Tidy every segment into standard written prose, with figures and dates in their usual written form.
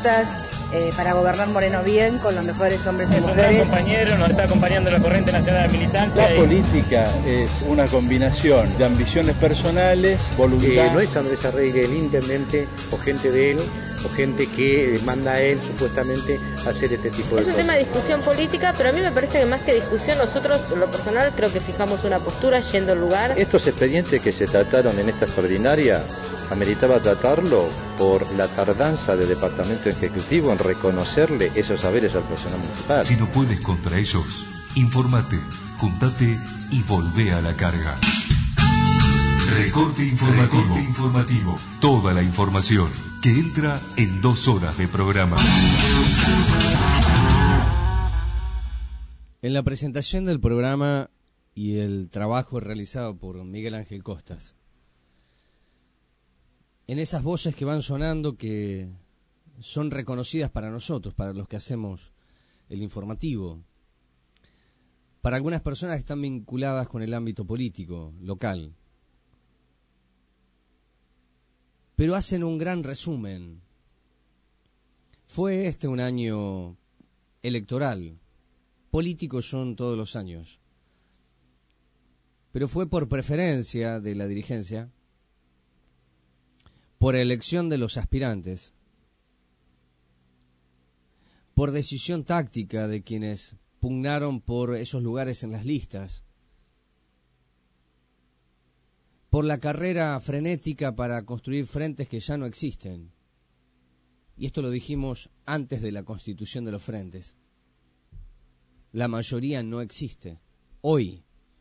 listas para gobernar Moreno bien, con los mejores hombres y mujeres. Es un gran compañero, nos está acompañando la corriente nacional de militancia. La política es una combinación de ambiciones personales, voluntad. No es Andrés Arregui el intendente o gente de él, o gente que manda a él supuestamente a hacer este tipo de cosas. Es un tema de discusión política, pero a mí me parece que más que discusión, nosotros, en lo personal, creo que fijamos una postura yendo al lugar. Estos expedientes que se trataron en esta extraordinaria, ameritaba tratarlo por la tardanza del Departamento Ejecutivo en reconocerle esos saberes al personal municipal. Si no puedes contra ellos, infórmate, juntate y volvé a la carga. Recorte informativo. Toda la información que entra en 2 horas de programa. En la presentación del programa y el trabajo realizado por Miguel Ángel Costas, en esas voces que van sonando, que son reconocidas para nosotros, para los que hacemos el informativo, para algunas personas que están vinculadas con el ámbito político local, pero hacen un gran resumen. Fue un año electoral, políticos son todos los años, pero fue por preferencia de la dirigencia, por elección de los aspirantes, por decisión táctica de quienes pugnaron por esos lugares en las listas, por la carrera frenética para construir frentes que ya no existen. Y esto lo dijimos antes de la constitución de los frentes. La mayoría no existe. Hoy.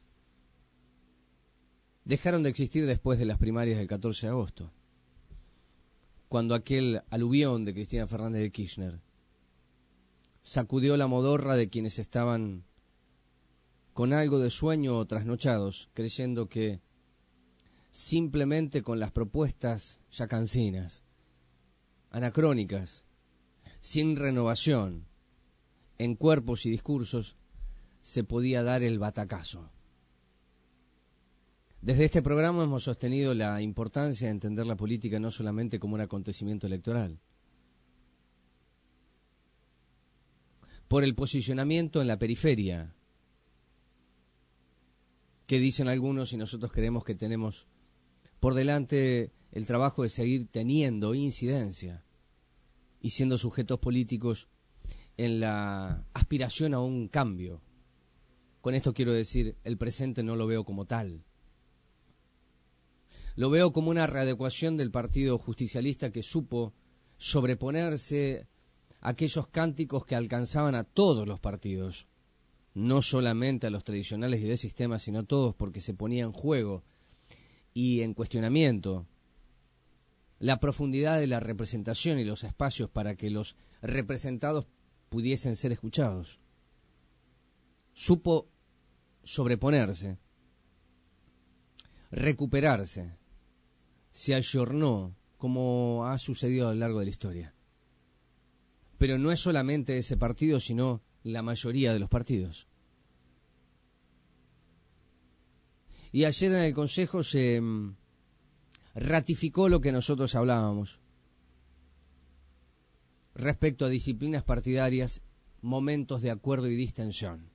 Dejaron de existir después de las primarias del 14 de agosto. Cuando aquel aluvión de Cristina Fernández de Kirchner sacudió la modorra de quienes estaban con algo de sueño o trasnochados, creyendo que simplemente con las propuestas ya cansinas, anacrónicas, sin renovación, en cuerpos y discursos, se podía dar el batacazo. Desde este programa hemos sostenido la importancia de entender la política no solamente como un acontecimiento electoral, por el posicionamiento en la periferia, que dicen algunos y nosotros creemos que tenemos por delante el trabajo de seguir teniendo incidencia y siendo sujetos políticos en la aspiración a un cambio. Con esto quiero decir, el presente no lo veo como tal. Lo veo como una readecuación del Partido Justicialista que supo sobreponerse a aquellos cánticos que alcanzaban a todos los partidos, no solamente a los tradicionales y de sistema, sino a todos, porque se ponía en juego y en cuestionamiento la profundidad de la representación y los espacios para que los representados pudiesen ser escuchados. Supo sobreponerse, recuperarse, se ayornó, como ha sucedido a lo largo de la historia. Pero no es solamente ese partido, sino la mayoría de los partidos. Y ayer en el Consejo se ratificó lo que nosotros hablábamos respecto a disciplinas partidarias, momentos de acuerdo y distensión.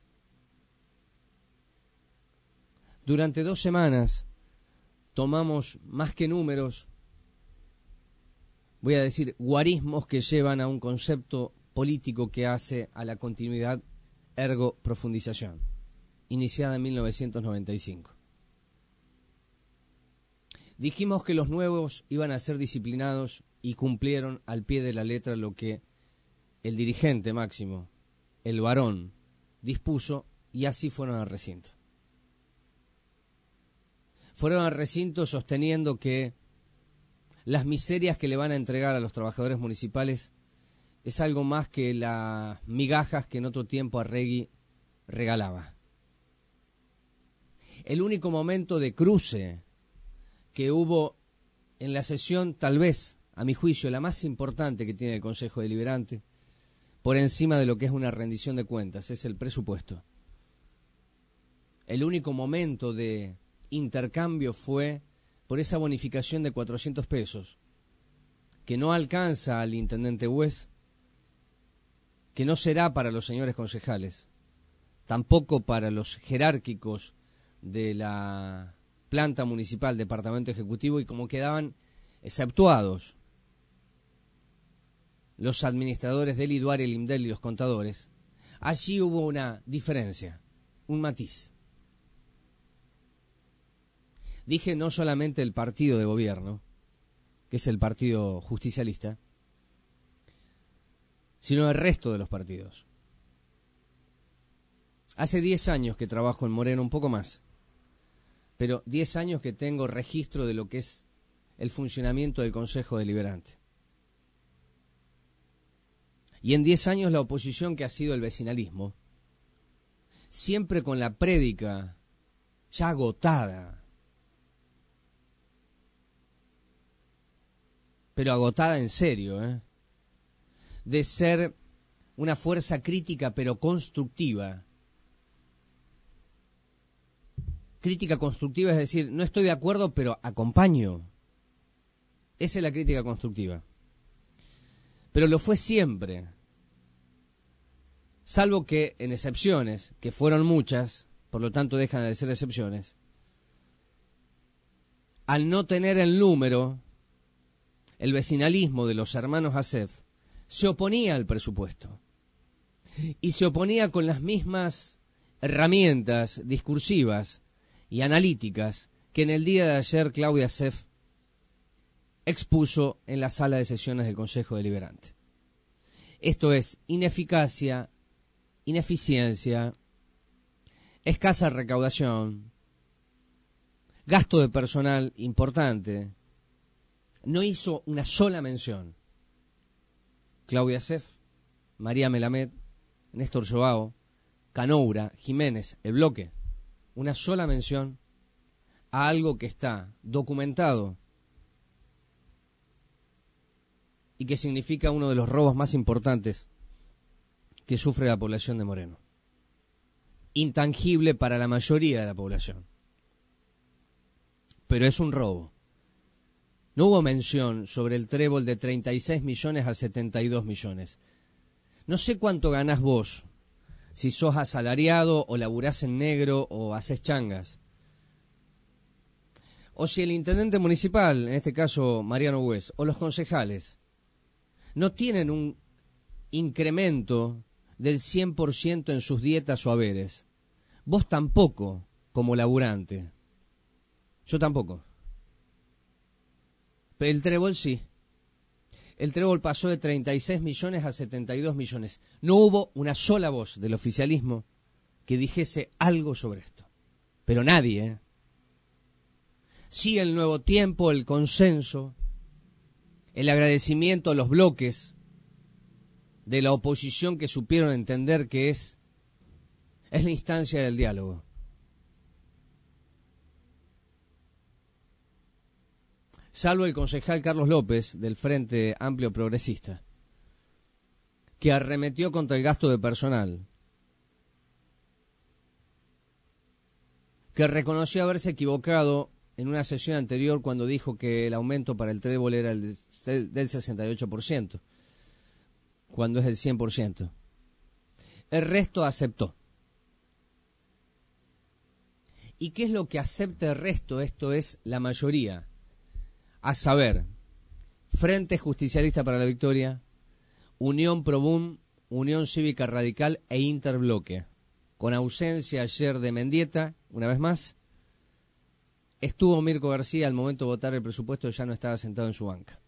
Durante 2 semanas tomamos más que números, voy a decir guarismos que llevan a un concepto político que hace a la continuidad ergo profundización, iniciada en 1995. Dijimos que los nuevos iban a ser disciplinados y cumplieron al pie de la letra lo que el dirigente máximo, el varón, dispuso, y así fueron al recinto. Fueron al recinto sosteniendo que las miserias que le van a entregar a los trabajadores municipales es algo más que las migajas que en otro tiempo Arregui regalaba. El único momento de cruce que hubo en la sesión, tal vez, a mi juicio, la más importante que tiene el Consejo Deliberante, por encima de lo que es una rendición de cuentas, es el presupuesto. El único momento de intercambio fue por esa bonificación de 400 pesos que no alcanza al intendente Wes, que no será para los señores concejales, tampoco para los jerárquicos de la planta municipal, departamento ejecutivo, y como quedaban exceptuados los administradores del IDUAR, el IMDEL y los contadores, allí hubo una diferencia, un matiz. Dije no solamente el partido de gobierno, que es el partido justicialista, sino el resto de los partidos. Hace 10 años que trabajo en Moreno, un poco más, pero 10 años que tengo registro de lo que es el funcionamiento del Consejo Deliberante. Y en 10 años la oposición que ha sido el vecinalismo, siempre con la prédica ya agotada, pero agotada en serio, de ser una fuerza crítica pero constructiva. Crítica constructiva es decir, no estoy de acuerdo pero acompaño. Esa es la crítica constructiva. Pero lo fue siempre. Salvo que en excepciones, que fueron muchas, por lo tanto dejan de ser excepciones, al no tener el número, el vecinalismo de los hermanos Acef se oponía al presupuesto. Y se oponía con las mismas herramientas discursivas y analíticas que en el día de ayer Claudia Acef expuso en la sala de sesiones del Consejo Deliberante. Esto es ineficacia, ineficiencia, escasa recaudación, gasto de personal importante. No hizo una sola mención Claudia Acef, María Melamed, Néstor Joao, Canoura, Jiménez, el bloque. Una sola mención a algo que está documentado y que significa uno de los robos más importantes que sufre la población de Moreno. Intangible para la mayoría de la población. Pero es un robo. No hubo mención sobre el trébol de 36 millones a 72 millones. No sé cuánto ganás vos, si sos asalariado o laburás en negro o haces changas. O si el intendente municipal, en este caso Mariano Wes, o los concejales, no tienen un incremento del 100% en sus dietas o haberes. Vos tampoco, como laburante. Yo tampoco. Pero el trébol sí. El trébol pasó de 36 millones a 72 millones. No hubo una sola voz del oficialismo que dijese algo sobre esto. Pero nadie, Sí, el nuevo tiempo, el consenso, el agradecimiento a los bloques de la oposición que supieron entender que es la instancia del diálogo. Salvo el concejal Carlos López, del Frente Amplio Progresista, que arremetió contra el gasto de personal, que reconoció haberse equivocado en una sesión anterior cuando dijo que el aumento para el trébol era el del 68%, cuando es del 100%. El resto aceptó. ¿Y qué es lo que acepta el resto? Esto es la mayoría. A saber, Frente Justicialista para la Victoria, Unión Probum, Unión Cívica Radical e Interbloque. Con ausencia ayer de Mendieta, una vez más, estuvo Mirko García al momento de votar el presupuesto, ya no estaba sentado en su banca.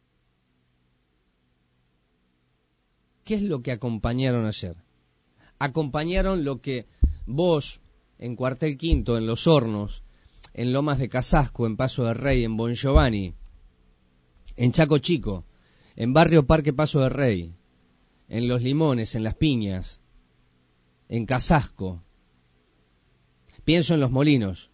¿Qué es lo que acompañaron ayer? Acompañaron lo que vos, en Cuartel Quinto, en Los Hornos, en Lomas de Casasco, en Paso de Rey, en Bon Giovanni, en Chaco Chico, en Barrio Parque Paso de Rey, en Los Limones, en Las Piñas, en Casasco, pienso en Los Molinos.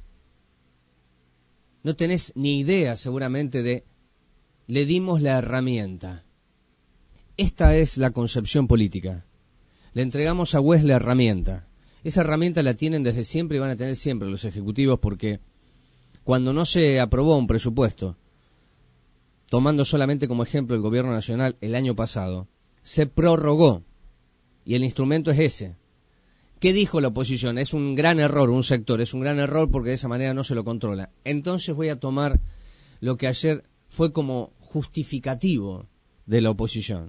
No tenés ni idea seguramente de, le dimos la herramienta. Esta es la concepción política. Le entregamos a Wes la herramienta. Esa herramienta la tienen desde siempre y van a tener siempre los ejecutivos, porque cuando no se aprobó un presupuesto, tomando solamente como ejemplo el gobierno nacional el año pasado, se prorrogó. Y el instrumento es ese. ¿Qué dijo la oposición? Es un gran error, un sector, es un gran error porque de esa manera no se lo controla. Entonces voy a tomar lo que ayer fue como justificativo de la oposición.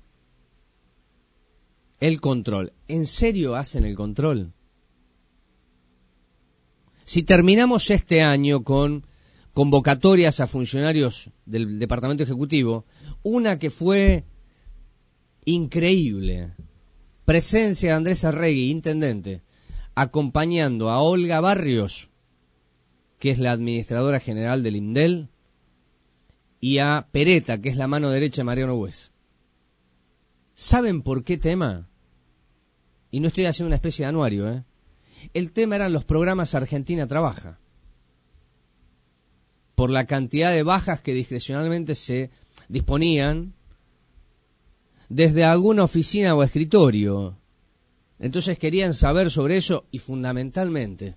El control. ¿En serio hacen el control? Si terminamos este año con convocatorias a funcionarios del Departamento Ejecutivo, una que fue increíble, presencia de Andrés Arregui, intendente, acompañando a Olga Barrios, que es la administradora general del INDEL, y a Peretta, que es la mano derecha de Mariano Bues. ¿Saben por qué tema? Y no estoy haciendo una especie de anuario, ¿eh? El tema eran los programas Argentina Trabaja. Por la cantidad de bajas que discrecionalmente se disponían desde alguna oficina o escritorio. Entonces querían saber sobre eso y fundamentalmente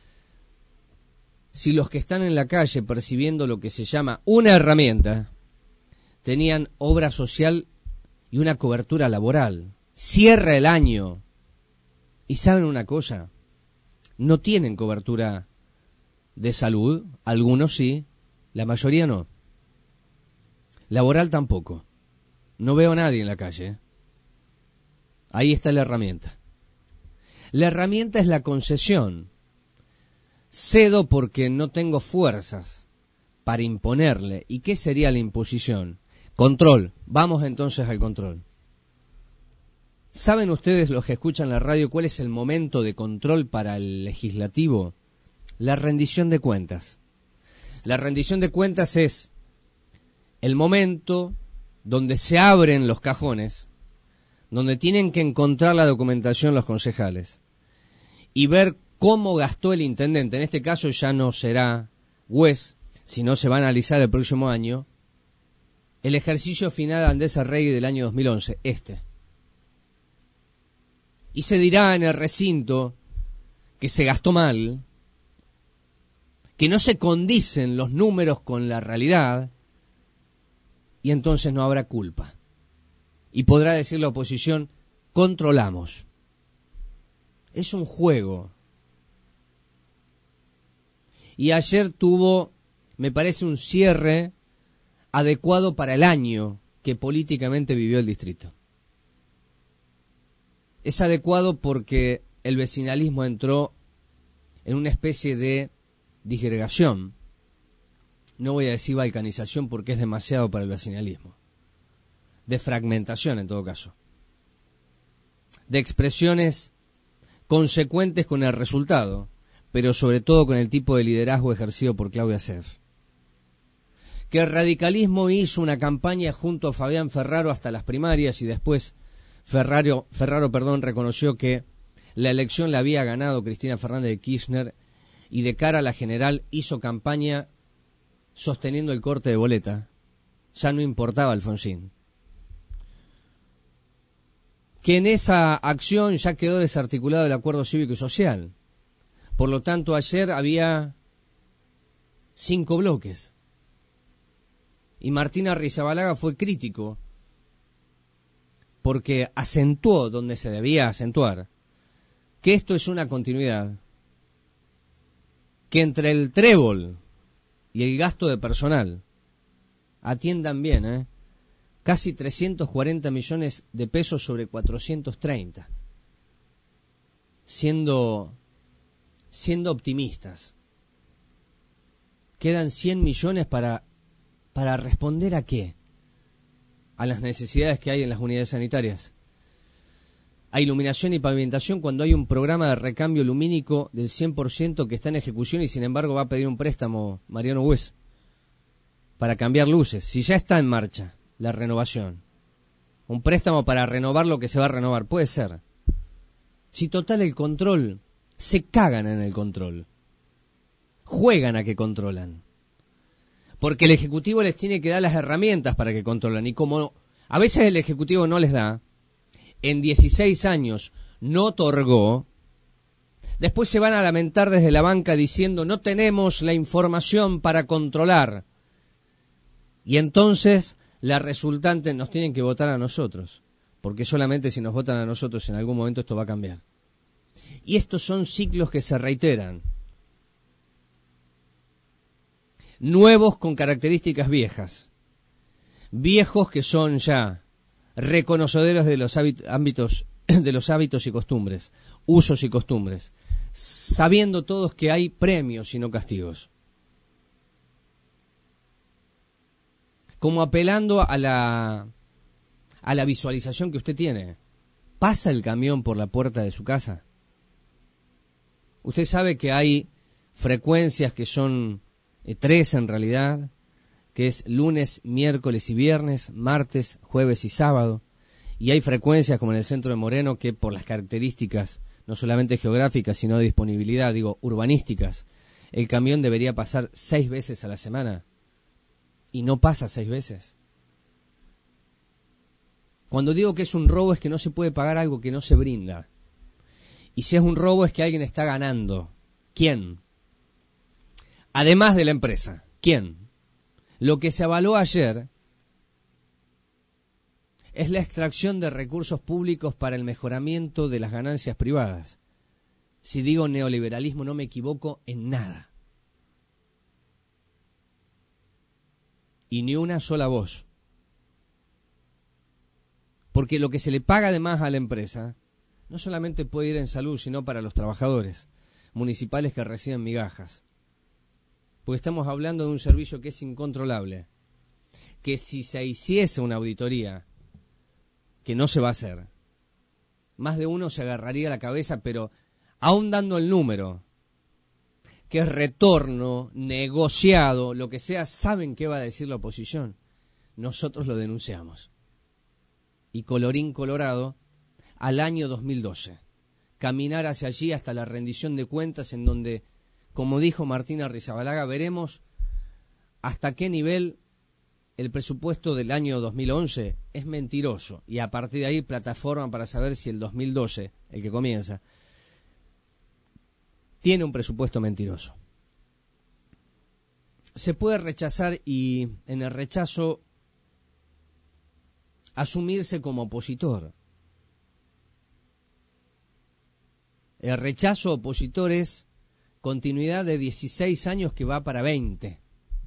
si los que están en la calle percibiendo lo que se llama una herramienta tenían obra social y una cobertura laboral. Cierra el año. Y ¿saben una cosa? No tienen cobertura de salud, algunos sí, la mayoría no. Laboral tampoco. No veo a nadie en la calle. Ahí está la herramienta. La herramienta es la concesión. Cedo porque no tengo fuerzas para imponerle. ¿Y qué sería la imposición? Control. Vamos entonces al control. ¿Saben ustedes, los que escuchan la radio, cuál es el momento de control para el legislativo? La rendición de cuentas. La rendición de cuentas es el momento donde se abren los cajones, donde tienen que encontrar la documentación los concejales y ver cómo gastó el intendente. En este caso ya no será Bues, sino se va a analizar el próximo año el ejercicio final de Andrés Arregui del año 2011, Y se dirá en el recinto que se gastó mal, que no se condicen los números con la realidad, y entonces no habrá culpa. Y podrá decir la oposición, controlamos. Es un juego. Y ayer tuvo, me parece, un cierre adecuado para el año que políticamente vivió el distrito. Es adecuado porque el vecinalismo entró en una especie de disgregación. No voy a decir balcanización porque es demasiado para el vecinalismo. De fragmentación en todo caso. De expresiones consecuentes con el resultado, pero sobre todo con el tipo de liderazgo ejercido por Claudia Seff. Que el radicalismo hizo una campaña junto a Fabián Ferraro hasta las primarias y después Ferraro reconoció que la elección la había ganado Cristina Fernández de Kirchner y de cara a la general hizo campaña sosteniendo el corte de boleta. Ya no importaba Alfonsín. Que en esa acción ya quedó desarticulado el acuerdo cívico y social. Por lo tanto, ayer había 5 bloques. Y Martín Arrizabalaga fue crítico porque acentuó donde se debía acentuar que esto es una continuidad, que entre el trébol y el gasto de personal, atiendan bien, casi 340 millones de pesos sobre 430, siendo optimistas. Quedan 100 millones para responder ¿a qué? A las necesidades que hay en las unidades sanitarias. A iluminación y pavimentación cuando hay un programa de recambio lumínico del 100% que está en ejecución y sin embargo va a pedir un préstamo Mariano Bues para cambiar luces. Si ya está en marcha la renovación, un préstamo para renovar lo que se va a renovar, puede ser. Si total el control, se cagan en el control. Juegan a que controlan. Porque el Ejecutivo les tiene que dar las herramientas para que controlen. Y como a veces el Ejecutivo no les da, en 16 años no otorgó, después se van a lamentar desde la banca diciendo no tenemos la información para controlar. Y entonces la resultante nos tienen que votar a nosotros, porque solamente si nos votan a nosotros en algún momento esto va a cambiar. Y estos son ciclos que se reiteran, nuevos con características viejas, viejos que son ya reconocedores de los hábitos y costumbres, usos y costumbres, sabiendo todos que hay premios y no castigos. Como apelando a la visualización que usted tiene. ¿Pasa el camión por la puerta de su casa? Usted sabe que hay frecuencias que son 3 en realidad, que es lunes, miércoles y viernes, martes, jueves y sábado. Y hay frecuencias como en el centro de Moreno que por las características, no solamente geográficas, sino de disponibilidad, urbanísticas, el camión debería pasar 6 veces a la semana. Y no pasa 6 veces. Cuando digo que es un robo es que no se puede pagar algo que no se brinda. Y si es un robo es que alguien está ganando. ¿Quién? Además de la empresa. ¿Quién? Lo que se avaló ayer es la extracción de recursos públicos para el mejoramiento de las ganancias privadas. Si digo neoliberalismo no me equivoco en nada. Y ni una sola voz. Porque lo que se le paga además a la empresa no solamente puede ir en salud, sino para los trabajadores municipales que reciben migajas. Porque estamos hablando de un servicio que es incontrolable, que si se hiciese una auditoría, que no se va a hacer, más de uno se agarraría la cabeza, pero aún dando el número, que es retorno, negociado, lo que sea, ¿saben qué va a decir la oposición? Nosotros lo denunciamos. Y colorín colorado, al año 2012, caminar hacia allí hasta la rendición de cuentas en donde, como dijo Martín Arrizabalaga, veremos hasta qué nivel el presupuesto del año 2011 es mentiroso. Y a partir de ahí, plataforma para saber si el 2012, el que comienza, tiene un presupuesto mentiroso. Se puede rechazar y en el rechazo asumirse como opositor. El rechazo opositor es continuidad de 16 años que va para 20.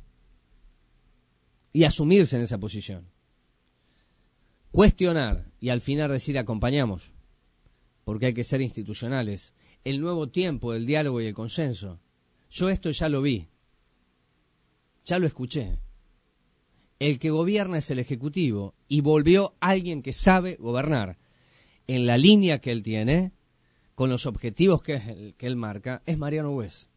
Y asumirse en esa posición. Cuestionar y al final decir acompañamos, porque hay que ser institucionales. El nuevo tiempo del diálogo y el consenso. Yo esto ya lo vi. Ya lo escuché. El que gobierna es el Ejecutivo y volvió alguien que sabe gobernar en la línea que él tiene, con los objetivos que él marca, es Mariano Wes.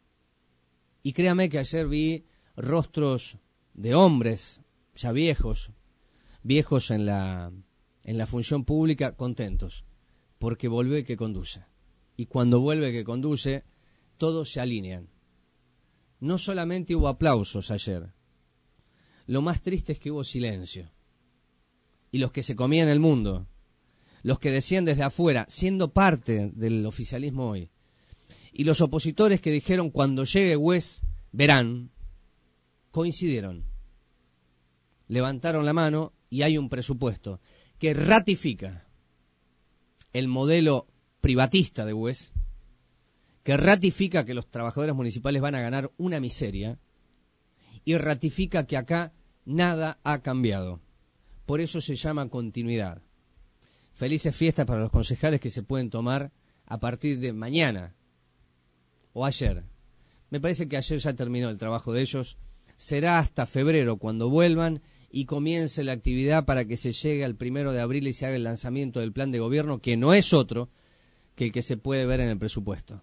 Y créame que ayer vi rostros de hombres ya viejos en la función pública, contentos, porque volvió el que conduce. Y cuando vuelve el que conduce, todos se alinean. No solamente hubo aplausos ayer, lo más triste es que hubo silencio. Y los que se comían el mundo, los que decían desde afuera, siendo parte del oficialismo hoy, y los opositores que dijeron cuando llegue Wes, verán, coincidieron. Levantaron la mano y hay un presupuesto que ratifica el modelo privatista de Wes, que ratifica que los trabajadores municipales van a ganar una miseria y ratifica que acá nada ha cambiado. Por eso se llama continuidad. Felices fiestas para los concejales que se pueden tomar a partir de mañana o ayer. Me parece que ayer ya terminó el trabajo de ellos. Será hasta febrero cuando vuelvan y comience la actividad para que se llegue al 1 de abril y se haga el lanzamiento del plan de gobierno, que no es otro que el que se puede ver en el presupuesto.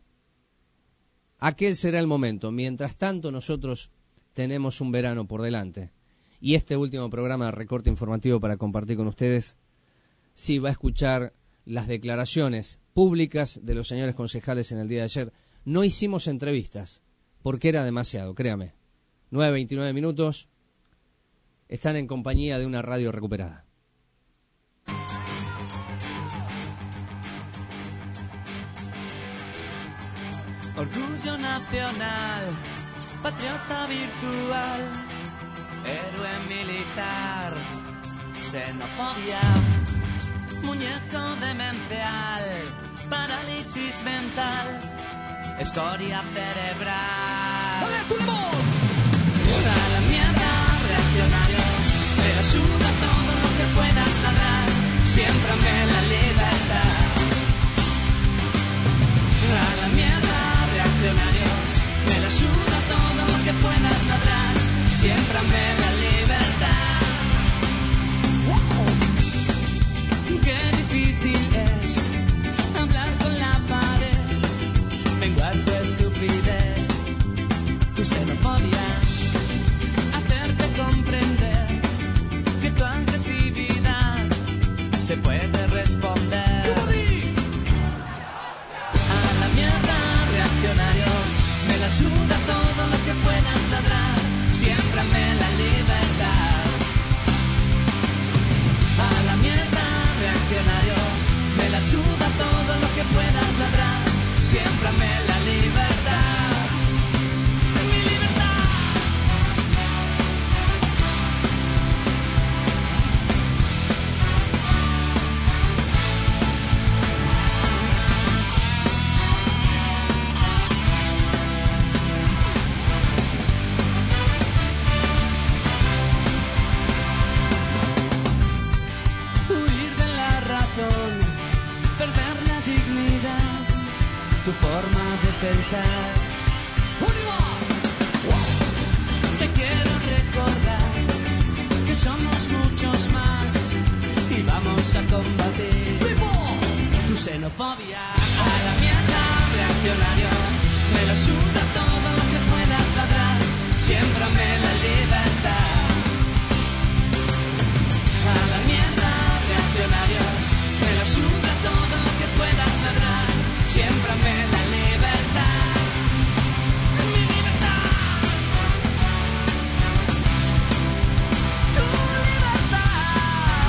Aquel será el momento. Mientras tanto, nosotros tenemos un verano por delante. Y este último programa de recorte informativo para compartir con ustedes, sí va a escuchar las declaraciones públicas de los señores concejales en el día de ayer. No hicimos entrevistas, porque era demasiado, créame. 9:29 minutos, están en compañía de una radio recuperada. Orgullo nacional, patriota virtual, héroe militar, xenofobia, muñeco demencial, parálisis mental, escoria cerebral. ¡A la mierda, reaccionarios! Me la suda todo lo que puedas ladrar, siémprame la libertad. A la mierda, reaccionarios, me la suda todo lo que puedas ladrar, siémprame la libertad. Qué difícil es hablar con la pared, menguar tu estupidez, tu xenofobia, hacerte comprender que tu agresividad se puede responder. A la mierda, reaccionarios, me la suda todo lo que puedas ladrar, siémprame la libertad. A la mierda, reaccionarios, me la suda todo lo que puedas ladrar, siémprame la libertad. Mi libertad. Huir de la razón, perder la dignidad, tu forma de pensar. Te quiero recordar que somos muchos más y vamos a combatir tu xenofobia. A la mierda, reaccionarios, me lo suda todo lo que puedas ladrar, siémprame la libertad. A la mierda, reaccionarios, me lo suda todo lo que puedas ladrar, siémprame la libertad. Mi libertad. Tu libertad.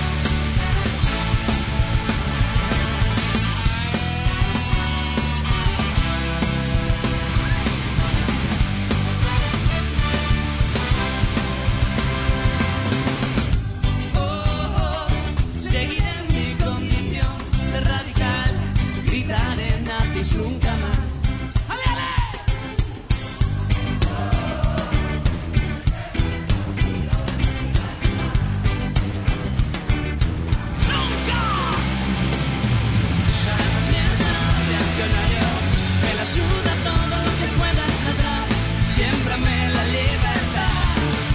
Seguir en mi condición de radical, gritar en nazis nunca más. ¡Ale, ale! ¡Nunca! A la mierda, reaccionarios, me la suda todo lo que puedas ladrar, siémprame la libertad.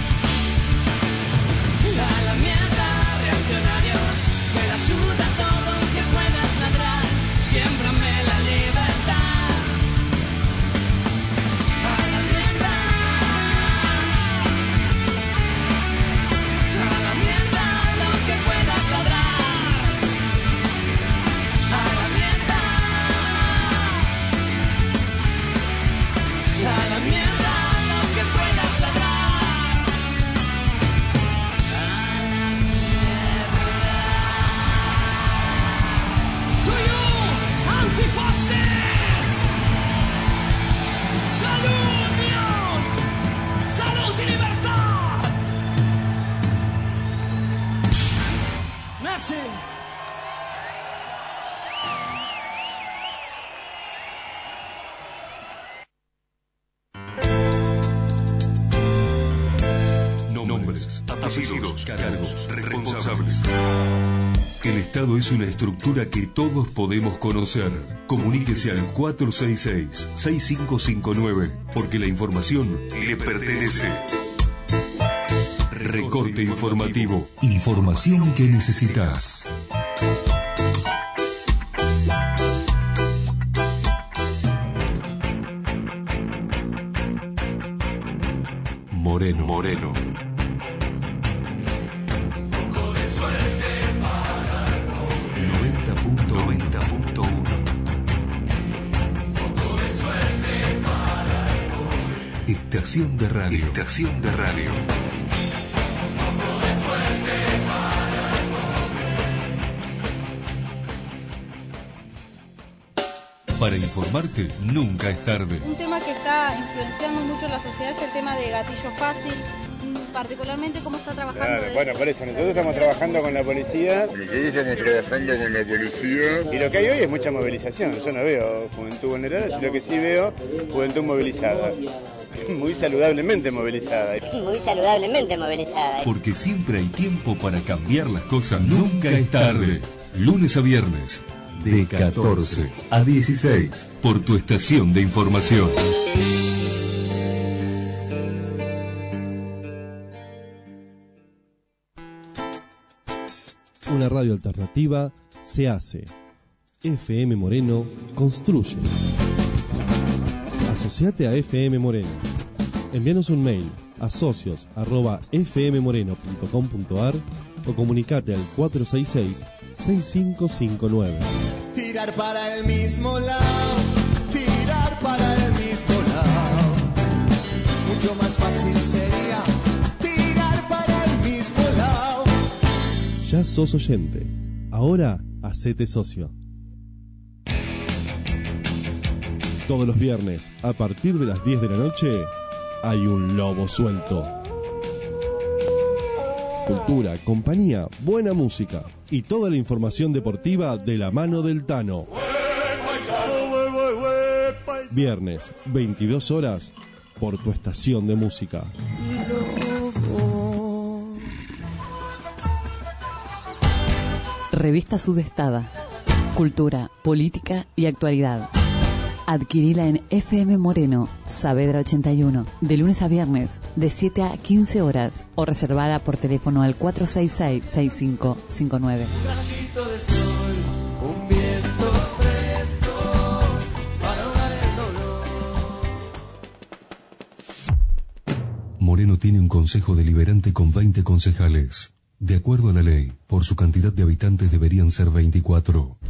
A la mierda, reaccionarios, me la suda todo lo que puedas ladrar, siémprame la libertad. A la mierda. A la mierda lo que puedas ladrar. A la mierda. A la mierda lo que puedas ladrar. To you, antifascis! Salud, mio! Salud y libertad! Merci! Nombres, apellidos, cargos, responsables. El Estado es una estructura que todos podemos conocer. Comuníquese al 466-6559, porque la información le pertenece. Recorte informativo. Información que necesitas. Moreno. 90.1. Estación de radio. Para informarte, nunca es tarde. Un tema que está influenciando mucho la sociedad es el tema de gatillo fácil. particularmente cómo está trabajando. Claro, bueno, por eso, nosotros estamos trabajando con la policía. Nosotros estamos trabajando con la policía. Y lo que hay hoy es mucha movilización. Yo no veo juventud vulnerada, lo que sí veo, juventud movilizada. Muy saludablemente movilizada. Muy saludablemente movilizada. Porque siempre hay tiempo para cambiar las cosas. Nunca es tarde. Lunes a viernes, de 14 a 16, por tu estación de información. Una radio alternativa se hace. FM Moreno construye. Asociate a FM Moreno. Envíanos un mail a socios@fmmoreno.com.ar o comunicate al 466-6559. Tirar para el mismo lado, tirar para el mismo lado. Mucho más fácil sería tirar para el mismo lado. Ya sos oyente. Ahora hacete socio. Todos los viernes, a partir de las 10 de la noche, hay un lobo suelto. Cultura, compañía, buena música y toda la información deportiva de la mano del Tano. Viernes, 22 horas, por tu estación de música. Revista Sudestada. Cultura, política y actualidad. Adquirila en FM Moreno, Saavedra 81, de lunes a viernes, de 7 a 15 horas, o reservada por teléfono al 466-6559. Un rayito de sol, un viento fresco, para ahogar el dolor. Moreno tiene un consejo deliberante con 20 concejales. De acuerdo a la ley, por su cantidad de habitantes deberían ser 24.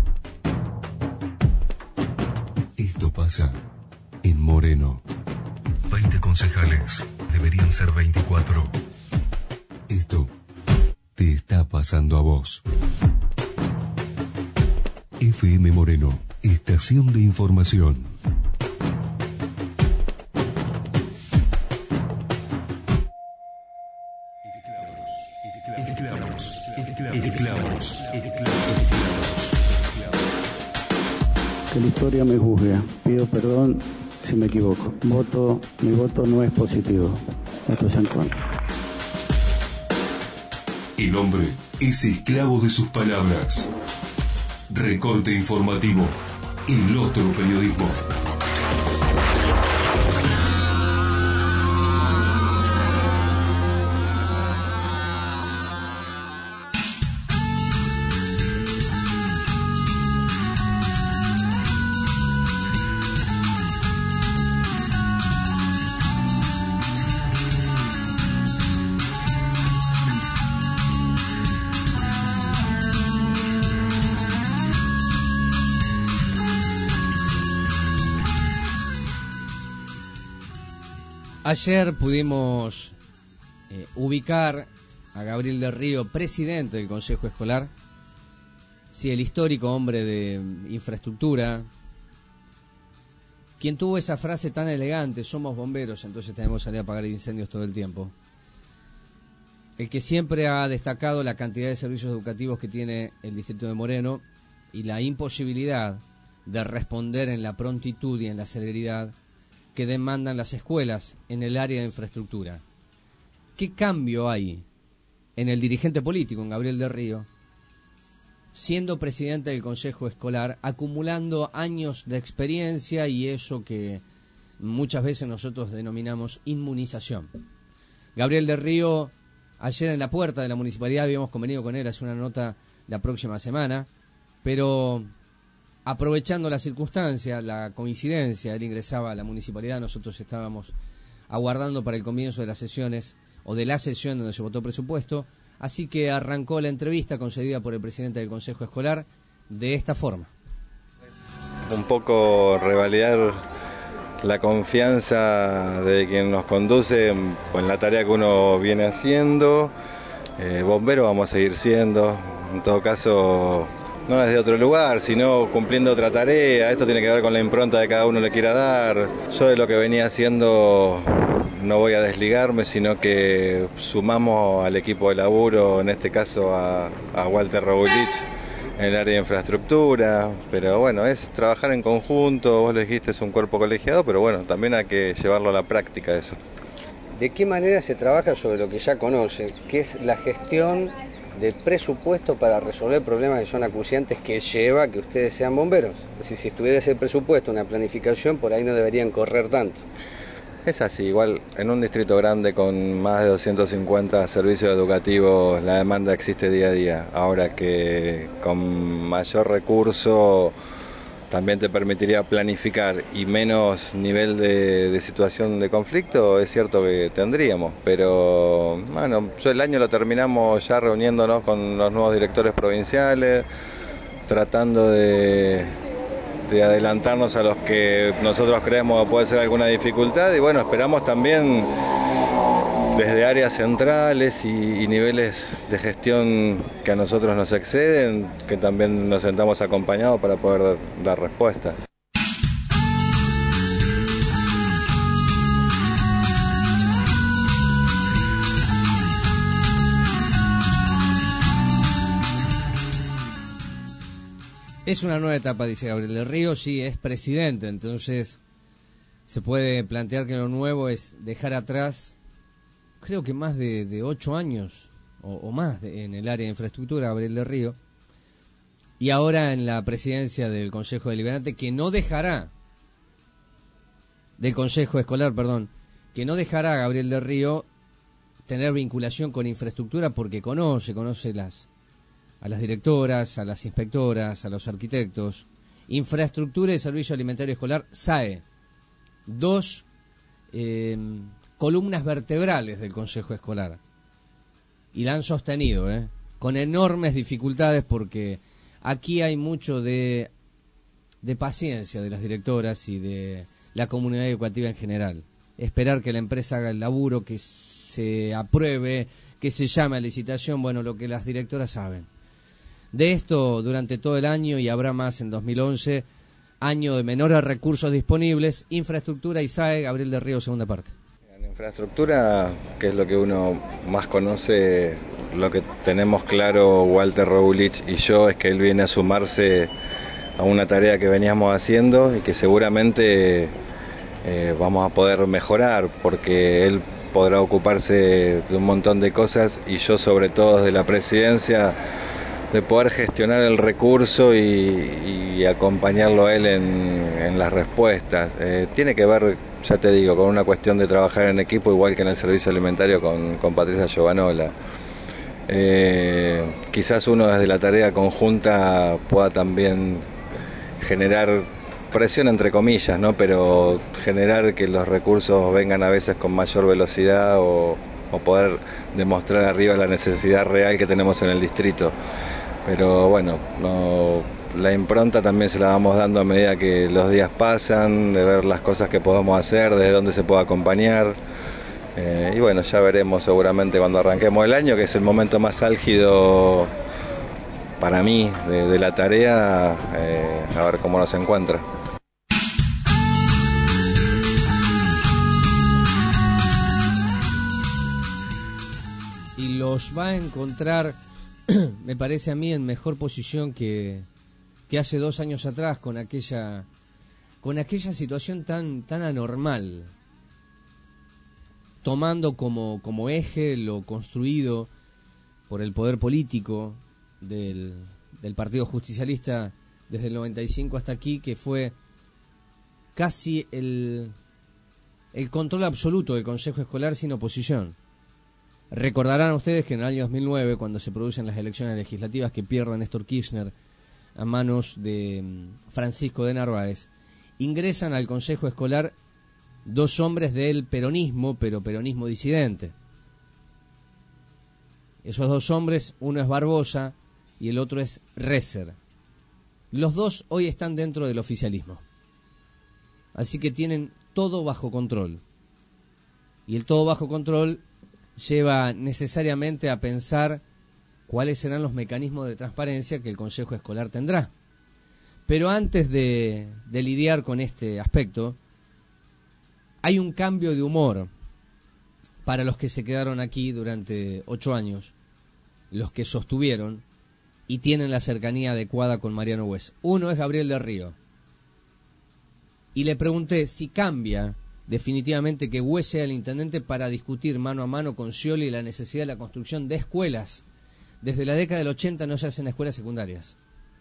Esto pasa en Moreno. 20 concejales, deberían ser 24. Esto te está pasando a vos. FM Moreno, estación de información. Que la historia me juzgue. Pido perdón si me equivoco. Mi voto no es positivo. Esto es en contra. El hombre es esclavo de sus palabras. Recorte informativo. El otro periodismo. Ayer pudimos ubicar a Gabriel del Río, presidente del Consejo Escolar, sí, el histórico hombre de infraestructura, quien tuvo esa frase tan elegante: somos bomberos, entonces tenemos que salir a apagar incendios todo el tiempo. El que siempre ha destacado la cantidad de servicios educativos que tiene el distrito de Moreno y la imposibilidad de responder en la prontitud y en la celeridad que demandan las escuelas en el área de infraestructura. ¿Qué cambio hay en el dirigente político, en Gabriel del Río, siendo presidente del Consejo Escolar, acumulando años de experiencia y eso que muchas veces nosotros denominamos inmunización? Gabriel del Río, ayer en la puerta de la municipalidad, habíamos convenido con él hacer una nota la próxima semana, pero aprovechando la circunstancia, la coincidencia, él ingresaba a la municipalidad, nosotros estábamos aguardando para el comienzo de las sesiones, o de la sesión donde se votó presupuesto, así que arrancó la entrevista concedida por el presidente del Consejo Escolar de esta forma. Un poco revalidar la confianza de quien nos conduce en la tarea que uno viene haciendo. Bombero vamos a seguir siendo, en todo caso no desde otro lugar, sino cumpliendo otra tarea. Esto tiene que ver con la impronta que cada uno le quiera dar. Yo de lo que venía haciendo no voy a desligarme, sino que sumamos al equipo de laburo, en este caso a Walter Robulich, en el área de infraestructura, pero bueno, es trabajar en conjunto, vos lo dijiste, es un cuerpo colegiado, pero bueno, también hay que llevarlo a la práctica eso. ¿De qué manera se trabaja sobre lo que ya conoce, que es la gestión de presupuesto para resolver problemas que son acuciantes que lleva a que ustedes sean bomberos? Es decir, si estuviera ese presupuesto, una planificación, por ahí no deberían correr tanto. Es así, igual en un distrito grande con más de 250 servicios educativos la demanda existe día a día. Ahora que con mayor recurso también te permitiría planificar y menos nivel de situación de conflicto, es cierto que tendríamos, pero bueno, el año lo terminamos ya reuniéndonos con los nuevos directores provinciales, tratando de adelantarnos a los que nosotros creemos puede ser alguna dificultad, y bueno, esperamos también desde áreas centrales y niveles de gestión que a nosotros nos exceden, que también nos sentamos acompañados para poder dar respuestas. Es una nueva etapa, dice Gabriel del Río, sí, es presidente, entonces se puede plantear que lo nuevo es dejar atrás, creo que más de 8 años o más en el área de infraestructura, Gabriel del Río, y ahora en la presidencia del Consejo Deliberante, que no dejará, del Consejo Escolar, perdón, que no dejará a Gabriel del Río tener vinculación con infraestructura porque conoce a las directoras, a las inspectoras, a los arquitectos. Infraestructura y Servicio Alimentario Escolar, SAE, 2 columnas vertebrales del Consejo Escolar. Y la han sostenido, con enormes dificultades, porque aquí hay mucho de paciencia de las directoras y de la comunidad educativa en general. Esperar que la empresa haga el laburo, que se apruebe, que se llame a licitación, bueno, lo que las directoras saben. De esto durante todo el año, y habrá más en 2011, año de menores recursos disponibles, infraestructura y SAE, Gabriel del Río, segunda parte. En infraestructura, que es lo que uno más conoce, lo que tenemos claro Walter Robulich y yo, es que él viene a sumarse a una tarea que veníamos haciendo y que seguramente vamos a poder mejorar, porque él podrá ocuparse de un montón de cosas y yo sobre todo de la presidencia, de poder gestionar el recurso y acompañarlo a él en las respuestas. Tiene que ver, ya te digo, con una cuestión de trabajar en equipo, igual que en el servicio alimentario con Patricia Giovanola. Quizás uno desde la tarea conjunta pueda también generar presión entre comillas, ¿no? Pero generar que los recursos vengan a veces con mayor velocidad o poder demostrar arriba la necesidad real que tenemos en el distrito. Pero bueno, la impronta también se la vamos dando a medida que los días pasan, de ver las cosas que podemos hacer, desde dónde se puede acompañar. Y bueno, ya veremos seguramente cuando arranquemos el año, que es el momento más álgido para mí de la tarea, a ver cómo nos encuentra. Y los va a encontrar, me parece a mí, en mejor posición que hace 2 años atrás, con aquella situación tan anormal, tomando como eje lo construido por el poder político del Partido Justicialista desde el 95 hasta aquí, que fue casi el control absoluto del Consejo Escolar sin oposición. Recordarán ustedes que en el año 2009, cuando se producen las elecciones legislativas que pierde Néstor Kirchner a manos de Francisco de Narváez, ingresan al Consejo Escolar 2 hombres del peronismo, pero peronismo disidente. Esos 2 hombres, uno es Barbosa y el otro es Reser. Los 2 hoy están dentro del oficialismo. Así que tienen todo bajo control. Y el todo bajo control lleva necesariamente a pensar cuáles serán los mecanismos de transparencia que el Consejo Escolar tendrá. Pero antes de lidiar con este aspecto, hay un cambio de humor para los que se quedaron aquí durante 8 años, los que sostuvieron y tienen la cercanía adecuada con Mariano Wess. Uno es Gabriel del Río. Y le pregunté si cambia definitivamente que Wess sea el intendente para discutir mano a mano con Scioli la necesidad de la construcción de escuelas. Desde la década del 80 no se hacen escuelas secundarias.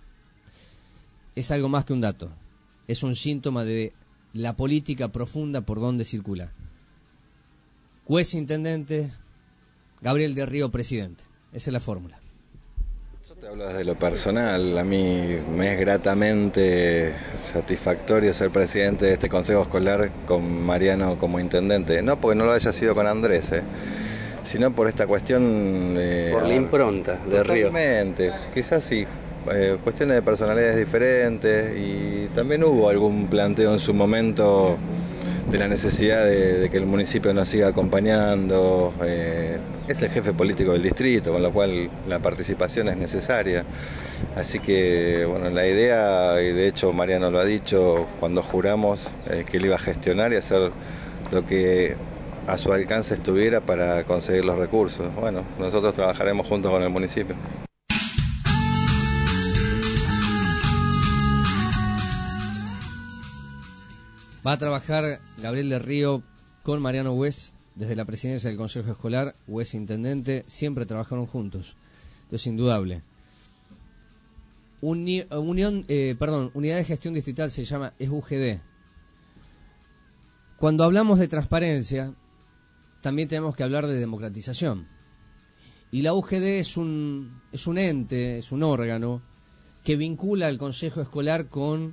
Es algo más que un dato. Es un síntoma de la política profunda por donde circula. Wess intendente, Gabriel del Río presidente. Esa es la fórmula. Yo te hablo desde lo personal. A mí me es gratamente satisfactorio ser presidente de este consejo escolar con Mariano como intendente. No porque no lo haya sido con Andrés, sino por esta cuestión... por la impronta de Río. Totalmente. Quizás sí. Cuestiones de personalidades diferentes, y también hubo algún planteo en su momento de la necesidad de que el municipio nos siga acompañando. Es el jefe político del distrito, con lo cual la participación es necesaria. Así que, bueno, la idea, y de hecho Mariano lo ha dicho cuando juramos, que él iba a gestionar y hacer lo que a su alcance estuviera para conseguir los recursos. Bueno, nosotros trabajaremos juntos con el municipio. Va a trabajar Gabriel del Río con Mariano Wess desde la presidencia del Consejo Escolar. Wess intendente, siempre trabajaron juntos. Esto es indudable. Unidad de Gestión Distrital se llama, es UGD. Cuando hablamos de transparencia, también tenemos que hablar de democratización. Y la UGD es un ente, es un órgano que vincula al Consejo Escolar con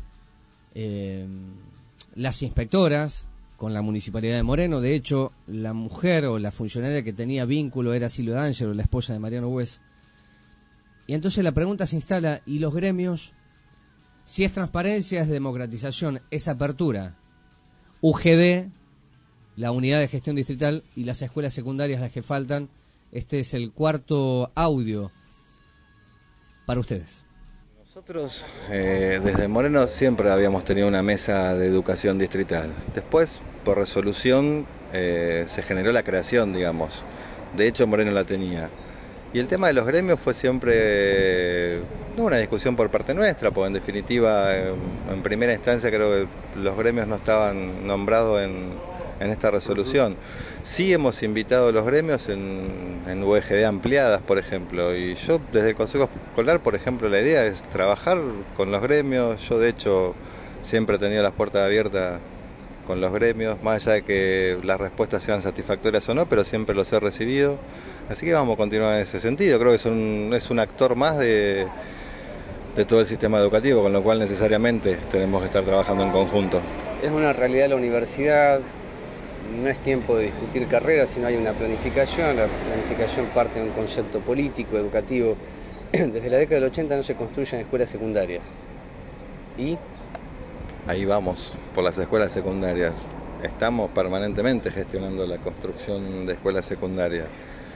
las inspectoras, con la Municipalidad de Moreno. De hecho, la mujer o la funcionaria que tenía vínculo era Silvia D'Angelo, la esposa de Mariano Wess. Y entonces la pregunta se instala, ¿y los gremios? Si es transparencia, es democratización, es apertura. UGD, la Unidad de Gestión Distrital, y las escuelas secundarias, las que faltan. Este es el cuarto audio para ustedes. Nosotros desde Moreno siempre habíamos tenido una mesa de educación distrital. Después, por resolución, se generó la creación, digamos. De hecho, Moreno la tenía. Y el tema de los gremios fue siempre no una discusión por parte nuestra, porque en definitiva, en primera instancia creo que los gremios no estaban nombrados en esta resolución. Sí hemos invitado a los gremios en UGD ampliadas, por ejemplo, y yo desde el Consejo Escolar, por ejemplo, la idea es trabajar con los gremios. Yo de hecho siempre he tenido las puertas abiertas con los gremios, más allá de que las respuestas sean satisfactorias o no, pero siempre los he recibido, así que vamos a continuar en ese sentido. Creo que es un actor más de todo el sistema educativo, con lo cual necesariamente tenemos que estar trabajando en conjunto. Es una realidad la universidad. No es tiempo de discutir carreras, sino hay una planificación. La planificación parte de un concepto político, educativo. Desde la década del 80 no se construyen escuelas secundarias. ¿Y? Ahí vamos, por las escuelas secundarias. Estamos permanentemente gestionando la construcción de escuelas secundarias.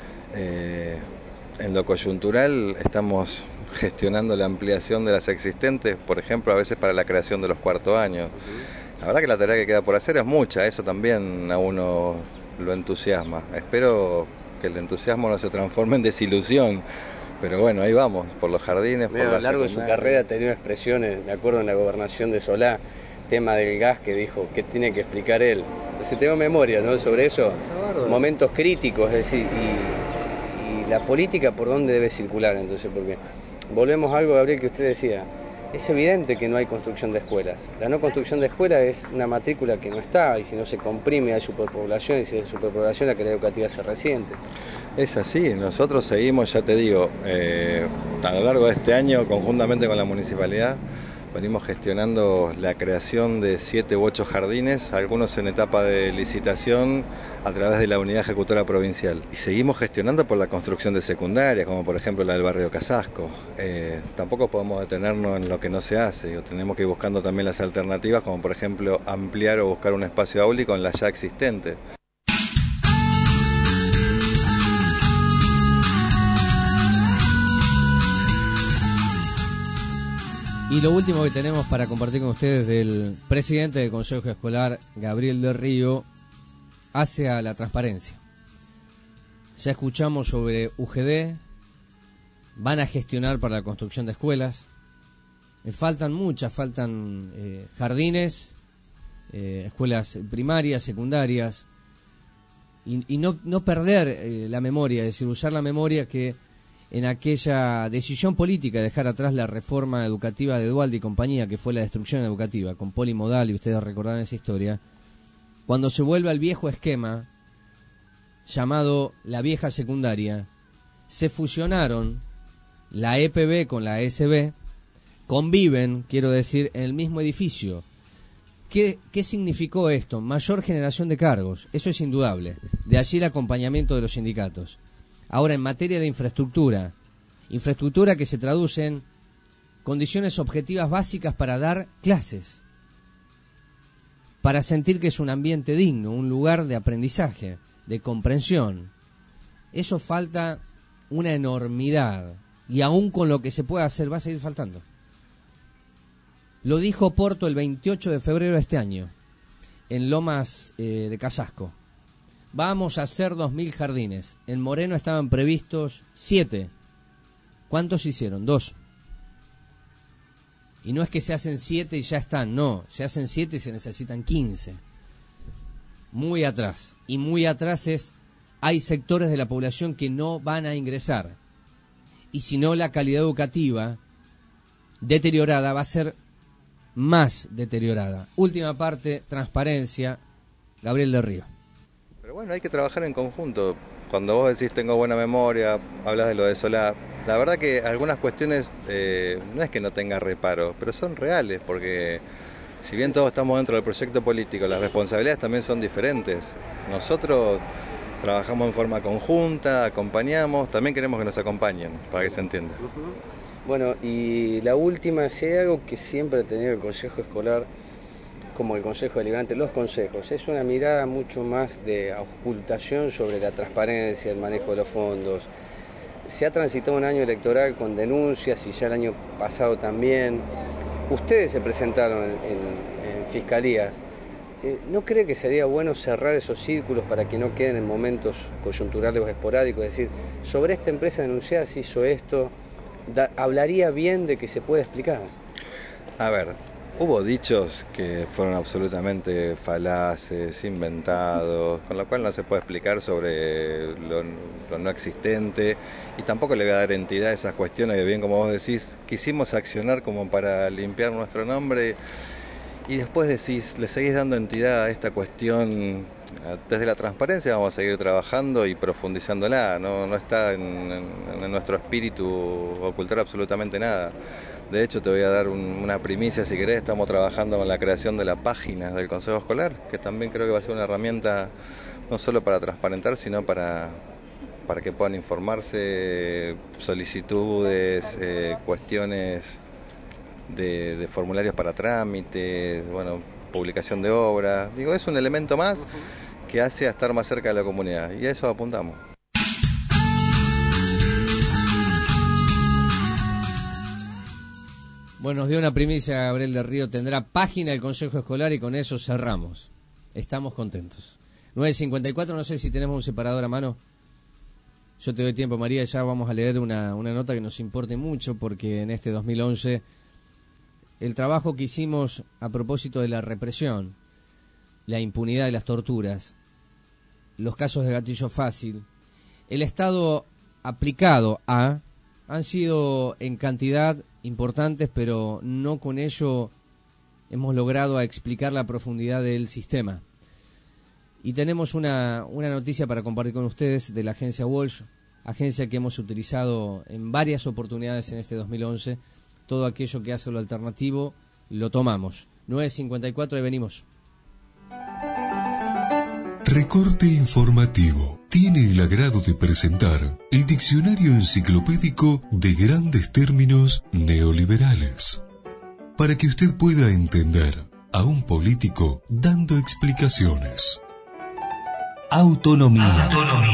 En lo coyuntural estamos gestionando la ampliación de las existentes, por ejemplo, a veces para la creación de los cuartos años. La verdad que la tarea que queda por hacer es mucha, eso también a uno lo entusiasma. Espero que el entusiasmo no se transforme en desilusión, pero bueno, ahí vamos, por los jardines, por a lo la largo de su carrera ha tenido expresiones, me acuerdo en la gobernación de Solá, tema del gas, que dijo que tiene que explicar él. Entonces tengo memoria, ¿no?, sobre eso, momentos críticos, es decir, y la política por dónde debe circular, entonces, porque volvemos a algo, Gabriel, que usted decía. Es evidente que no hay construcción de escuelas. La no construcción de escuelas es una matrícula que no está, y si no se comprime hay superpoblación, y si hay superpoblación la calidad educativa se resiente. Es así, nosotros seguimos, ya te digo, a lo largo de este año, conjuntamente con la municipalidad, venimos gestionando la creación de 7 u 8 jardines, algunos en etapa de licitación a través de la unidad ejecutora provincial. Y seguimos gestionando por la construcción de secundarias, como por ejemplo la del barrio Casasco. Tampoco podemos detenernos en lo que no se hace, tenemos que ir buscando también las alternativas, como por ejemplo ampliar o buscar un espacio áulico en la ya existente. Y lo último que tenemos para compartir con ustedes del presidente del Consejo Escolar, Gabriel del Río, hacia la transparencia. Ya escuchamos sobre UGD, van a gestionar para la construcción de escuelas. Faltan muchas, faltan jardines, escuelas primarias, secundarias, y no perder la memoria, es decir, usar la memoria que en aquella decisión política de dejar atrás la reforma educativa de Duhalde y compañía, que fue la destrucción educativa, con polimodal, y ustedes recordarán esa historia, cuando se vuelve al viejo esquema, llamado la vieja secundaria, se fusionaron la EPB con la ESB, conviven, quiero decir, en el mismo edificio. ¿Qué significó esto? Mayor generación de cargos, eso es indudable. De allí el acompañamiento de los sindicatos. Ahora, en materia de infraestructura que se traduce en condiciones objetivas básicas para dar clases, para sentir que es un ambiente digno, un lugar de aprendizaje, de comprensión. Eso falta una enormidad, y aún con lo que se puede hacer va a seguir faltando. Lo dijo Porto el 28 de febrero de este año, en Lomas de Casasco. Vamos a hacer 2.000 jardines. En Moreno estaban previstos 7. ¿Cuántos se hicieron? 2. Y no es que se hacen 7 y ya están, no. Se hacen 7 y se necesitan 15. Muy atrás. Y muy atrás hay sectores de la población que no van a ingresar. Y si no, la calidad educativa deteriorada va a ser más deteriorada. Última parte, transparencia. Gabriel del Río. Pero bueno, hay que trabajar en conjunto. Cuando vos decís tengo buena memoria, hablas de lo de Solá. La verdad que algunas cuestiones no es que no tenga reparo, pero son reales, porque si bien todos estamos dentro del proyecto político, las responsabilidades también son diferentes. Nosotros trabajamos en forma conjunta, acompañamos, también queremos que nos acompañen, para que se entienda. Bueno, y la última, si hay algo que siempre ha tenido el Consejo Escolar, como el Consejo Deliberante, los consejos, es una mirada mucho más de auscultación sobre la transparencia, el manejo de los fondos. Se ha transitado un año electoral con denuncias y ya el año pasado también. Ustedes se presentaron en fiscalía. ¿No cree que sería bueno cerrar esos círculos para que no queden en momentos coyunturales o esporádicos? Es decir, sobre esta empresa denunciada se hizo esto, hablaría bien de que se puede explicar. A ver, hubo dichos que fueron absolutamente falaces, inventados, con lo cual no se puede explicar sobre lo no existente, y tampoco le voy a dar entidad a esas cuestiones que, bien como vos decís, quisimos accionar como para limpiar nuestro nombre, y después decís, le seguís dando entidad a esta cuestión. Desde la transparencia vamos a seguir trabajando y profundizándola, no está en nuestro espíritu ocultar absolutamente nada. De hecho, te voy a dar una primicia, si querés. Estamos trabajando con la creación de la página del Consejo Escolar, que también creo que va a ser una herramienta no solo para transparentar, sino para que puedan informarse solicitudes, cuestiones de formularios para trámites, bueno, publicación de obras. Digo, es un elemento más que hace a estar más cerca de la comunidad, y a eso apuntamos. Bueno, nos dio una primicia Gabriel del Río, tendrá página del Consejo Escolar y con eso cerramos. Estamos contentos. 9:54, no sé si tenemos un separador a mano. Yo te doy tiempo, María, ya vamos a leer una nota que nos importe mucho, porque en este 2011 el trabajo que hicimos a propósito de la represión, la impunidad y las torturas, los casos de gatillo fácil, el Estado aplicado han sido en cantidad importantes, pero no con ello hemos logrado explicar la profundidad del sistema. Y tenemos una noticia para compartir con ustedes de la agencia Walsh, agencia que hemos utilizado en varias oportunidades en este 2011. Todo aquello que hace lo alternativo lo tomamos. 9:54 y venimos. Recorte informativo. Tiene el agrado de presentar el diccionario enciclopédico de grandes términos neoliberales, para que usted pueda entender a un político dando explicaciones. Autonomía.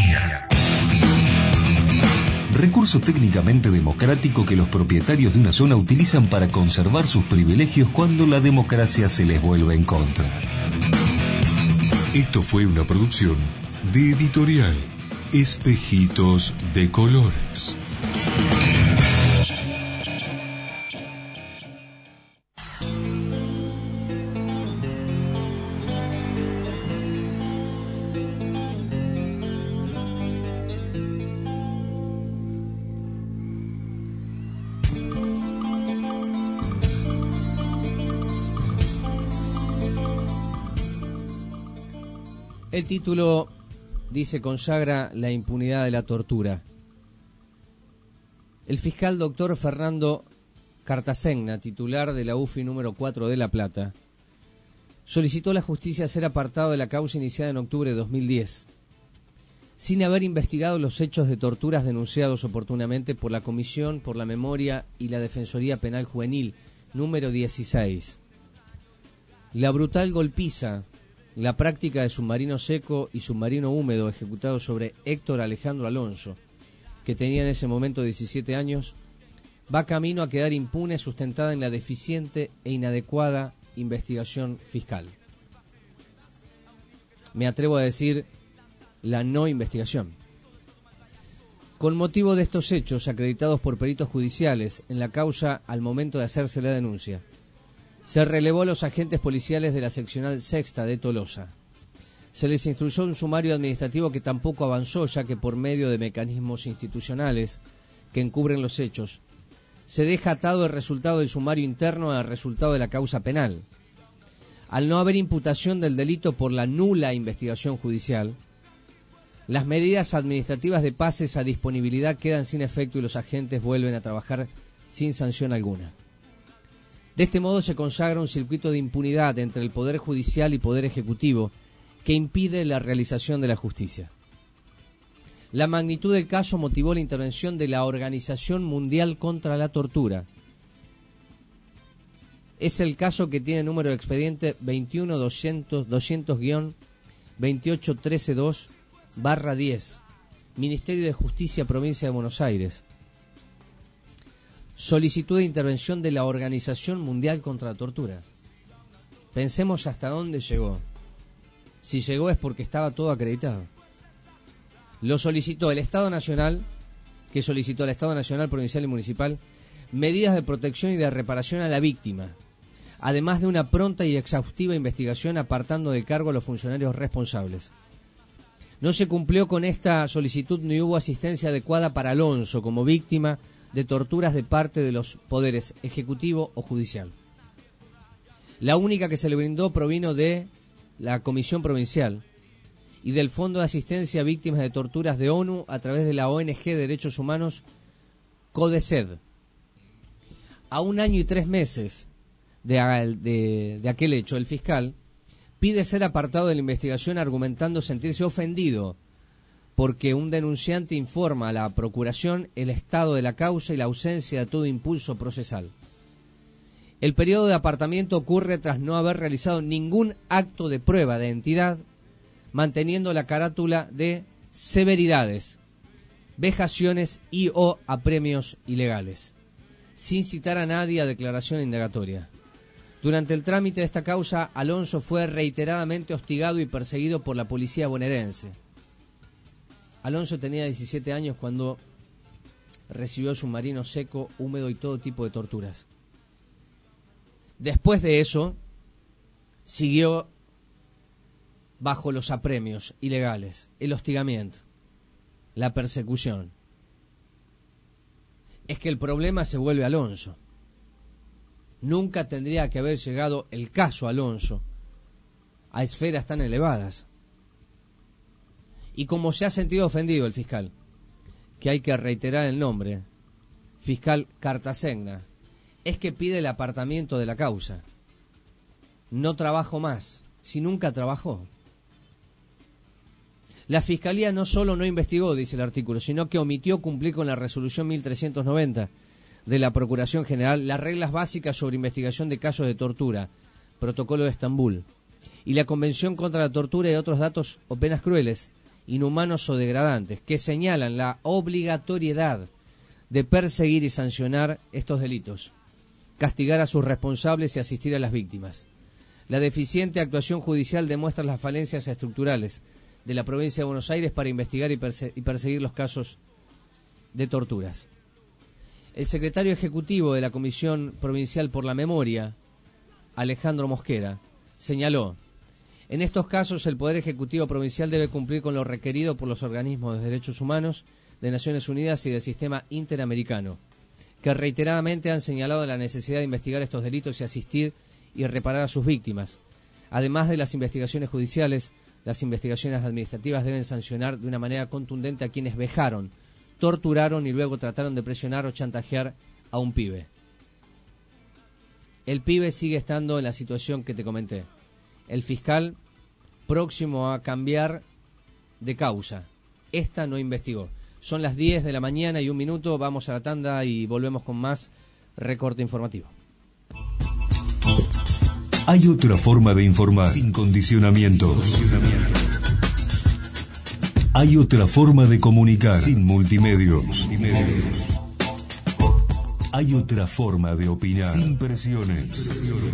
Recurso técnicamente democrático que los propietarios de una zona utilizan para conservar sus privilegios cuando la democracia se les vuelve en contra. Esto fue una producción de Editorial Espejitos de Colores. El título dice: consagra la impunidad de la tortura. El fiscal doctor Fernando Cartasegna, titular de la UFI número 4 de La Plata, solicitó a la justicia ser apartado de la causa iniciada en octubre de 2010, sin haber investigado los hechos de torturas denunciados oportunamente por la Comisión por la Memoria y la Defensoría Penal Juvenil número 16. La brutal golpiza, la práctica de submarino seco y submarino húmedo ejecutado sobre Héctor Alejandro Alonso, que tenía en ese momento 17 años, va camino a quedar impune, sustentada en la deficiente e inadecuada investigación fiscal. Me atrevo a decir, la no investigación. Con motivo de estos hechos, acreditados por peritos judiciales en la causa al momento de hacerse la denuncia, se relevó a los agentes policiales de la seccional sexta de Tolosa. Se les instruyó un sumario administrativo que tampoco avanzó, ya que por medio de mecanismos institucionales que encubren los hechos, se deja atado el resultado del sumario interno al resultado de la causa penal. Al no haber imputación del delito por la nula investigación judicial, las medidas administrativas de pases a disponibilidad quedan sin efecto y los agentes vuelven a trabajar sin sanción alguna. De este modo se consagra un circuito de impunidad entre el Poder Judicial y Poder Ejecutivo que impide la realización de la justicia. La magnitud del caso motivó la intervención de la Organización Mundial contra la Tortura. Es el caso que tiene número de expediente 21-200-28132-10, Ministerio de Justicia, Provincia de Buenos Aires. Solicitud de intervención de la Organización Mundial contra la Tortura. Pensemos hasta dónde llegó. Si llegó es porque estaba todo acreditado. Lo solicitó el Estado Nacional, que solicitó al Estado Nacional, Provincial y Municipal medidas de protección y de reparación a la víctima, además de una pronta y exhaustiva investigación apartando de cargo a los funcionarios responsables. No se cumplió con esta solicitud ni hubo asistencia adecuada para Alonso como víctima de torturas de parte de los poderes ejecutivo o judicial. La única que se le brindó provino de la Comisión Provincial y del Fondo de Asistencia a Víctimas de Torturas de ONU a través de la ONG de Derechos Humanos CODECED. A 1 año y 3 meses de aquel hecho, el fiscal pide ser apartado de la investigación argumentando sentirse ofendido porque un denunciante informa a la Procuración el estado de la causa y la ausencia de todo impulso procesal. El periodo de apartamiento ocurre tras no haber realizado ningún acto de prueba de identidad, manteniendo la carátula de severidades, vejaciones y o apremios ilegales, sin citar a nadie a declaración indagatoria. Durante el trámite de esta causa, Alonso fue reiteradamente hostigado y perseguido por la policía bonaerense. Alonso tenía 17 años cuando recibió submarino seco, húmedo y todo tipo de torturas. Después de eso, siguió bajo los apremios ilegales, el hostigamiento, la persecución. Es que el problema se vuelve Alonso. Nunca tendría que haber llegado el caso Alonso a esferas tan elevadas. Y como se ha sentido ofendido el fiscal, que hay que reiterar el nombre, fiscal Cartasegna, es que pide el apartamiento de la causa. No trabajo más, si nunca trabajó. La Fiscalía no solo no investigó, dice el artículo, sino que omitió cumplir con la resolución 1390 de la Procuración General, las reglas básicas sobre investigación de casos de tortura, Protocolo de Estambul, y la Convención contra la Tortura y otros datos o penas crueles, inhumanos o degradantes, que señalan la obligatoriedad de perseguir y sancionar estos delitos, castigar a sus responsables y asistir a las víctimas. La deficiente actuación judicial demuestra las falencias estructurales de la provincia de Buenos Aires para investigar y perseguir los casos de torturas. El secretario ejecutivo de la Comisión Provincial por la Memoria, Alejandro Mosquera, señaló: en estos casos el Poder Ejecutivo Provincial debe cumplir con lo requerido por los organismos de derechos humanos de Naciones Unidas y del sistema interamericano, que reiteradamente han señalado la necesidad de investigar estos delitos y asistir y reparar a sus víctimas. Además de las investigaciones judiciales, las investigaciones administrativas deben sancionar de una manera contundente a quienes vejaron, torturaron y luego trataron de presionar o chantajear a un pibe. El pibe sigue estando en la situación que te comenté. El fiscal próximo a cambiar de causa. Esta no investigó. Son las 10 de la mañana y 1 minuto. Vamos a la tanda y volvemos con más recorte informativo. Hay otra forma de informar sin condicionamientos. Hay otra forma de comunicar sin multimedios. Hay otra forma de opinar sin presiones.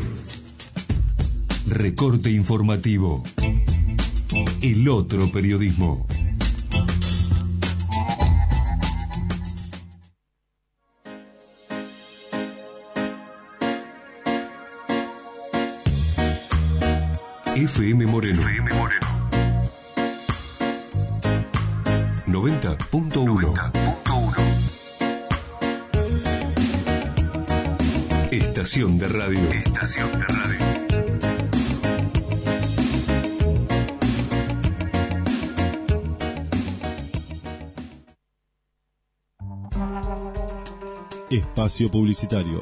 Recorte informativo. El otro periodismo. FM Moreno. 90.1. Estación de radio. Espacio publicitario.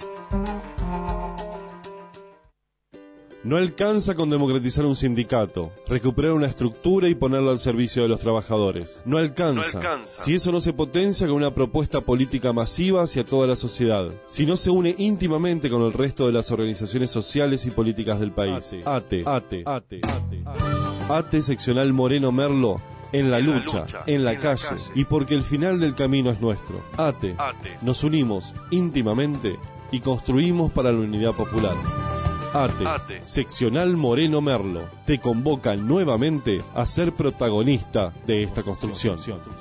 No alcanza con democratizar un sindicato, recuperar una estructura y ponerlo al servicio de los trabajadores. No alcanza. Si eso no se potencia con una propuesta política masiva hacia toda la sociedad. Si no se une íntimamente con el resto de las organizaciones sociales y políticas del país. ATE seccional Moreno Merlo. En la lucha, en la calle, y porque el final del camino es nuestro. ATE. Nos unimos íntimamente y construimos para la unidad popular. ATE, seccional Moreno Merlo, te convoca nuevamente a ser protagonista de esta construcción.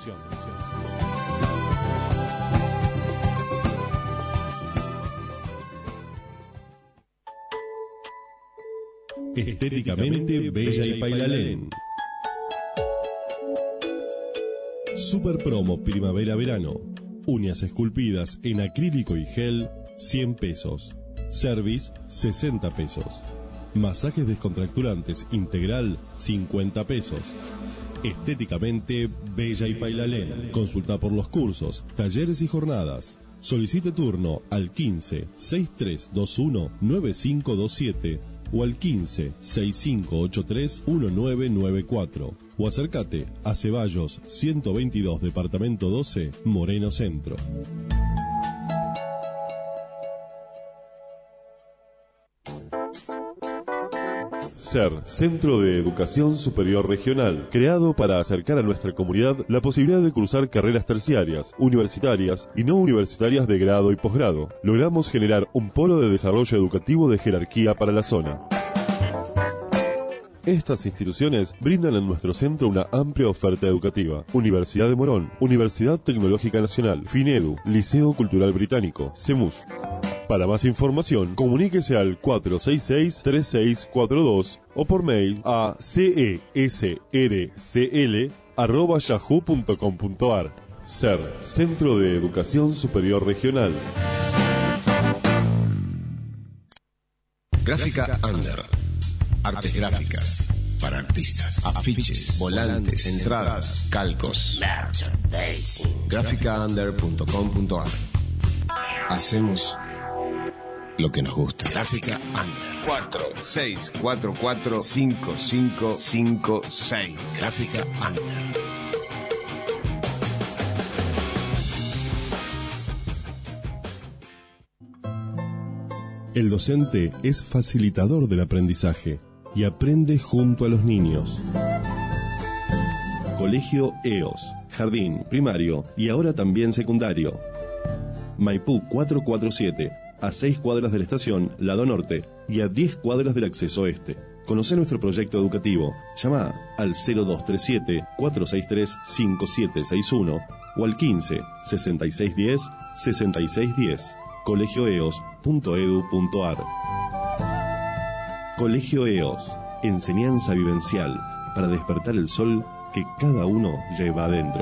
Estéticamente bella y Pailalén. Super promo primavera-verano. Uñas esculpidas en acrílico y gel, 100 pesos. Service, 60 pesos. Masajes descontracturantes integral, 50 pesos. Estéticamente bella y Pailalén. Consulta por los cursos, talleres y jornadas. Solicite turno al 15 6321 9527 o al 15 6583 1994 o acércate a Ceballos 122 Departamento 12 Moreno Centro. SER, Centro de Educación Superior Regional, creado para acercar a nuestra comunidad la posibilidad de cursar carreras terciarias, universitarias y no universitarias de grado y posgrado. Logramos generar un polo de desarrollo educativo de jerarquía para la zona. Estas instituciones brindan en nuestro centro una amplia oferta educativa. Universidad de Morón, Universidad Tecnológica Nacional, FINEDU, Liceo Cultural Británico, CEMUS. Para más información, comuníquese al 466-3642 o por mail a cesrcl@yahoo.com.ar. SER, Centro de Educación Superior Regional. Gráfica Under. Artes gráficas para artistas. Afiches, volantes, entradas, calcos. Gráficaunder.com.ar. Hacemos lo que nos gusta. Gráfica Under. 46445556. Gráfica Under. El docente es facilitador del aprendizaje y aprende junto a los niños. Colegio EOS, jardín, primario y ahora también secundario. Maipú 447, a 6 cuadras de la estación Lado Norte y a 10 cuadras del acceso este. Conoce nuestro proyecto educativo. Llama al 0237-463-5761 o al 15-6610-6610. colegioeos.edu.ar. Colegio EOS. Enseñanza vivencial para despertar el sol que cada uno lleva adentro.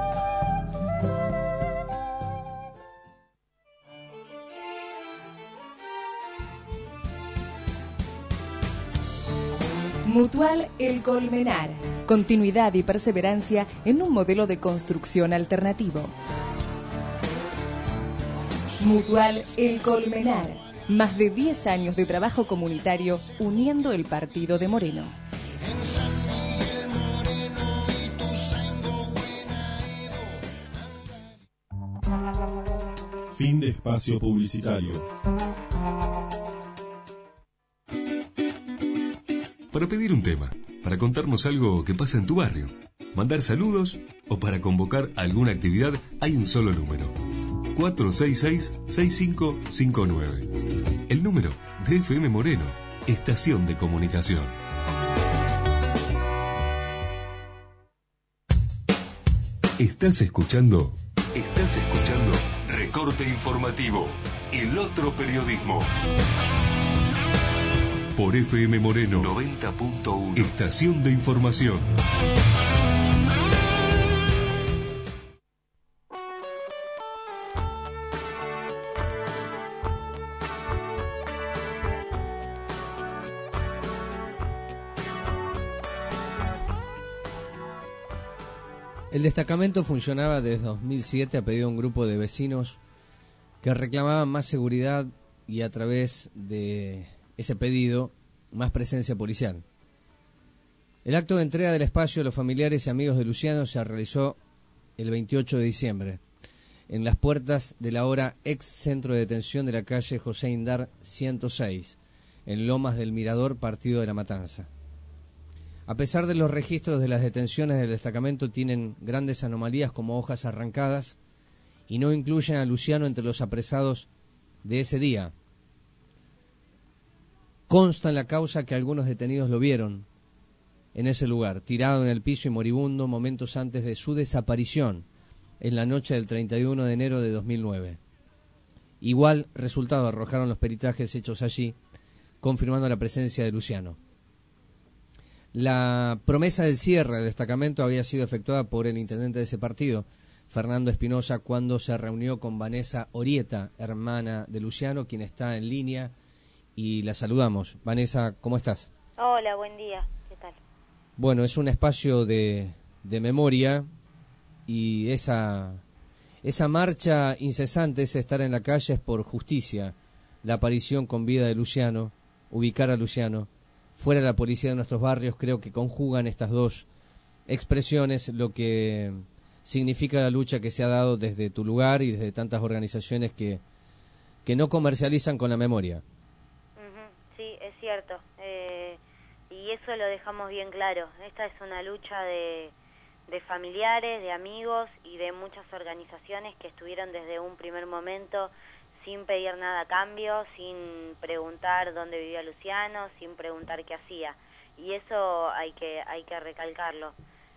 Mutual El Colmenar. Continuidad y perseverancia en un modelo de construcción alternativo. Mutual El Colmenar. Más de 10 años de trabajo comunitario uniendo el partido de Moreno. Fin de espacio publicitario. Para pedir un tema, para contarnos algo que pasa en tu barrio, mandar saludos o para convocar alguna actividad, hay un solo número: 466-6559. El número de FM Moreno, Estación de Comunicación. Estás escuchando Recorte Informativo, el otro periodismo. Por FM Moreno 90.1, Estación de Información. El destacamento funcionaba desde 2007 a pedido de un grupo de vecinos que reclamaban más seguridad y a través de ese pedido más presencia policial. El acto de entrega del espacio a los familiares y amigos de Luciano se realizó el 28 de diciembre en las puertas del ahora ex centro de detención de la calle José Indar 106, en Lomas del Mirador, partido de La Matanza. A pesar de los registros de las detenciones del destacamento, tienen grandes anomalías como hojas arrancadas y no incluyen a Luciano entre los apresados de ese día. Consta en la causa que algunos detenidos lo vieron en ese lugar, tirado en el piso y moribundo momentos antes de su desaparición, en la noche del 31 de enero de 2009. Igual resultado arrojaron los peritajes hechos allí, confirmando la presencia de Luciano. La promesa del cierre del destacamento había sido efectuada por el intendente de ese partido, Fernando Espinosa, cuando se reunió con Vanessa Orieta, hermana de Luciano, quien está en línea, y la saludamos. Vanessa, ¿cómo estás? Hola, buen día. ¿Qué tal? Bueno, es un espacio de memoria y esa marcha incesante, ese estar en la calle, es por justicia, la aparición con vida de Luciano, ubicar a Luciano. Fuera de la policía de nuestros barrios, creo que conjugan estas dos expresiones lo que significa la lucha que se ha dado desde tu lugar y desde tantas organizaciones que no comercializan con la memoria. Sí, es cierto. Y eso lo dejamos bien claro. Esta es una lucha de familiares, de amigos y de muchas organizaciones que estuvieron desde un primer momento sin pedir nada a cambio, sin preguntar dónde vivía Luciano, sin preguntar qué hacía. Y eso hay que recalcarlo.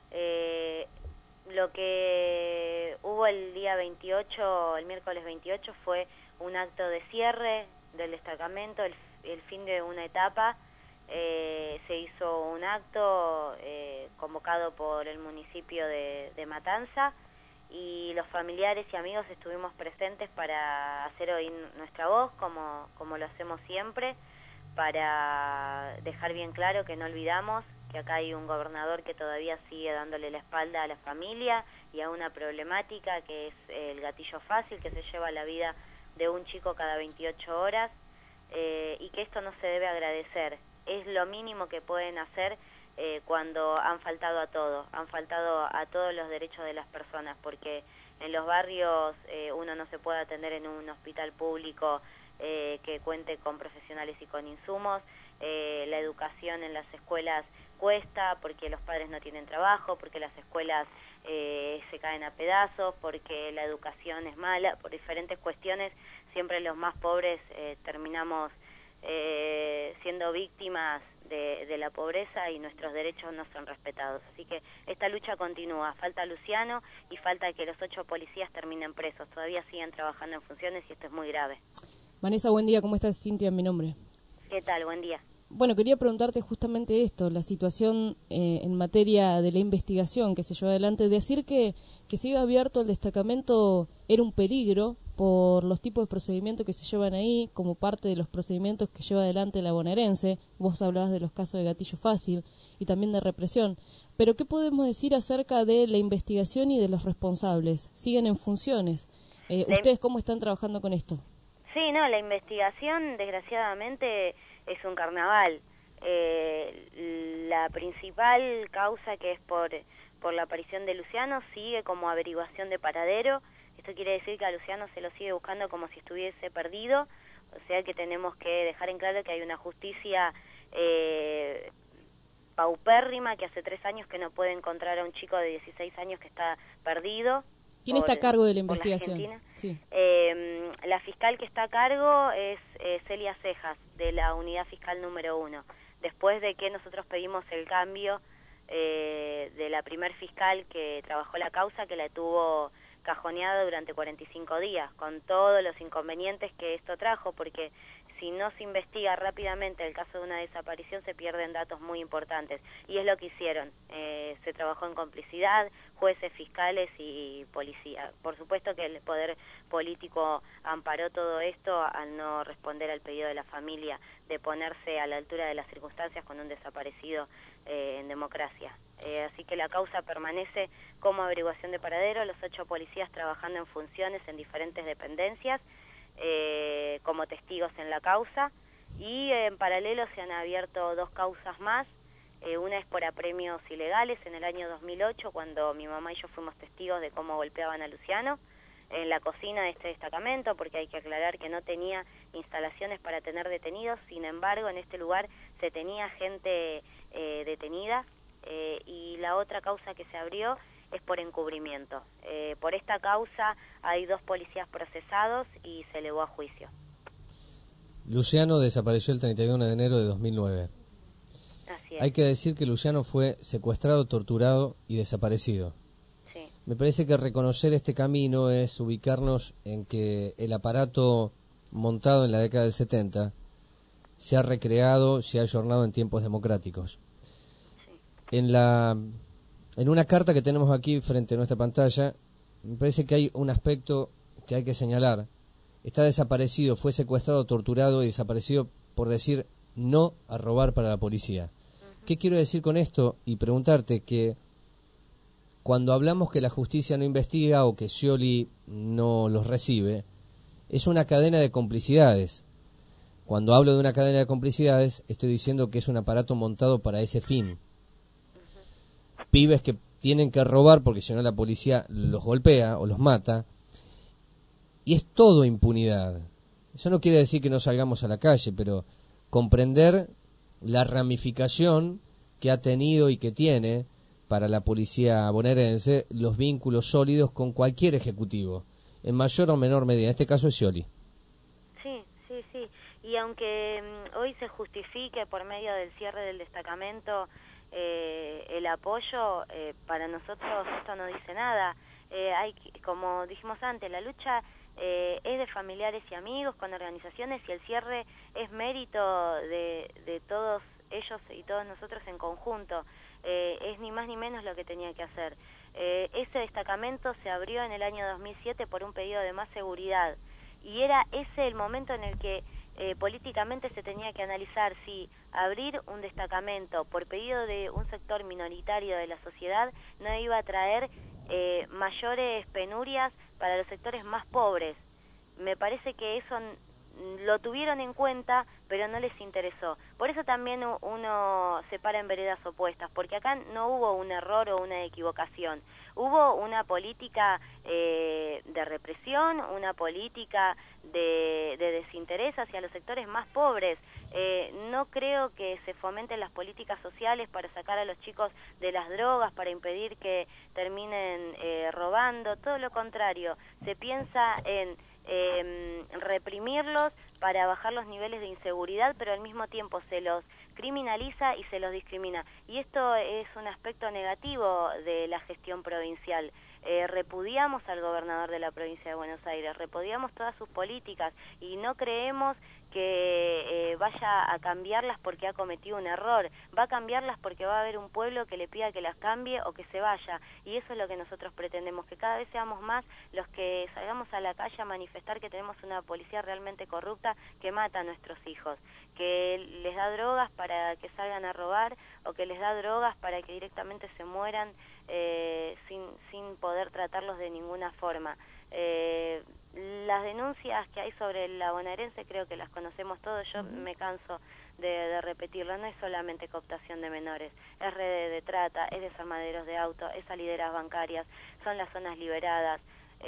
Lo que hubo el día 28, el miércoles 28, fue un acto de cierre del destacamento, el fin de una etapa. Se hizo un acto convocado por el municipio de Matanza, y los familiares y amigos estuvimos presentes para hacer oír nuestra voz, como lo hacemos siempre, para dejar bien claro que no olvidamos que acá hay un gobernador que todavía sigue dándole la espalda a la familia y a una problemática que es el gatillo fácil, que se lleva la vida de un chico cada 28 horas, y que esto no se debe agradecer. Es lo mínimo que pueden hacer cuando han faltado a todos los derechos de las personas, porque en los barrios uno no se puede atender en un hospital público que cuente con profesionales y con insumos. La educación en las escuelas cuesta porque los padres no tienen trabajo, porque las escuelas se caen a pedazos, porque la educación es mala, por diferentes cuestiones. Siempre los más pobres terminamos siendo víctimas de la pobreza y nuestros derechos no son respetados. Así que esta lucha continúa. Falta Luciano y falta que los 8 policías terminen presos. Todavía siguen trabajando en funciones y esto es muy grave. Vanessa, buen día. ¿Cómo estás? Cintia, mi nombre. ¿Qué tal? Buen día. Bueno, quería preguntarte justamente esto, la situación en materia de la investigación que se lleva adelante. Decir que siga abierto el destacamento era un peligro por los tipos de procedimientos que se llevan ahí, como parte de los procedimientos que lleva adelante la bonaerense. Vos hablabas de los casos de gatillo fácil y también de represión. Pero ¿qué podemos decir acerca de la investigación y de los responsables? ¿Siguen en funciones? ¿Ustedes cómo están trabajando con esto? Sí, no, la investigación, desgraciadamente, es un carnaval. La principal causa, que es por la aparición de Luciano, sigue como averiguación de paradero. Esto quiere decir que a Luciano se lo sigue buscando como si estuviese perdido, o sea que tenemos que dejar en claro que hay una justicia paupérrima, que hace 3 años que no puede encontrar a un chico de 16 años que está perdido. ¿Quién está a cargo de la investigación? Sí. La fiscal que está a cargo es Celia Cejas, de la unidad fiscal número 1. Después de que nosotros pedimos el cambio de la primer fiscal que trabajó la causa, que la tuvo cajoneada durante 45 días, con todos los inconvenientes que esto trajo, porque si no se investiga rápidamente el caso de una desaparición se pierden datos muy importantes, y es lo que hicieron. Se trabajó en complicidad, jueces, fiscales y policía. Por supuesto que el poder político amparó todo esto al no responder al pedido de la familia de ponerse a la altura de las circunstancias con un desaparecido en democracia. Así que la causa permanece como averiguación de paradero, los 8 policías trabajando en funciones en diferentes dependencias, como testigos en la causa, y en paralelo se han abierto 2 causas más. Una es por apremios ilegales en el año 2008, cuando mi mamá y yo fuimos testigos de cómo golpeaban a Luciano en la cocina de este destacamento, porque hay que aclarar que no tenía instalaciones para tener detenidos. Sin embargo, en este lugar se tenía gente detenida, y la otra causa que se abrió es por encubrimiento. Por esta causa hay 2 policías procesados y se elevó a juicio. Luciano desapareció el 31 de enero de 2009. Así es. Hay que decir que Luciano fue secuestrado, torturado y desaparecido. Sí. Me parece que reconocer este camino es ubicarnos en que el aparato montado en la década del 70 se ha recreado, se ha ayornado en tiempos democráticos. Sí. En una carta que tenemos aquí frente a nuestra pantalla, me parece que hay un aspecto que hay que señalar. Está desaparecido, fue secuestrado, torturado y desaparecido por decir no a robar para la policía. ¿Qué quiero decir con esto? Y preguntarte que cuando hablamos que la justicia no investiga o que Scioli no los recibe, es una cadena de complicidades. Cuando hablo de una cadena de complicidades, estoy diciendo que es un aparato montado para ese fin. Pibes que tienen que robar porque si no la policía los golpea o los mata, y es todo impunidad. Eso no quiere decir que no salgamos a la calle, pero comprender la ramificación que ha tenido y que tiene para la policía bonaerense los vínculos sólidos con cualquier ejecutivo, en mayor o menor medida. En este caso es Scioli. Sí. Y aunque hoy se justifique por medio del cierre del destacamento el apoyo, para nosotros esto no dice nada. Como dijimos antes, la lucha es de familiares y amigos, con organizaciones, y el cierre es mérito de todos ellos y todos nosotros en conjunto. Es ni más ni menos lo que tenía que hacer. Ese destacamento se abrió en el año 2007 por un pedido de más seguridad, y era ese el momento en el que políticamente se tenía que analizar si abrir un destacamento por pedido de un sector minoritario de la sociedad no iba a traer mayores penurias para los sectores más pobres. Me parece que eso lo tuvieron en cuenta, pero no les interesó. Por eso también uno se para en veredas opuestas, porque acá no hubo un error o una equivocación. Hubo una política de represión, una política de desinterés hacia los sectores más pobres. No creo que se fomenten las políticas sociales para sacar a los chicos de las drogas, para impedir que terminen robando. Todo lo contrario, se piensa en reprimirlos para bajar los niveles de inseguridad, pero al mismo tiempo se los criminaliza y se los discrimina. Y esto es un aspecto negativo de la gestión provincial. Repudiamos al gobernador de la provincia de Buenos Aires, repudiamos todas sus políticas y no creemos que vaya a cambiarlas porque ha cometido un error. Va a cambiarlas porque va a haber un pueblo que le pida que las cambie o que se vaya. Y eso es lo que nosotros pretendemos, que cada vez seamos más los que salgamos a la calle a manifestar que tenemos una policía realmente corrupta que mata a nuestros hijos, que les da drogas para que salgan a robar o que les da drogas para que directamente se mueran sin poder tratarlos de ninguna forma. Las denuncias que hay sobre la bonaerense creo que las conocemos todos. Yo me canso de repetirlo. No es solamente cooptación de menores, es redes de trata, es desarmaderos de auto, es salideras bancarias, son las zonas liberadas.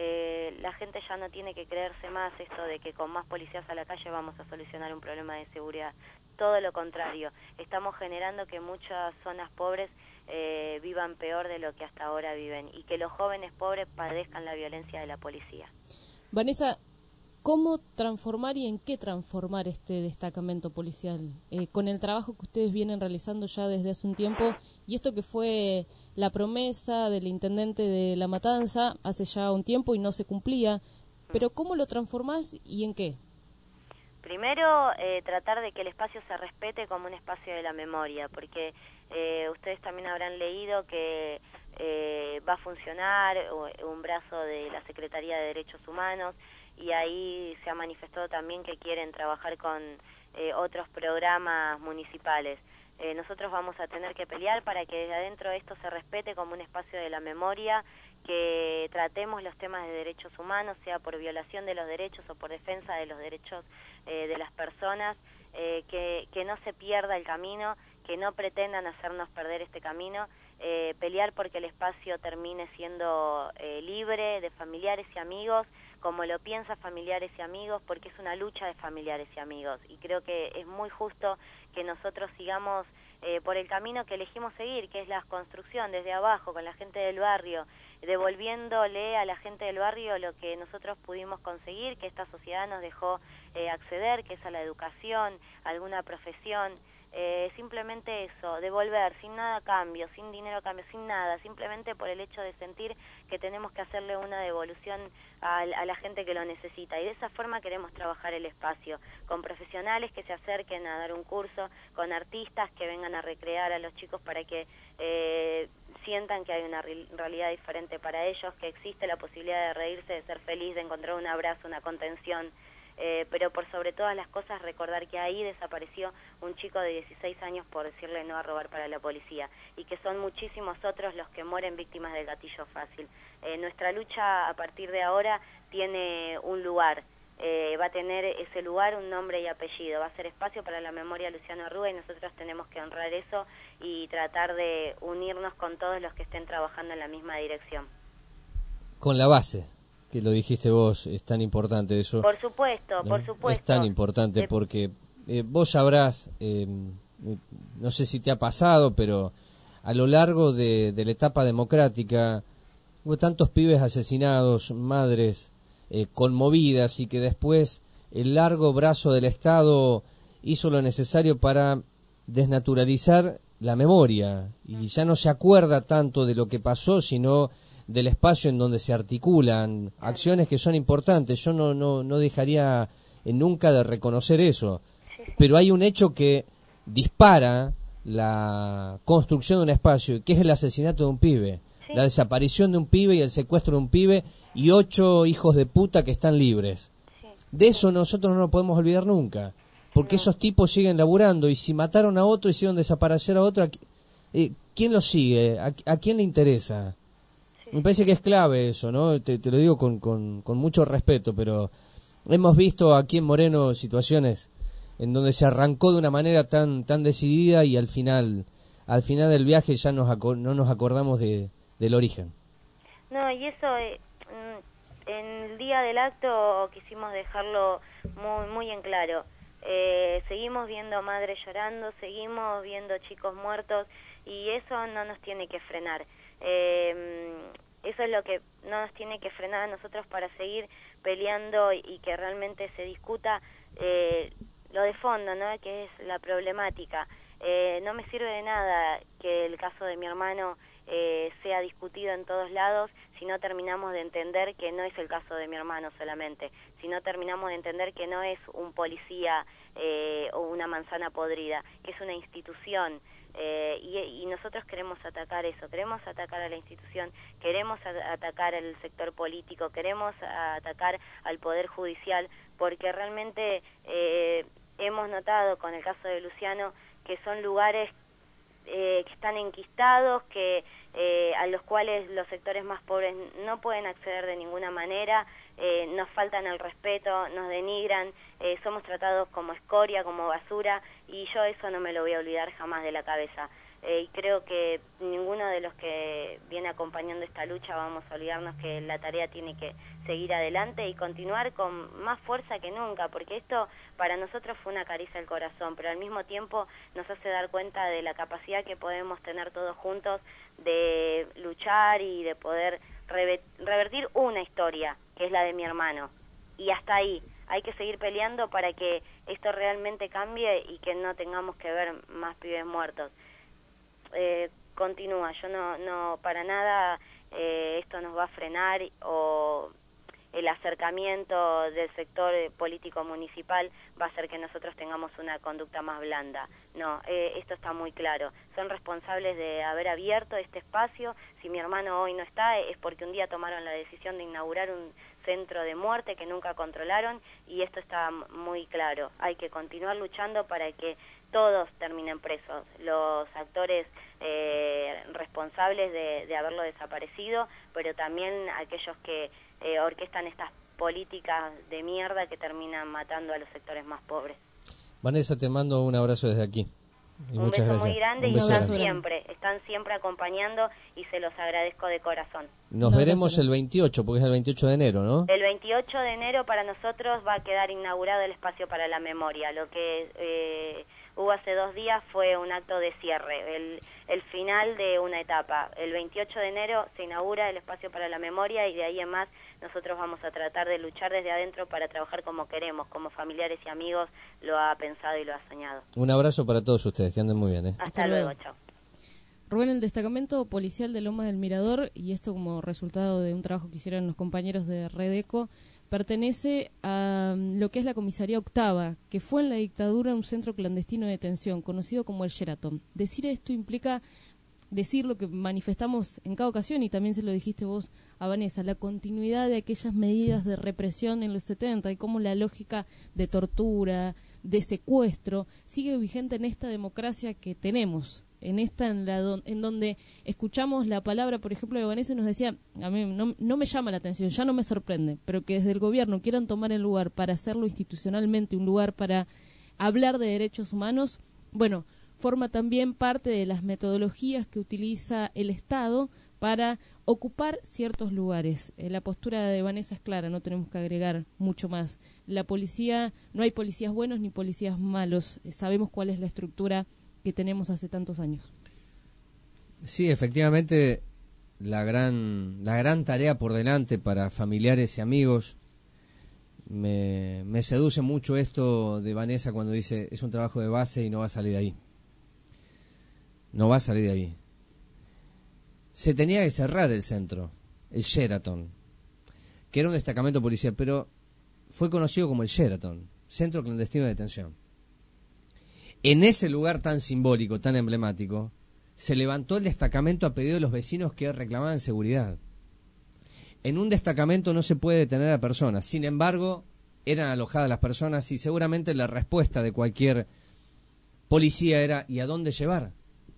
La gente ya no tiene que creerse más esto de que con más policías a la calle vamos a solucionar un problema de seguridad. Todo lo contrario, estamos generando que muchas zonas pobres vivan peor de lo que hasta ahora viven y que los jóvenes pobres padezcan la violencia de la policía. Vanessa, ¿cómo transformar y en qué transformar este destacamento policial? Con el trabajo que ustedes vienen realizando ya desde hace un tiempo y esto que fue la promesa del intendente de La Matanza hace ya un tiempo y no se cumplía, pero ¿cómo lo transformás y en qué? Primero, tratar de que el espacio se respete como un espacio de la memoria, porque ustedes también habrán leído que va a funcionar un brazo de la Secretaría de Derechos Humanos y ahí se ha manifestado también que quieren trabajar con otros programas municipales. Nosotros vamos a tener que pelear para que desde adentro esto se respete como un espacio de la memoria, que tratemos los temas de derechos humanos, sea por violación de los derechos o por defensa de los derechos de las personas, que no se pierda el camino, que no pretendan hacernos perder este camino, pelear porque el espacio termine siendo libre de familiares y amigos, como lo piensan familiares y amigos, porque es una lucha de familiares y amigos, y creo que es muy justo que nosotros sigamos por el camino que elegimos seguir, que es la construcción desde abajo, con la gente del barrio, devolviéndole a la gente del barrio lo que nosotros pudimos conseguir, que esta sociedad nos dejó acceder, que es a la educación, a alguna profesión. Simplemente eso, devolver, sin nada a cambio, sin dinero a cambio, sin nada, simplemente por el hecho de sentir que tenemos que hacerle una devolución a la gente que lo necesita, y de esa forma queremos trabajar el espacio, con profesionales que se acerquen a dar un curso, con artistas que vengan a recrear a los chicos para que sientan que hay una realidad diferente para ellos, que existe la posibilidad de reírse, de ser feliz, de encontrar un abrazo, una contención. Pero por sobre todas las cosas recordar que ahí desapareció un chico de 16 años por decirle no a robar para la policía, y que son muchísimos otros los que mueren víctimas del gatillo fácil. Nuestra lucha a partir de ahora tiene un lugar, va a tener ese lugar un nombre y apellido, va a ser espacio para la memoria de Luciano Arruga, y nosotros tenemos que honrar eso y tratar de unirnos con todos los que estén trabajando en la misma dirección. Con la base, que lo dijiste vos, es tan importante eso. Por supuesto, ¿no? Por supuesto. Es tan importante porque vos sabrás, no sé si te ha pasado, pero a lo largo de la etapa democrática hubo tantos pibes asesinados, madres conmovidas, y que después el largo brazo del Estado hizo lo necesario para desnaturalizar la memoria, y ya no se acuerda tanto de lo que pasó, sino del espacio en donde se articulan acciones que son importantes. Yo no dejaría nunca de reconocer eso, pero hay un hecho que dispara la construcción de un espacio, que es el asesinato de un pibe, la desaparición de un pibe y el secuestro de un pibe y 8 hijos de puta que están libres. De eso nosotros no nos podemos olvidar nunca, porque esos tipos siguen laburando, y si mataron a otro, hicieron desaparecer a otro, ¿quién lo sigue? ¿A quién le interesa? Me parece que es clave eso, ¿no? Te lo digo con mucho respeto, pero Hemos visto aquí en Moreno situaciones en donde se arrancó de una manera tan decidida y al final del viaje ya no nos acordamos del origen. No, y eso en el día del acto quisimos dejarlo muy en claro. Seguimos viendo madres llorando, seguimos viendo chicos muertos y eso no nos tiene que frenar. Eso es lo que no nos tiene que frenar a nosotros para seguir peleando y que realmente se discuta lo de fondo, ¿no? Que es la problemática. No me sirve de nada que el caso de mi hermano sea discutido en todos lados si no terminamos de entender que no es el caso de mi hermano solamente, si no terminamos de entender que no es un policía o una manzana podrida, que es una institución. Y nosotros queremos atacar eso, queremos atacar a la institución, queremos atacar al sector político, queremos atacar al Poder Judicial, porque realmente hemos notado con el caso de Luciano que son lugares que están enquistados, que a los cuales los sectores más pobres no pueden acceder de ninguna manera, nos faltan el respeto, nos denigran, somos tratados como escoria, como basura, y yo eso no me lo voy a olvidar jamás de la cabeza. Y creo que ninguno de los que viene acompañando esta lucha vamos a olvidarnos que la tarea tiene que seguir adelante y continuar con más fuerza que nunca, porque esto para nosotros fue una caricia al corazón, pero al mismo tiempo nos hace dar cuenta de la capacidad que podemos tener todos juntos de luchar y de poder revertir una historia, que es la de mi hermano, y hasta ahí. Hay que seguir peleando para que esto realmente cambie y que no tengamos que ver más pibes muertos. Continúa, yo no para nada esto nos va a frenar o el acercamiento del sector político municipal va a hacer que nosotros tengamos una conducta más blanda. No, esto está muy claro. Son responsables de haber abierto este espacio. Si mi hermano hoy no está es porque un día tomaron la decisión de inaugurar un centro de muerte que nunca controlaron y esto está muy claro. Hay que continuar luchando para que todos terminen presos, los actores responsables de haberlo desaparecido, pero también aquellos que orquestan estas políticas de mierda que terminan matando a los sectores más pobres. Vanessa, te mando un abrazo desde aquí. Y un muchas beso gracias. muy grande y están siempre acompañando y se los agradezco de corazón. Nos veremos el 28, porque es el 28 de enero, ¿no? El 28 de enero para nosotros va a quedar inaugurado el espacio para la memoria. Lo que hubo hace 2 días fue un acto de cierre, el final de una etapa. El 28 de enero se inaugura el espacio para la memoria y de ahí en más nosotros vamos a tratar de luchar desde adentro para trabajar como queremos, como familiares y amigos lo ha pensado y lo ha soñado. Un abrazo para todos ustedes, que anden muy bien. Hasta luego, chao. Rubén, el destacamento policial de Lomas del Mirador, y esto como resultado de un trabajo que hicieron los compañeros de Redeco, pertenece a lo que es la comisaría octava, que fue en la dictadura un centro clandestino de detención, conocido como el Sheraton. Decir esto implica decir lo que manifestamos en cada ocasión, y también se lo dijiste vos a Vanessa, la continuidad de aquellas medidas de represión en los 70 y cómo la lógica de tortura, de secuestro, sigue vigente en esta democracia que tenemos. En donde escuchamos la palabra, por ejemplo, de Vanessa y nos decía, a mí no me llama la atención, ya no me sorprende, pero que desde el gobierno quieran tomar el lugar para hacerlo institucionalmente, un lugar para hablar de derechos humanos, bueno, forma también parte de las metodologías que utiliza el Estado para ocupar ciertos lugares. La postura de Vanessa es clara, no tenemos que agregar mucho más. La policía, no hay policías buenos ni policías malos, sabemos cuál es la estructura que tenemos hace tantos años. Sí, efectivamente, la gran tarea por delante para familiares y amigos. Me seduce mucho esto de Vanessa cuando dice es un trabajo de base y no va a salir de ahí. No va a salir de ahí. Se tenía que cerrar el centro, el Sheraton, que era un destacamento policial, pero fue conocido como el Sheraton, Centro Clandestino de Detención. En ese lugar tan simbólico, tan emblemático, se levantó el destacamento a pedido de los vecinos que reclamaban seguridad. En un destacamento no se puede detener a personas, sin embargo, eran alojadas las personas y seguramente la respuesta de cualquier policía era ¿y a dónde llevar?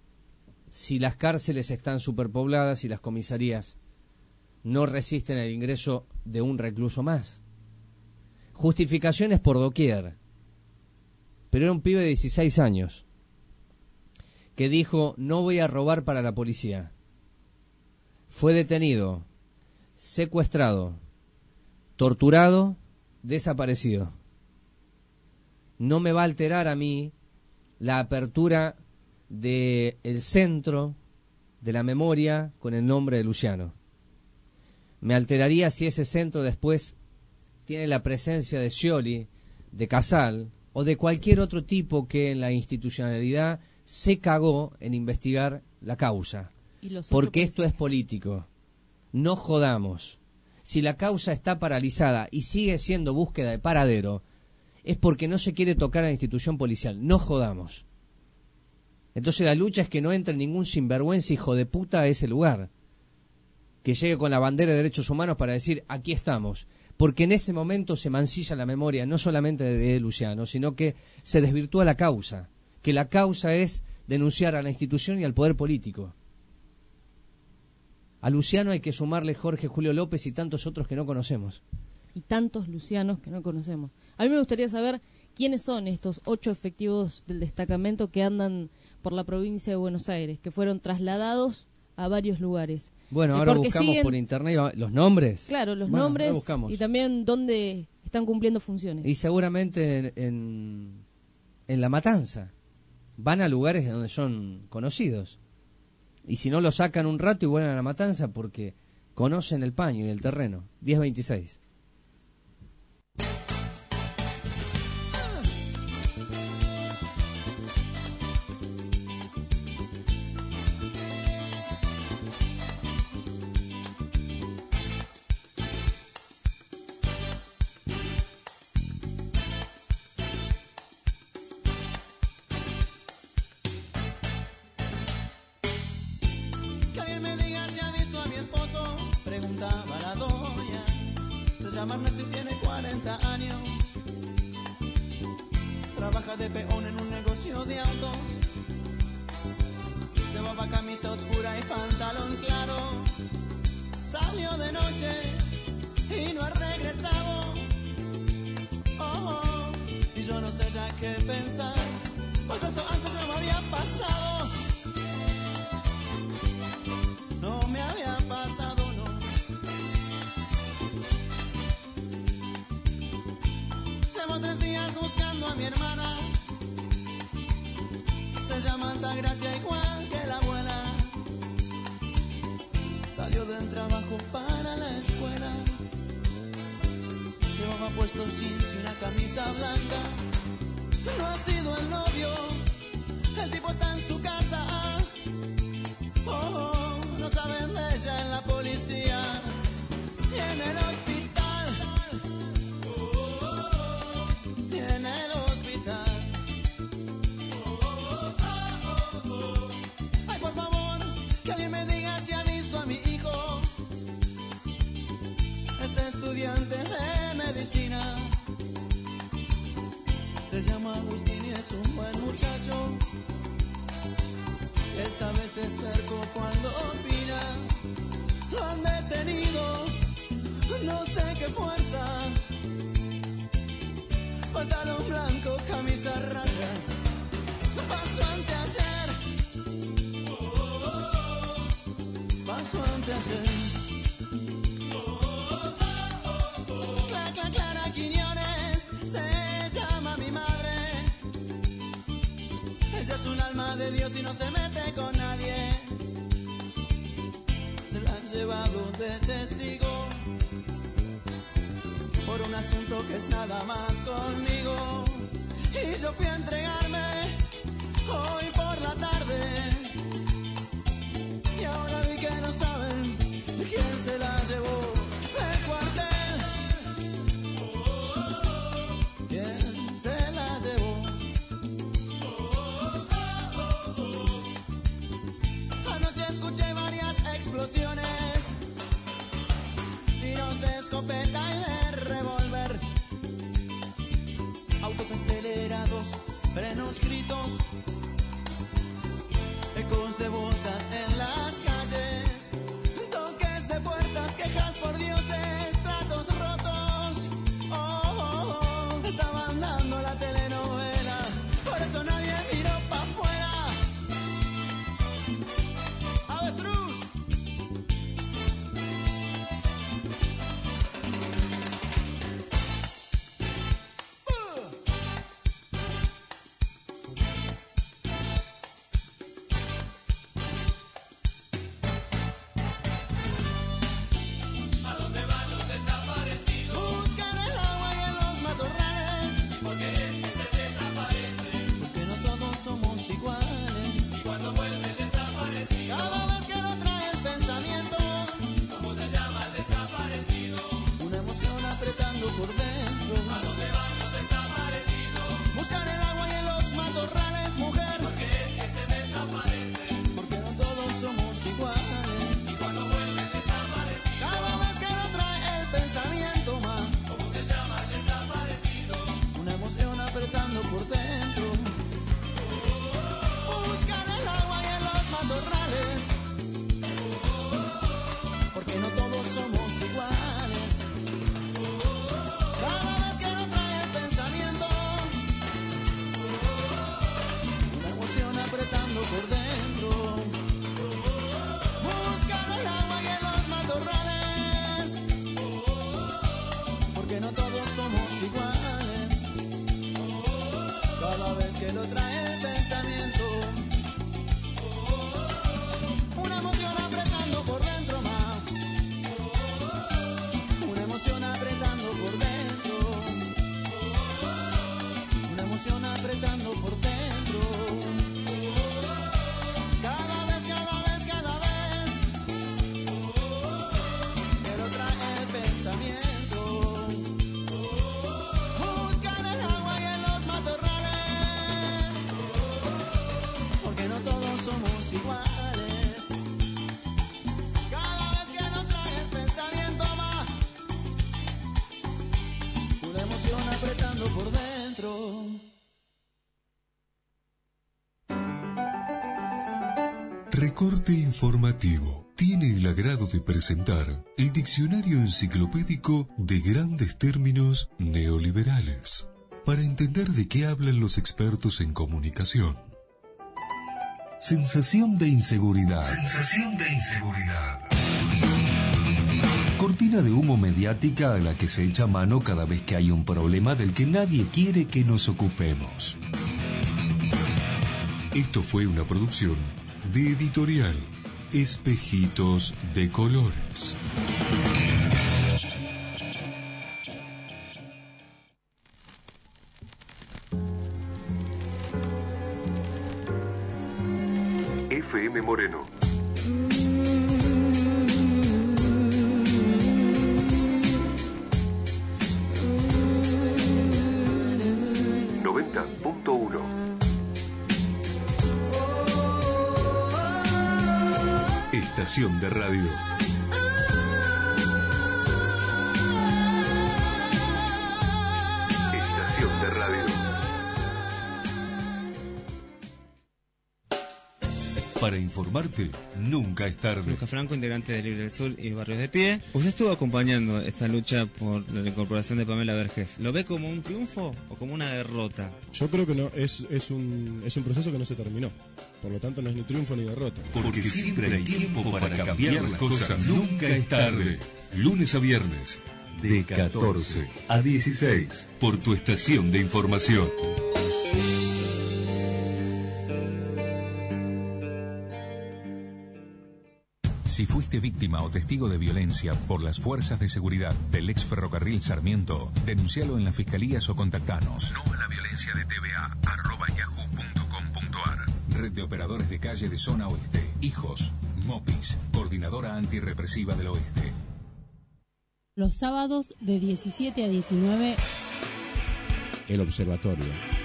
Si las cárceles están superpobladas y las comisarías no resisten el ingreso de un recluso más. justificaciones por doquier. Pero era un pibe de 16 años que dijo: no voy a robar para la policía. Fue detenido, secuestrado, torturado, desaparecido. No me va a alterar a mí la apertura del centro de la memoria con el nombre de Luciano. Me alteraría si ese centro después tiene la presencia de Scioli, de Casal o de cualquier otro tipo que en la institucionalidad se cagó en investigar la causa. Porque esto es político. No jodamos. Si la causa está paralizada y sigue siendo búsqueda de paradero, es porque no se quiere tocar a la institución policial. No jodamos. Entonces la lucha es que no entre ningún sinvergüenza hijo de puta a ese lugar, que llegue con la bandera de derechos humanos para decir: aquí estamos. Porque en ese momento se mancilla la memoria, no solamente de Luciano, sino que se desvirtúa la causa. Que la causa es denunciar a la institución y al poder político. A Luciano hay que sumarle Jorge Julio López y tantos otros que no conocemos. Y tantos Lucianos que no conocemos. A mí me gustaría saber quiénes son estos 8 efectivos del destacamento que andan por la provincia de Buenos Aires, que fueron trasladados a varios lugares. Bueno, ahora buscamos por internet los nombres. Claro, los nombres y también dónde están cumpliendo funciones. Y seguramente en La Matanza. Van a lugares donde son conocidos. Y si no, lo sacan un rato y vuelven a La Matanza porque conocen el paño y el terreno. 1026. Ernesto tiene 40 años. Trabaja de peón en un negocio de autos. Llevaba camisa oscura y pantalón claro. Salió de noche y no ha regresado. Oh, y yo no sé ya qué pensar, pues esto antes no me había pasado. No me había pasado. Llevo 3 días buscando a mi hermana. Se llama Altagracia igual que la abuela. Salió del trabajo para la escuela. Llevaba puesto jeans y una camisa blanca. No ha sido el novio, el tipo está en su casa. Oh, no saben de ella en la policía y en el hospital. Estudiante de medicina, se llama Agustín y es un buen muchacho. Esta vez es terco cuando opina. Lo han detenido, no sé qué fuerza. Pantalón blanco, camisa rayas. Pasó anteayer. Pasó anteayer. Clara Quiñones se llama mi madre. Ella es un alma de Dios y no se mete con nadie. Se la han llevado de testigo por un asunto que es nada más conmigo. Y yo fui a entregarme hoy por la tarde. Y ahora vi que no saben quién se la llevó del cuartel. Explosiones, tiros de escopeta y de revólver, autos acelerados, frenos, gritos, ecos de botas en las calles, toques de puertas, quejas por dioses, platos rotos. Oh, oh, matorrales, mujer. Porque es que se desaparecen. Porque no todos somos iguales. Y cuando vuelven desaparecidos. Cada vez que lo trae el pensamiento más. ¿Cómo se llama el desaparecido? Una emoción apretando por dentro. Buscan el agua y en los matorrales. Porque no todos somos iguales. Cada vez que lo trae el pensamiento. Una emoción apretando por dentro. Buscan el agua y en los matorrales. Porque no todos somos iguales. Cada vez que lo trae el pensamiento. Una emoción apretando por dentro más. Una emoción apretando por dentro. Una emoción apretando por dentro. Cada vez que lo trae el pensamiento. Buscan el agua y en los matorrales. Porque no todos somos iguales. Cada vez que lo trae el pensamiento más. Una emoción apretando por dentro. Recorte informativo. Tiene el agrado de presentar el diccionario enciclopédico de grandes términos neoliberales, para entender de qué hablan los expertos en comunicación. Sensación de inseguridad. Sensación de inseguridad. Cortina de humo mediática a la que se echa mano cada vez que hay un problema del que nadie quiere que nos ocupemos. Esto fue una producción de Editorial Espejitos de Colores. FM Moreno. Estación de radio. Estación de radio. Para informarte, nunca es tarde. Lucas Franco, integrante de Libre del Sur y Barrios de Pie. Usted estuvo acompañando esta lucha por la incorporación de Pamela Vergés. ¿Lo ve como un triunfo o como una derrota? Yo creo que no, es un proceso que no se terminó. Por lo tanto, no es ni triunfo ni derrota. Porque siempre hay tiempo para cambiar las cosas. Nunca es tarde. Lunes a viernes, de 14 a 16, por tu estación de información. Si fuiste víctima o testigo de violencia por las fuerzas de seguridad del ex ferrocarril Sarmiento, denuncialo en las fiscalías o contactanos. No a la violencia de tva@yahoo.com.ar. Red de Operadores de Calle de Zona Oeste. Hijos. MOPIS. Coordinadora Antirrepresiva del Oeste. Los sábados de 17 a 19. El Observatorio.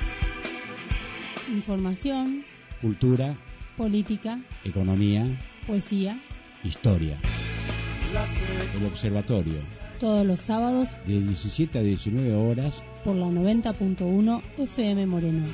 Información. Cultura. Política. Economía. Poesía. Historia. El Observatorio. Todos los sábados de 17 a 19 horas por la 90.1 FM Moreno.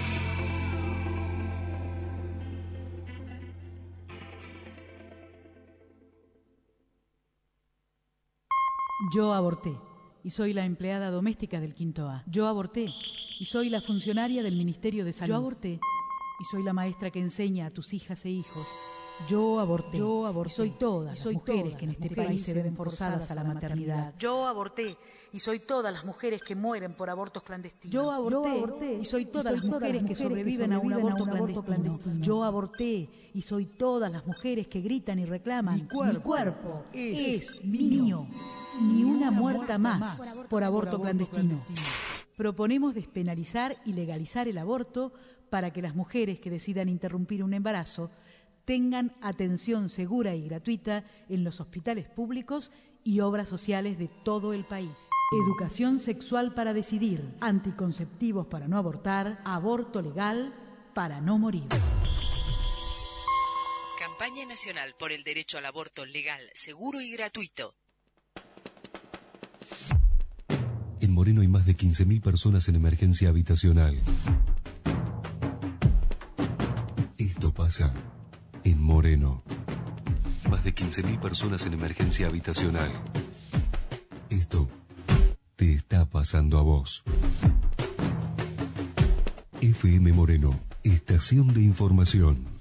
Yo aborté y soy la empleada doméstica del Quinto A. Yo aborté y soy la funcionaria del Ministerio de Salud. Yo aborté y soy la maestra que enseña a tus hijas e hijos. Yo aborté. Soy todas las mujeres que en este país se ven forzadas a la maternidad. Yo aborté y soy todas las mujeres que mueren por abortos clandestinos. Yo aborté y soy todas las mujeres que sobreviven a un aborto clandestino. Yo aborté y soy todas las mujeres que gritan y reclaman: mi cuerpo es mío. Ni una muerta más por aborto clandestino. Proponemos despenalizar y legalizar el aborto para que las mujeres que decidan interrumpir un embarazo tengan atención segura y gratuita en los hospitales públicos y obras sociales de todo el país. Educación sexual para decidir, anticonceptivos para no abortar, aborto legal para no morir. Campaña Nacional por el Derecho al Aborto Legal, Seguro y Gratuito. En Moreno hay más de 15.000 personas en emergencia habitacional. Esto pasa en Moreno. Más de 15.000 personas en emergencia habitacional. Esto te está pasando a vos. FM Moreno, estación de información.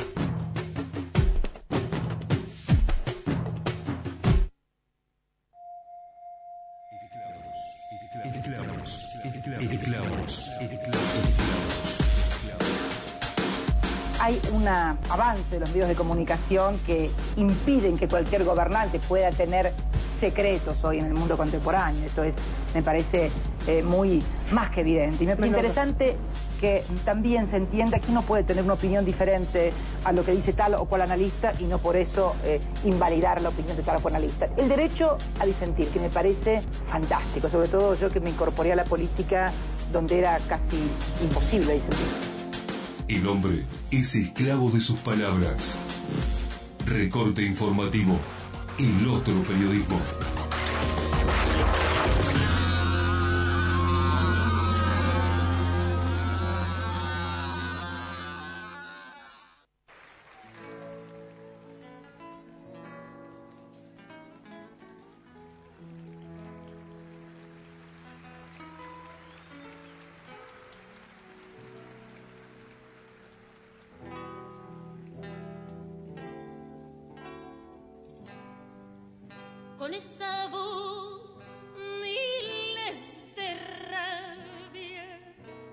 Hay un avance de los medios de comunicación que impiden que cualquier gobernante pueda tener secretos hoy en el mundo contemporáneo. Eso me parece muy más que evidente. Y me parece interesante que también se entienda que uno puede tener una opinión diferente a lo que dice tal o cual analista y no por eso invalidar la opinión de tal o cual analista. El derecho a disentir, que me parece fantástico, sobre todo yo que me incorporé a la política donde era casi imposible disentir. El hombre es esclavo de sus palabras. Recorte informativo. El otro periodismo. Con esta voz miles de rabias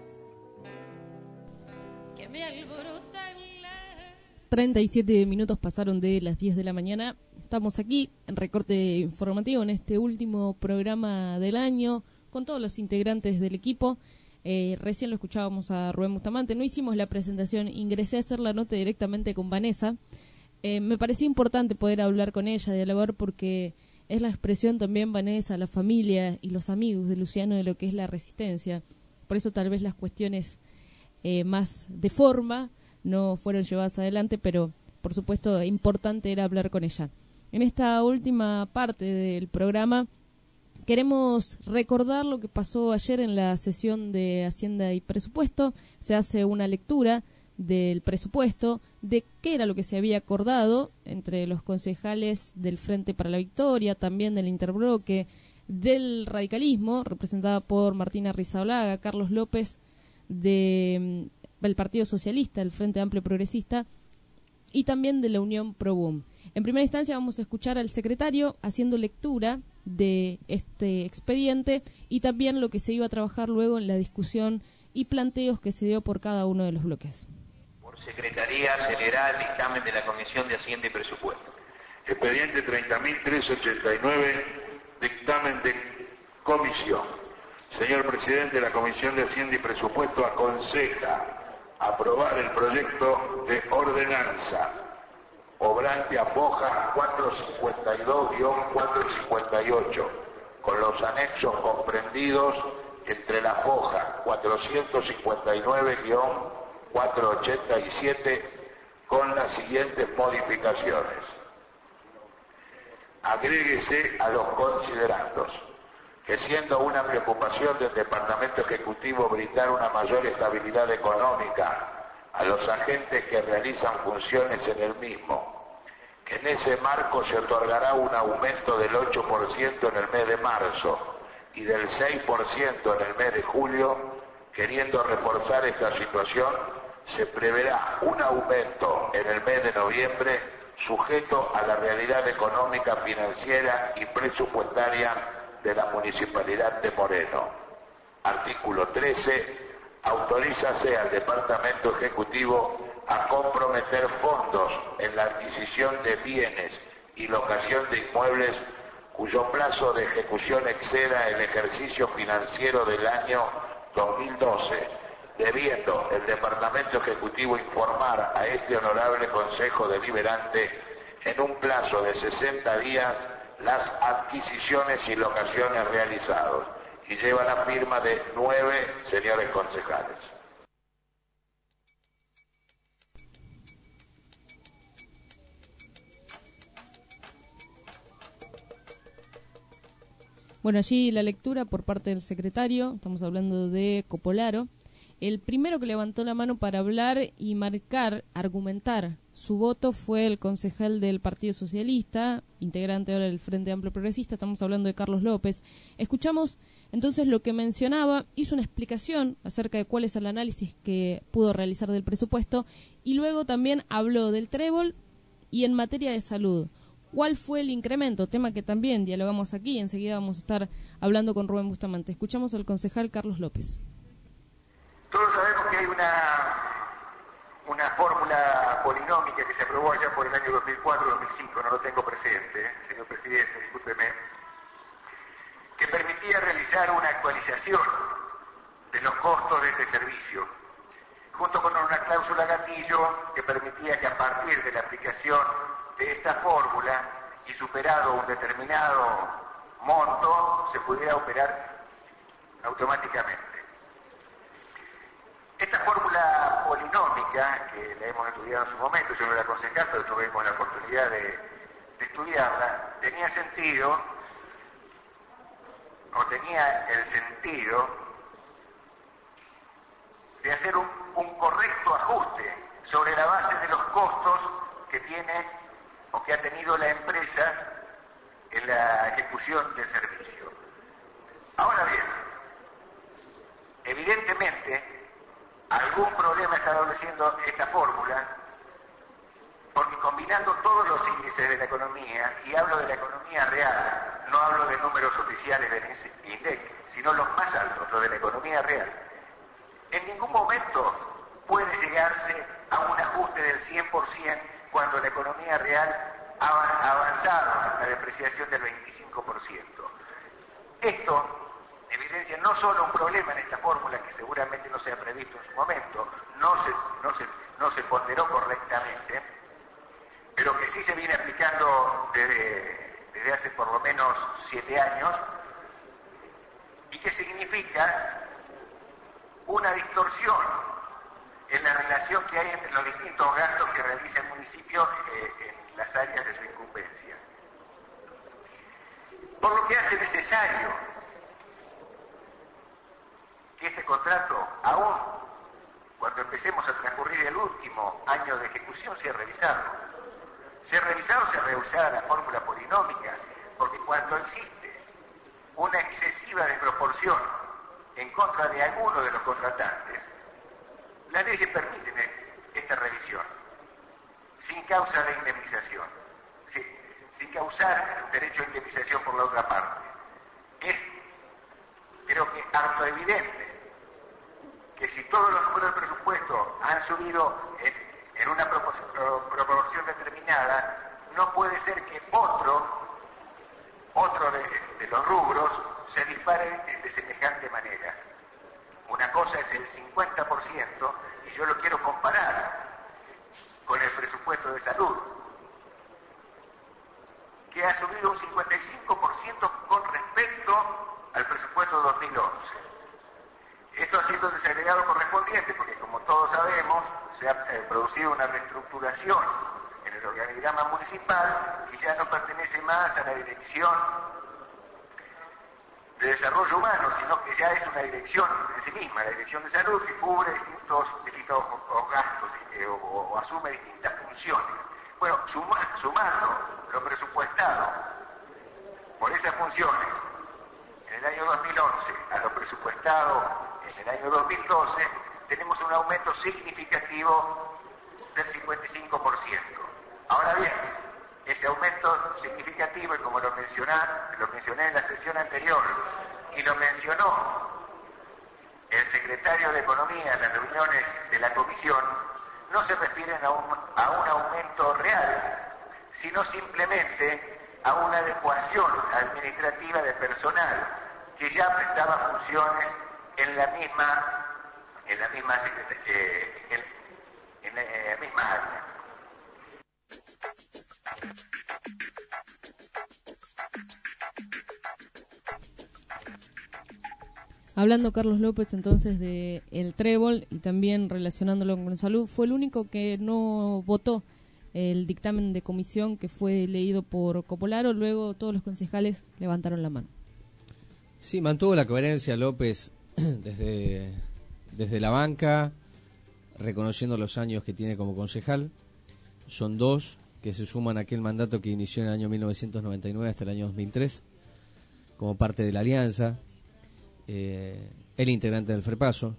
que me alborotan la... 37 minutos pasaron de las 10 de la mañana. Estamos aquí en Recorte Informativo en este último programa del año con todos los integrantes del equipo. Recién lo escuchábamos a Rubén Bustamante. No hicimos la presentación, ingresé a hacer la nota directamente con Vanessa. Me parecía importante poder hablar con ella, dialogar, porque es la expresión también, Vanessa, la familia y los amigos de Luciano de lo que es la resistencia. Por eso tal vez las cuestiones más de forma no fueron llevadas adelante, pero por supuesto importante era hablar con ella. En esta última parte del programa queremos recordar lo que pasó ayer en la sesión de Hacienda y Presupuesto. Se hace una lectura del presupuesto, de qué era lo que se había acordado entre los concejales del Frente para la Victoria, también del Interbloque, del radicalismo, representada por Martina Rizabalaga, Carlos López, del Partido Socialista, el Frente Amplio Progresista, y también de la Unión Pro Boom. En primera instancia vamos a escuchar al secretario haciendo lectura de este expediente y también lo que se iba a trabajar luego en la discusión y planteos que se dio por cada uno de los bloques. Secretaría se leerá el dictamen de la Comisión de Hacienda y Presupuesto. Expediente 30.389, dictamen de comisión. Señor presidente, la Comisión de Hacienda y Presupuesto aconseja aprobar el proyecto de ordenanza obrante a foja 452-458, con los anexos comprendidos entre la foja 459-487 con las siguientes modificaciones. Agréguese a los considerandos que, siendo una preocupación del Departamento Ejecutivo brindar una mayor estabilidad económica a los agentes que realizan funciones en el mismo, que en ese marco se otorgará un aumento del 8% en el mes de marzo y del 6% en el mes de julio, queriendo reforzar esta situación, se preverá un aumento en el mes de noviembre sujeto a la realidad económica, financiera y presupuestaria de la Municipalidad de Moreno. Artículo 13. Autorízase al Departamento Ejecutivo a comprometer fondos en la adquisición de bienes y locación de inmuebles cuyo plazo de ejecución exceda el ejercicio financiero del año 2012, debiendo el Departamento Ejecutivo informar a este honorable Consejo Deliberante en un plazo de 60 días las adquisiciones y locaciones realizadas y lleva la firma de 9 señores concejales. Bueno, allí la lectura por parte del secretario, estamos hablando de Copolaro. El primero que levantó la mano para hablar y marcar, argumentar su voto fue el concejal del Partido Socialista, integrante ahora del Frente Amplio Progresista, estamos hablando de Carlos López. Escuchamos entonces lo que mencionaba, hizo una explicación acerca de cuál es el análisis que pudo realizar del presupuesto y luego también habló del trébol y en materia de salud. ¿Cuál fue el incremento? Tema que también dialogamos aquí, enseguida vamos a estar hablando con Rubén Bustamante. Escuchamos al concejal Carlos López. Todos sabemos que hay una fórmula polinómica que se aprobó allá por el año 2004-2005, no lo tengo presente, señor presidente, discúlpeme, que permitía realizar una actualización de los costos de este servicio, junto con una cláusula gatillo que permitía que a partir de la aplicación de esta fórmula y superado un determinado monto se pudiera operar automáticamente. Esta fórmula polinómica, que la hemos estudiado en su momento, yo no era concejal, pero tuvimos la oportunidad de estudiarla, tenía sentido, o tenía el sentido de hacer un correcto ajuste sobre la base de los costos que tiene o que ha tenido la empresa en la ejecución del servicio. Ahora bien, evidentemente, algún problema está estableciendo esta fórmula, porque combinando todos los índices de la economía, y hablo de la economía real, no hablo de números oficiales del INDEC, sino los más altos, los de la economía real, en ningún momento puede llegarse a un ajuste del 100% cuando la economía real ha avanzado en la depreciación del 25%. Esto evidencia no solo un problema en esta fórmula que seguramente no se ha previsto en su momento, no se ponderó correctamente, pero que sí se viene aplicando desde hace por lo menos 7 años, y que significa una distorsión en la relación que hay entre los distintos gastos que realiza el municipio en las áreas de su incumbencia. Por lo que hace necesario que este contrato, aún cuando empecemos a transcurrir el último año de ejecución, sea revisado. Sea revisado, sea revisada la fórmula polinómica, porque cuando existe una excesiva desproporción en contra de alguno de los contratantes, las leyes permiten esta revisión, sin causa de indemnización, sin causar derecho a indemnización por la otra parte. Es, creo que, harto evidente que si todos los números del presupuesto han subido en una proporción determinada, no puede ser que otro de los rubros se dispare de semejante manera. Una cosa es el 50%, y yo lo quiero comparar con el presupuesto de salud, que ha subido un 55% con respecto al presupuesto 2011. Esto ha sido el desagregado correspondiente, porque como todos sabemos, se ha producido una reestructuración en el organigrama municipal y ya no pertenece más a la dirección de desarrollo humano, sino que ya es una dirección en sí misma, la dirección de salud, que cubre distintos gastos o asume distintas funciones. Bueno, sumando lo presupuestado por esas funciones en el año 2011 a lo presupuestado en el año 2012, tenemos un aumento significativo del 55%. Ahora bien, ese aumento significativo, y como lo mencioné en la sesión anterior, y lo mencionó el secretario de Economía en las reuniones de la comisión, no se refieren a un aumento real, sino simplemente a una adecuación administrativa de personal que ya prestaba funciones en la misma área. Hablando Carlos López entonces de el trébol y también relacionándolo con salud, fue el único que no votó el dictamen de comisión que fue leído por Copolaro, luego todos los concejales levantaron la mano. Sí, mantuvo la coherencia López desde la banca, reconociendo los años que tiene como concejal. Son 2 que se suman a aquel mandato que inició en el año 1999 hasta el año 2003, como parte de la alianza, el integrante del FREPASO.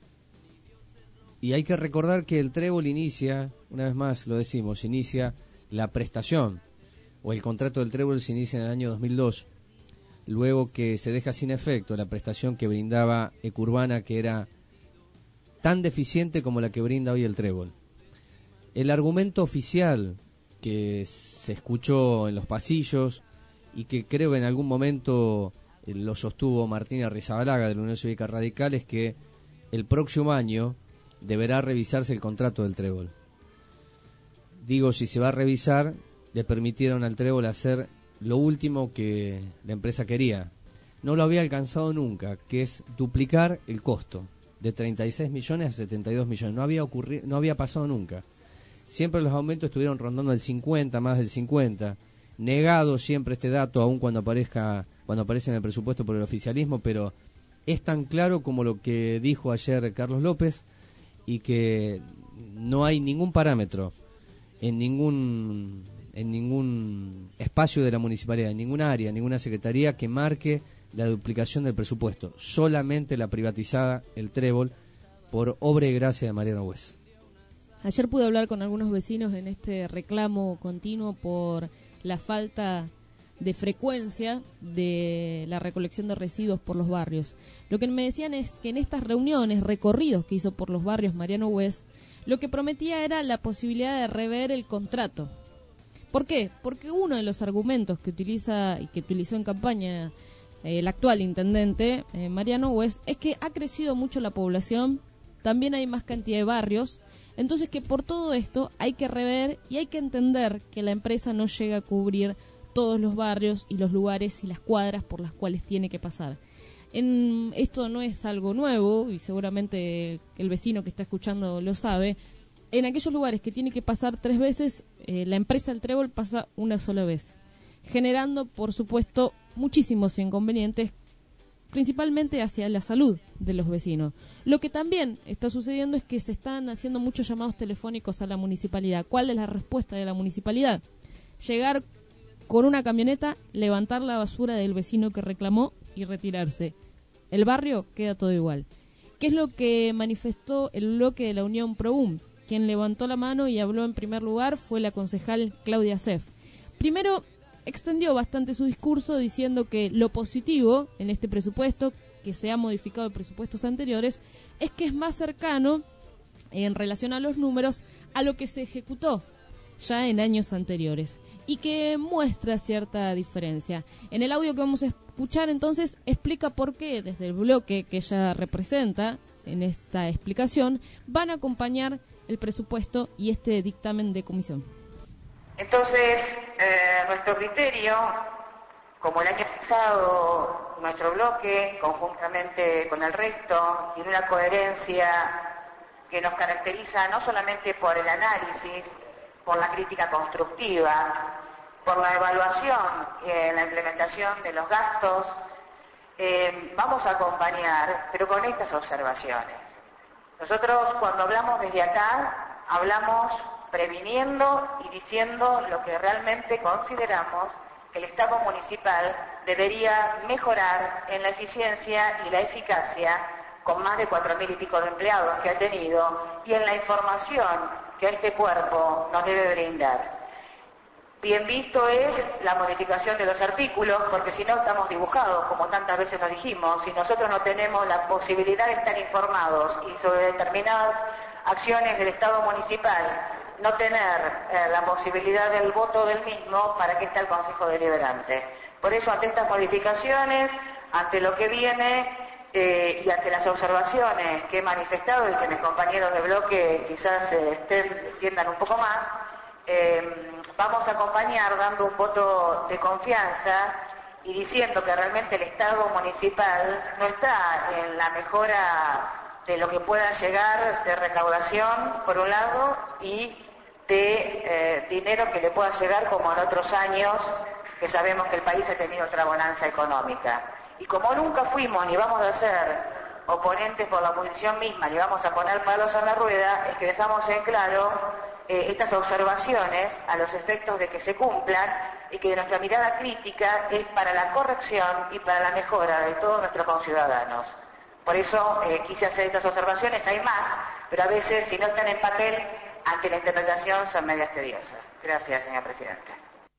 Y hay que recordar que el trébol inicia, una vez más lo decimos, inicia la prestación, o el contrato del trébol se inicia en el año 2002, luego que se deja sin efecto la prestación que brindaba Ecurbana, que era tan deficiente como la que brinda hoy el trébol. El argumento oficial que se escuchó en los pasillos y que creo que en algún momento lo sostuvo Martín Arrizabalaga de la Unión Cívica Radical es que el próximo año deberá revisarse el contrato del trébol. Digo, si se va a revisar, le permitieron al trébol hacer lo último que la empresa quería. No lo había alcanzado nunca, que es duplicar el costo de 36 millones a 72 millones. No había pasado nunca. Siempre los aumentos estuvieron rondando el 50, más del 50. Negado siempre este dato, aun cuando aparece en el presupuesto por el oficialismo, pero es tan claro como lo que dijo ayer Carlos López, y que no hay ningún parámetro en ningún espacio de la municipalidad, en ninguna área, en ninguna secretaría que marque la duplicación del presupuesto. Solamente la privatizada, el trébol, por obra y gracia de Mariano Hues. Ayer pude hablar con algunos vecinos en este reclamo continuo por la falta de frecuencia de la recolección de residuos por los barrios. Lo que me decían es que en estas reuniones, recorridos que hizo por los barrios Mariano Hues, lo que prometía era la posibilidad de rever el contrato. ¿Por qué? Porque uno de los argumentos que utiliza y que utilizó en campaña el actual intendente, Mariano Hues, es que ha crecido mucho la población, también hay más cantidad de barrios, entonces que por todo esto hay que rever y hay que entender que la empresa no llega a cubrir todos los barrios y los lugares y las cuadras por las cuales tiene que pasar. Esto no es algo nuevo y seguramente el vecino que está escuchando lo sabe. En aquellos lugares que tiene que pasar 3 veces, la empresa del trébol pasa una sola vez, generando, por supuesto, muchísimos inconvenientes, principalmente hacia la salud de los vecinos. Lo que también está sucediendo es que se están haciendo muchos llamados telefónicos a la municipalidad. ¿Cuál es la respuesta de la municipalidad? Llegar con una camioneta, levantar la basura del vecino que reclamó y retirarse. El barrio queda todo igual. ¿Qué es lo que manifestó el bloque de la Unión ProUM? Quien levantó la mano y habló en primer lugar fue la concejal Claudia Seff. Primero, extendió bastante su discurso diciendo que lo positivo en este presupuesto, que se ha modificado de presupuestos anteriores, es que es más cercano en relación a los números a lo que se ejecutó ya en años anteriores y que muestra cierta diferencia. En el audio que vamos a escuchar entonces explica por qué desde el bloque que ella representa en esta explicación van a acompañar el presupuesto y este dictamen de comisión. Entonces, nuestro criterio, como el año pasado, nuestro bloque, conjuntamente con el resto, tiene una coherencia que nos caracteriza no solamente por el análisis, por la crítica constructiva, por la evaluación y la implementación de los gastos, vamos a acompañar, pero con estas observaciones. Nosotros, cuando hablamos desde acá, hablamos previniendo y diciendo lo que realmente consideramos que el Estado municipal debería mejorar en la eficiencia y la eficacia con más de 4.000 y pico de empleados que ha tenido y en la información que este cuerpo nos debe brindar. Bien visto es la modificación de los artículos, porque si no estamos dibujados, como tantas veces nos dijimos, si nosotros no tenemos la posibilidad de estar informados y sobre determinadas acciones del Estado municipal, no tener la posibilidad del voto del mismo, ¿para qué está el Consejo Deliberante? Por eso, ante estas modificaciones, ante lo que viene y ante las observaciones que he manifestado y que mis compañeros de bloque quizás entiendan un poco más, vamos a acompañar dando un voto de confianza y diciendo que realmente el Estado municipal no está en la mejora de lo que pueda llegar de recaudación, por un lado, y de dinero que le pueda llegar como en otros años, que sabemos que el país ha tenido otra bonanza económica. Y como nunca fuimos ni vamos a ser oponentes por la oposición misma, ni vamos a poner palos en la rueda, es que dejamos en claro estas observaciones a los efectos de que se cumplan y que nuestra mirada crítica es para la corrección y para la mejora de todos nuestros conciudadanos. Por eso quise hacer estas observaciones, hay más, pero a veces si no están en papel, ante la interpretación son medias tediosas. Gracias, señora Presidenta.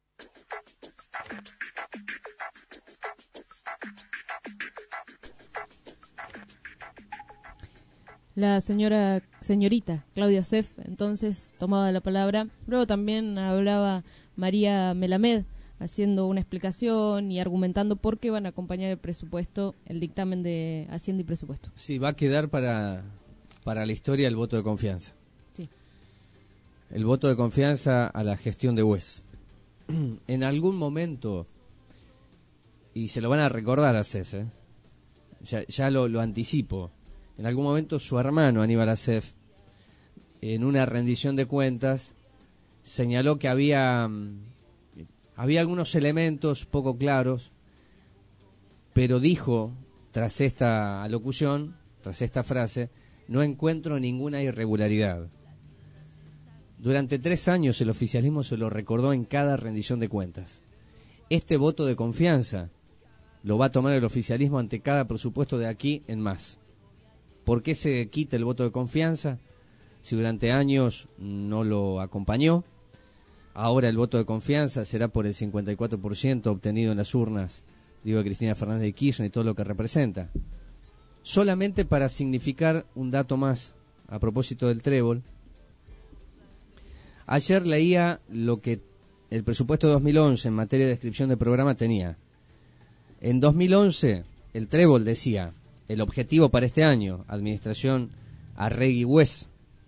La señorita Claudia Seff entonces tomaba la palabra. Luego también hablaba María Melamed, haciendo una explicación y argumentando por qué van a acompañar el presupuesto, el dictamen de Hacienda y Presupuesto. Sí, va a quedar para la historia el voto de confianza. Sí. El voto de confianza a la gestión de Wes. En algún momento, y se lo van a recordar a Seff, ya lo anticipo, en algún momento su hermano Aníbal Acef, en una rendición de cuentas, señaló que había algunos elementos poco claros, pero dijo, tras esta alocución, tras esta frase, no encuentro ninguna irregularidad. Durante 3 años el oficialismo se lo recordó en cada rendición de cuentas. Este voto de confianza lo va a tomar el oficialismo ante cada presupuesto de aquí en más. ¿Por qué se quita el voto de confianza? Si durante años no lo acompañó, ahora el voto de confianza será por el 54% obtenido en las urnas, digo, de Cristina Fernández de Kirchner y todo lo que representa. Solamente para significar un dato más a propósito del trébol, ayer leía lo que el presupuesto de 2011 en materia de descripción de programa tenía. En 2011 el trébol decía: el objetivo para este año, administración Arregui-Wes,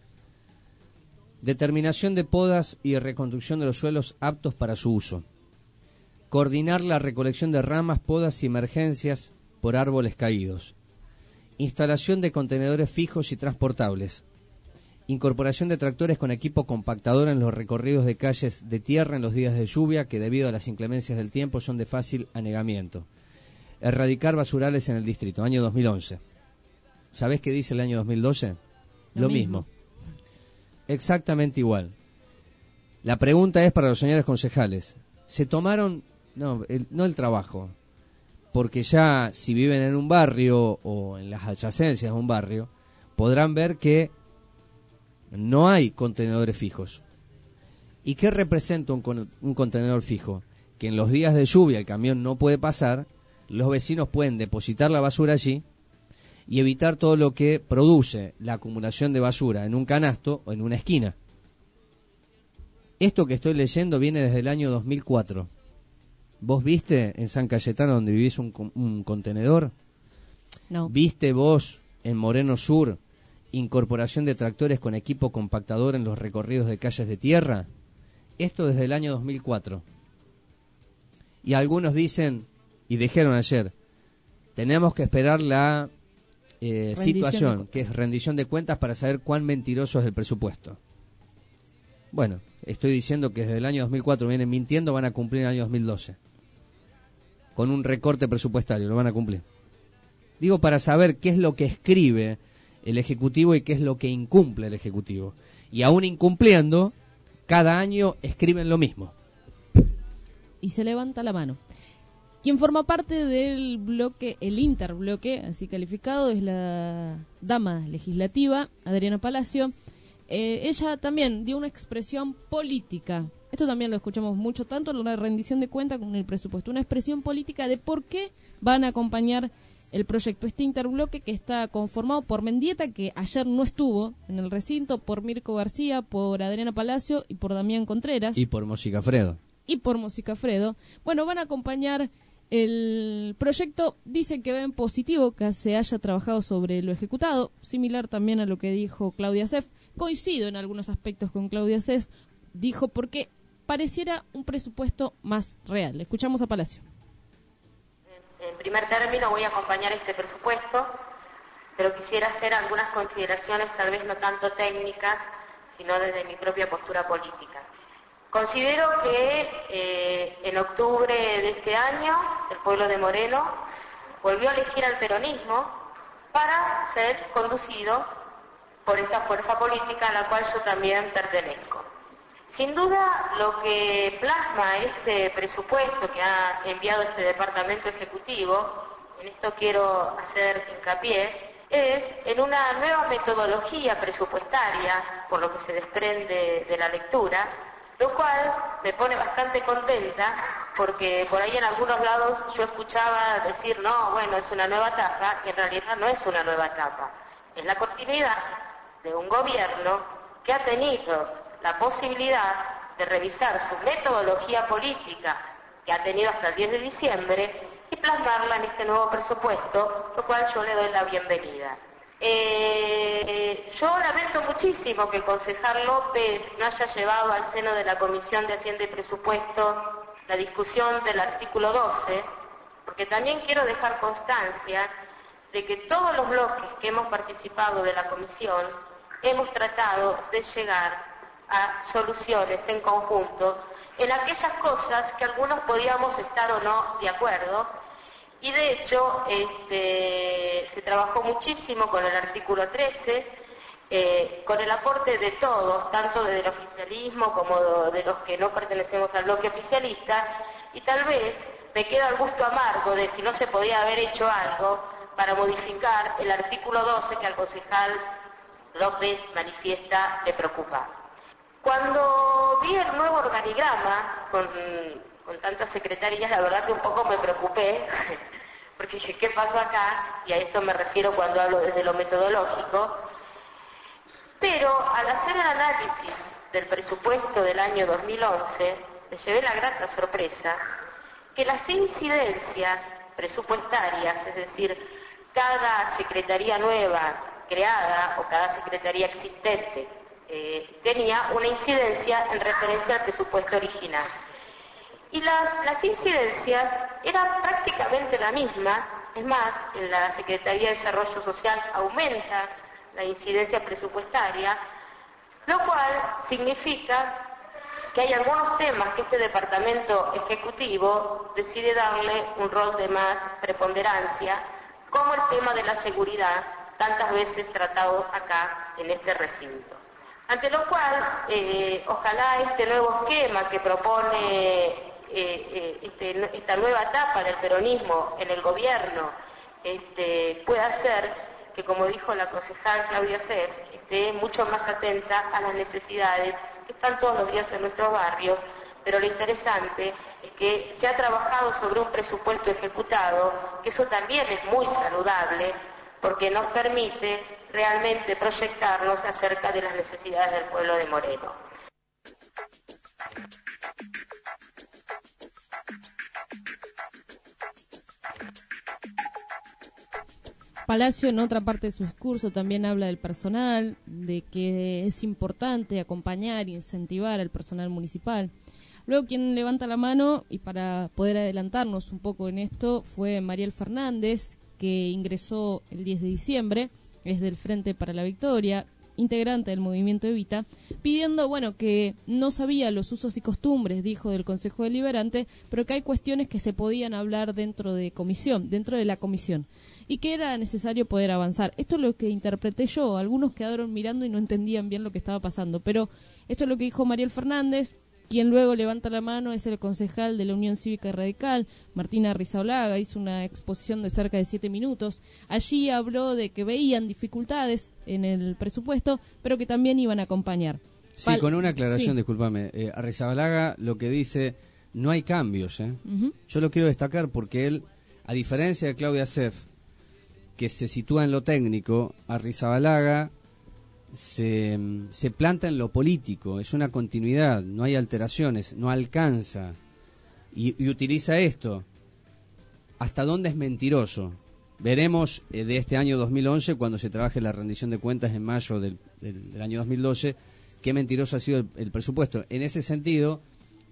determinación de podas y reconstrucción de los suelos aptos para su uso, coordinar la recolección de ramas, podas y emergencias por árboles caídos, instalación de contenedores fijos y transportables, incorporación de tractores con equipo compactador en los recorridos de calles de tierra en los días de lluvia que debido a las inclemencias del tiempo son de fácil anegamiento, erradicar basurales en el distrito, año 2011. ¿Sabés qué dice el año 2012? Lo mismo. Exactamente igual. La pregunta es para los señores concejales. ¿Se tomaron, no el trabajo, porque ya si viven en un barrio o en las adyacencias de un barrio, podrán ver que no hay contenedores fijos? ¿Y qué representa un contenedor fijo? Que en los días de lluvia el camión no puede pasar, los vecinos pueden depositar la basura allí y evitar todo lo que produce la acumulación de basura en un canasto o en una esquina. Esto que estoy leyendo viene desde el año 2004. ¿Vos viste en San Cayetano, donde vivís, un contenedor? No. ¿Viste vos en Moreno Sur incorporación de tractores con equipo compactador en los recorridos de calles de tierra? Esto desde el año 2004. Y algunos dicen, y dijeron ayer, tenemos que esperar la situación, que es rendición de cuentas, para saber cuán mentiroso es el presupuesto. Bueno, estoy diciendo que desde el año 2004 vienen mintiendo, van a cumplir el año 2012. Con un recorte presupuestario, lo van a cumplir. Digo, para saber qué es lo que escribe el Ejecutivo y qué es lo que incumple el Ejecutivo. Y aún incumpliendo, cada año escriben lo mismo. Y se levanta la mano. Quien forma parte del bloque, el interbloque, así calificado, es la dama legislativa, Adriana Palacio. Ella también dio una expresión política. Esto también lo escuchamos mucho, tanto en la rendición de cuentas como en el presupuesto. Una expresión política de por qué van a acompañar el proyecto. Este interbloque que está conformado por Mendieta, que ayer no estuvo en el recinto, por Mirko García, por Adriana Palacio y por Damián Contreras. Y por Música Fredo. Bueno, van a acompañar el proyecto. Dicen que ven positivo que se haya trabajado sobre lo ejecutado, similar también a lo que dijo Claudia Seff. Coincido en algunos aspectos con Claudia Seff, dijo, porque pareciera un presupuesto más real. Escuchamos a Palacio. En primer término voy a acompañar este presupuesto, pero quisiera hacer algunas consideraciones tal vez no tanto técnicas, sino desde mi propia postura política. Considero que en octubre de este año el pueblo de Moreno volvió a elegir al peronismo para ser conducido por esta fuerza política a la cual yo también pertenezco. Sin duda, lo que plasma este presupuesto que ha enviado este Departamento Ejecutivo, en esto quiero hacer hincapié, es en una nueva metodología presupuestaria, por lo que se desprende de la lectura, lo cual me pone bastante contenta, porque por ahí en algunos lados yo escuchaba decir, no, bueno, es una nueva etapa, y en realidad no es una nueva etapa, es la continuidad de un gobierno que ha tenido la posibilidad de revisar su metodología política que ha tenido hasta el 10 de diciembre y plasmarla en este nuevo presupuesto, lo cual yo le doy la bienvenida. Yo lamento muchísimo que el concejal López no haya llevado al seno de la Comisión de Hacienda y Presupuesto la discusión del artículo 12, porque también quiero dejar constancia de que todos los bloques que hemos participado de la comisión hemos tratado de llegar a soluciones en conjunto en aquellas cosas que algunos podíamos estar o no de acuerdo, y de hecho se trabajó muchísimo con el artículo 13, con el aporte de todos, tanto del oficialismo como de los que no pertenecemos al bloque oficialista, y tal vez me queda el gusto amargo de si no se podía haber hecho algo para modificar el artículo 12 que al concejal López manifiesta le preocupa. Cuando vi el nuevo organigrama con tantas secretarías, la verdad que un poco me preocupé, porque dije, ¿qué pasó acá? Y a esto me refiero cuando hablo desde lo metodológico. Pero al hacer el análisis del presupuesto del año 2011, me llevé la grata sorpresa que las incidencias presupuestarias, es decir, cada secretaría nueva creada o cada secretaría existente, tenía una incidencia en referencia al presupuesto original. Y las incidencias eran prácticamente las mismas. Es más, en la Secretaría de Desarrollo Social aumenta la incidencia presupuestaria, lo cual significa que hay algunos temas que este Departamento Ejecutivo decide darle un rol de más preponderancia, como el tema de la seguridad, tantas veces tratado acá en este recinto. Ante lo cual, ojalá este nuevo esquema que propone esta nueva etapa del peronismo en el gobierno pueda hacer que, como dijo la concejal Claudia Seff, esté mucho más atenta a las necesidades que están todos los días en nuestros barrios, pero lo interesante es que se ha trabajado sobre un presupuesto ejecutado, que eso también es muy saludable, porque nos permite realmente proyectarnos acerca de las necesidades del pueblo de Moreno. Palacio, en otra parte de su discurso, también habla del personal, de que es importante acompañar e incentivar al personal municipal. Luego quien levanta la mano, y para poder adelantarnos un poco en esto, fue Mariel Fernández, que ingresó el 10 de diciembre, es del Frente para la Victoria, integrante del movimiento Evita, pidiendo, que no sabía los usos y costumbres, dijo, del Consejo Deliberante, pero que hay cuestiones que se podían hablar dentro de la comisión, y que era necesario poder avanzar. Esto es lo que interpreté yo. Algunos quedaron mirando y no entendían bien lo que estaba pasando, pero esto es lo que dijo Mariel Fernández. Quien luego levanta la mano es el concejal de la Unión Cívica Radical, Martina Arrizabalaga. Hizo una exposición de cerca de 7 minutos. Allí habló de que veían dificultades en el presupuesto, pero que también iban a acompañar. Sí, con una aclaración, sí. Discúlpame. Arrizabalaga lo que dice, no hay cambios. Uh-huh. Yo lo quiero destacar porque él, a diferencia de Claudia Seff, que se sitúa en lo técnico, Arrizabalaga se planta en lo político, es una continuidad, no hay alteraciones, no alcanza, y utiliza esto. ¿Hasta dónde es mentiroso? Veremos de este año 2011, cuando se trabaje la rendición de cuentas en mayo del año 2012, qué mentiroso ha sido el presupuesto. En ese sentido,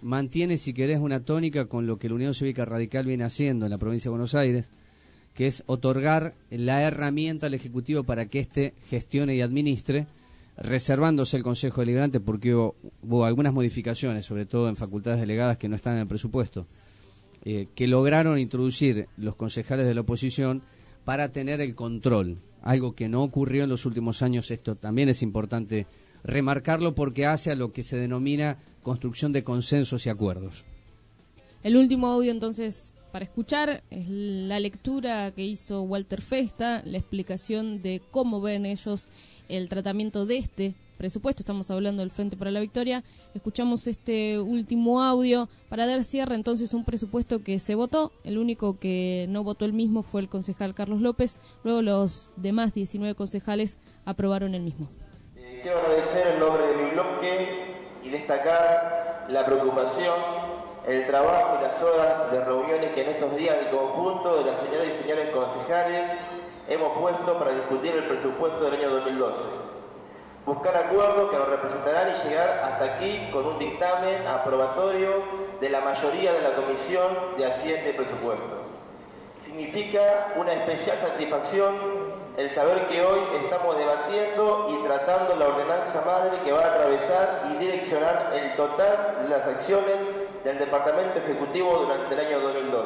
mantiene, si querés, una tónica con lo que la Unión Cívica Radical viene haciendo en la provincia de Buenos Aires, que es otorgar la herramienta al Ejecutivo para que éste gestione y administre, reservándose el Consejo Deliberante porque hubo algunas modificaciones, sobre todo en facultades delegadas que no están en el presupuesto, que lograron introducir los concejales de la oposición para tener el control, algo que no ocurrió en los últimos años. Esto también es importante remarcarlo porque hace a lo que se denomina construcción de consensos y acuerdos. El último audio entonces para escuchar es la lectura que hizo Walter Festa, la explicación de cómo ven ellos el tratamiento de este presupuesto. Estamos hablando del Frente para la Victoria. Escuchamos este último audio para dar cierre entonces un presupuesto que se votó. El único que no votó el mismo fue el concejal Carlos López. Luego los demás 19 concejales aprobaron el mismo. Quiero agradecer en nombre de mi bloque y destacar la preocupación, el trabajo y las horas de reuniones que en estos días el conjunto de las señoras y señores concejales hemos puesto para discutir el presupuesto del año 2012. Buscar acuerdos que nos representarán y llegar hasta aquí con un dictamen aprobatorio de la mayoría de la Comisión de Hacienda y Presupuesto. Significa una especial satisfacción el saber que hoy estamos debatiendo y tratando la ordenanza madre que va a atravesar y direccionar el total de las acciones del Departamento Ejecutivo durante el año 2012.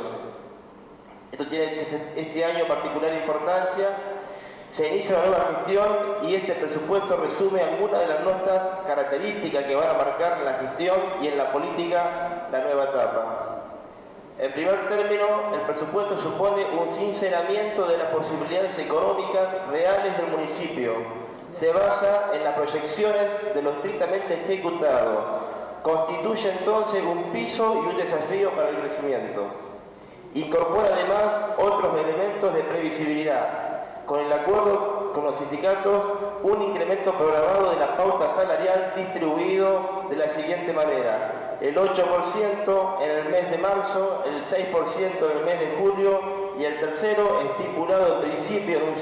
Esto tiene este año particular importancia. Se inicia una nueva gestión y este presupuesto resume algunas de las notas características que van a marcar en la gestión y en la política la nueva etapa. En primer término, el presupuesto supone un sinceramiento de las posibilidades económicas reales del municipio. Se basa en las proyecciones de lo estrictamente ejecutado. Constituye entonces un piso y un desafío para el crecimiento. Incorpora además otros elementos de previsibilidad. Con el acuerdo con los sindicatos, un incremento programado de la pauta salarial distribuido de la siguiente manera: el 8% en el mes de marzo, el 6% en el mes de julio y el tercero estipulado en principio en un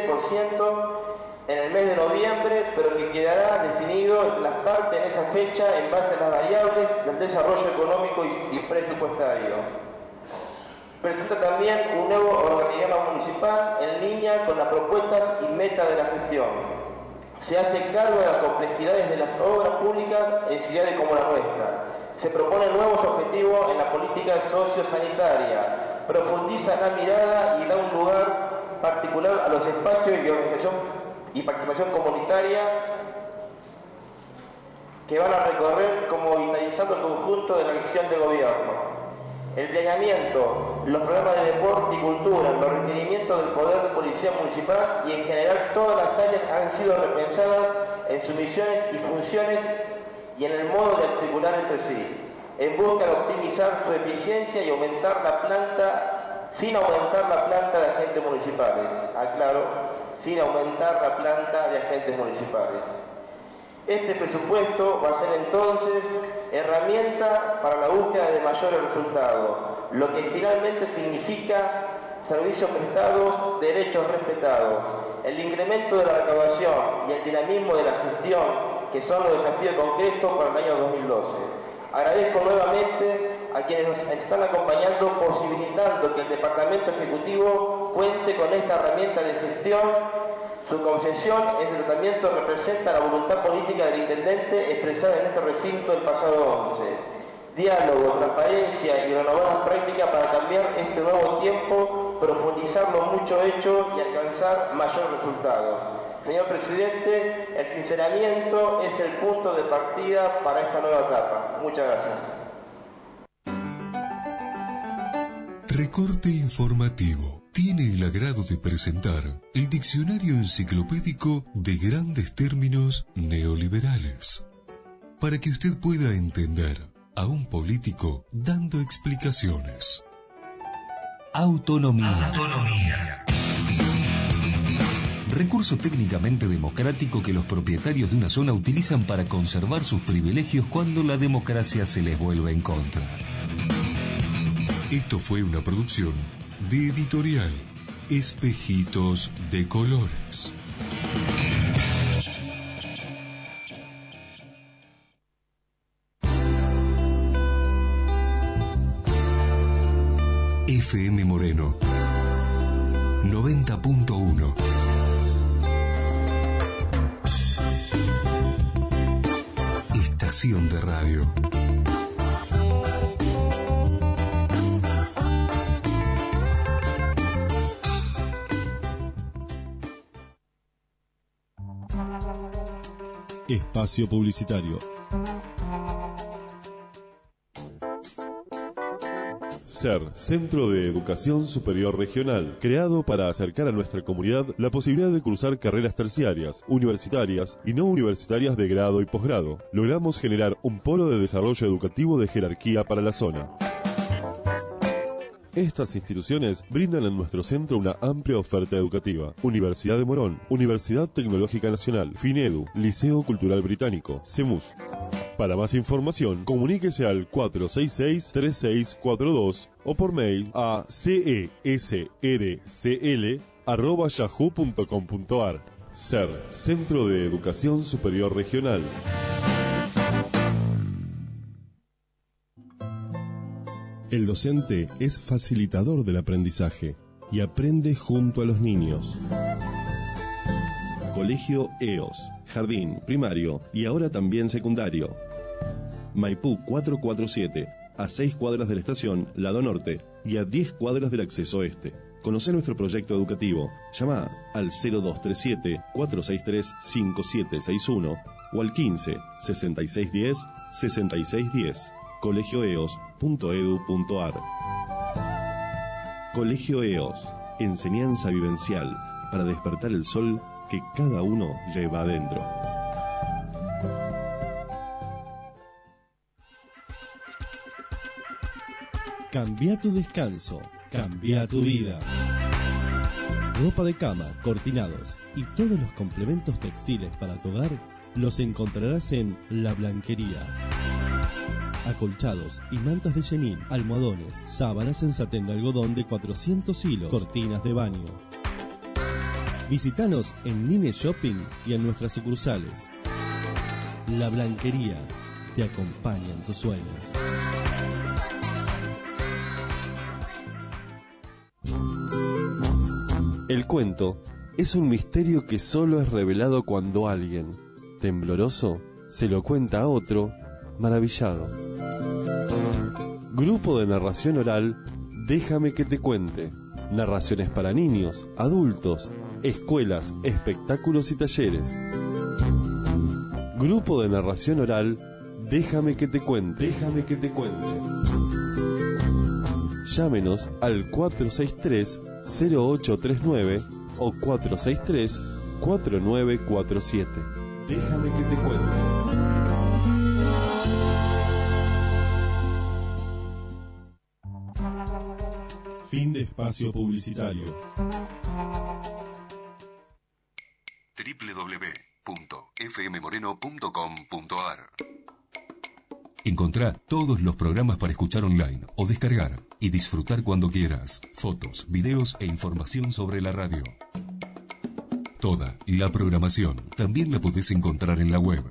7% en el mes de noviembre, pero que quedará definido entre las partes en esa fecha en base a las variables del desarrollo económico y presupuestario. Presenta también un nuevo organigrama municipal en línea con las propuestas y metas de la gestión. Se hace cargo de las complejidades de las obras públicas en ciudades como la nuestra. Se proponen nuevos objetivos en la política sociosanitaria. Profundiza la mirada y da un lugar particular a los espacios y organización y participación comunitaria que van a recorrer como vitalizando el conjunto de la acción de gobierno. El planeamiento, los programas de deporte y cultura, los requerimientos del poder de policía municipal y en general todas las áreas han sido repensadas en sus misiones y funciones y en el modo de articular entre sí, en busca de optimizar su eficiencia y aumentar la planta, sin aumentar la planta de agentes municipales. Aclaro, sin aumentar la planta de agentes municipales. Este presupuesto va a ser entonces herramienta para la búsqueda de mayores resultados, lo que finalmente significa servicios prestados, derechos respetados, el incremento de la recaudación y el dinamismo de la gestión, que son los desafíos concretos para el año 2012. Agradezco nuevamente a quienes nos están acompañando, posibilitando que el Departamento Ejecutivo cuente con esta herramienta de gestión. Su concesión, este tratamiento representa la voluntad política del intendente expresada en este recinto el pasado 11. Diálogo, transparencia y renovadas prácticas para cambiar este nuevo tiempo, profundizar lo mucho hecho y alcanzar mayores resultados. Señor Presidente, el sinceramiento es el punto de partida para esta nueva etapa. Muchas gracias. Recorte informativo. Tiene el agrado de presentar el Diccionario Enciclopédico de Grandes Términos Neoliberales, para que usted pueda entender a un político dando explicaciones. Autonomía. Recurso técnicamente democrático que los propietarios de una zona utilizan para conservar sus privilegios cuando la democracia se les vuelve en contra. Esto fue una producción de Editorial Espejitos de Colores. FM Moreno 90.1. Estación de radio. Espacio publicitario. CER, Centro de Educación Superior Regional, creado para acercar a nuestra comunidad la posibilidad de cursar carreras terciarias, universitarias y no universitarias de grado y posgrado. Logramos generar un polo de desarrollo educativo de jerarquía para la zona. Estas instituciones brindan en nuestro centro una amplia oferta educativa. Universidad de Morón, Universidad Tecnológica Nacional, FINEDU, Liceo Cultural Británico, CEMUS. Para más información, comuníquese al 466-3642 o por mail a cesrcl@yahoo.com.ar. CER, Centro de Educación Superior Regional. El docente es facilitador del aprendizaje y aprende junto a los niños. Colegio EOS, jardín, primario y ahora también secundario. Maipú 447, a 6 cuadras de la estación Lado Norte y a 10 cuadras del acceso este. Conoce nuestro proyecto educativo. Llama al 0237-463-5761 o al 15-6610-6610. colegioeos.edu.ar. Colegio EOS, enseñanza vivencial para despertar el sol que cada uno lleva adentro. Cambia tu descanso, cambia tu vida. Ropa de cama, cortinados y todos los complementos textiles para tu hogar los encontrarás en La Blanquería. Acolchados y mantas de chenil, almohadones, sábanas en satén de algodón de 400 hilos, cortinas de baño. Visítanos en Nine Shopping y en nuestras sucursales. La Blanquería te acompaña en tus sueños. El cuento es un misterio que solo es revelado cuando alguien, tembloroso, se lo cuenta a otro, maravillado. Grupo de narración oral, Déjame que te cuente. Narraciones para niños, adultos, escuelas, espectáculos y talleres. Grupo de narración oral, Déjame que te cuente. Déjame que te cuente. Llámenos al 463-0839 o 463-4947. Déjame que te cuente. Fin de espacio publicitario. www.fmmoreno.com.ar. Encontrá todos los programas para escuchar online o descargar y disfrutar cuando quieras. Fotos, videos e información sobre la radio. Toda la programación también la podés encontrar en la web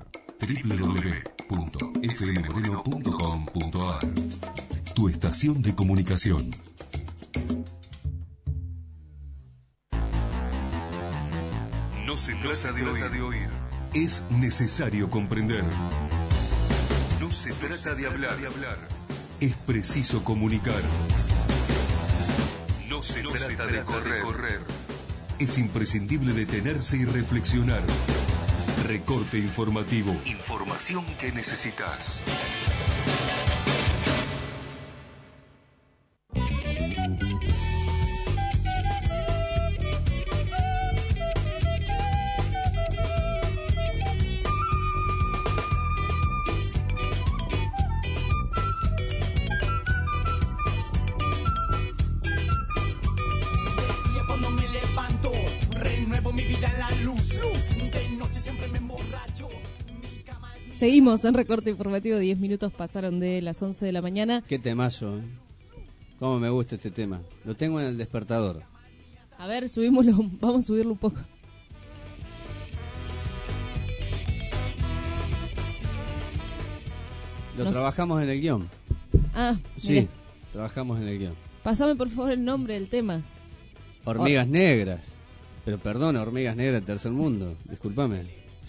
www.fmmoreno.com.ar. Tu estación de comunicación. No se trata de oír. Es necesario comprender. No se trata de hablar. Es preciso comunicar. No se trata de correr. Es imprescindible detenerse y reflexionar. Recorte informativo. Información que necesitas. Seguimos en recorte informativo, 10 minutos pasaron de las 11 de la mañana. Qué temazo, ¿eh? Cómo me gusta este tema. Lo tengo en el despertador. A ver, subímoslo, vamos a subirlo un poco. Lo trabajamos en el guión. Ah, sí, mirá. Trabajamos en el guión. Pasame por favor el nombre del tema. Hormigas negras. Pero perdona, hormigas negras del tercer mundo. Discúlpame.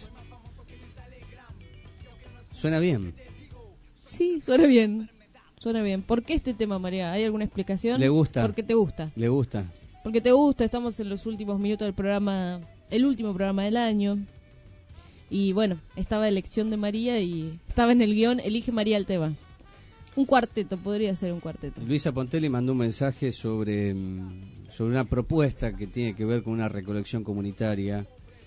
Suena bien. Sí, suena bien. Suena bien. ¿Por qué este tema, María? ¿Hay alguna explicación? Le gusta. ¿Por qué te gusta? Le gusta. Porque te gusta. Estamos en los últimos minutos del programa, el último programa del año. Y bueno, estaba elección de María y estaba en el guión, elige María el tema. Un cuarteto, podría ser un cuarteto. Luisa Pontelli mandó un mensaje sobre una propuesta que tiene que ver con una recolección comunitaria.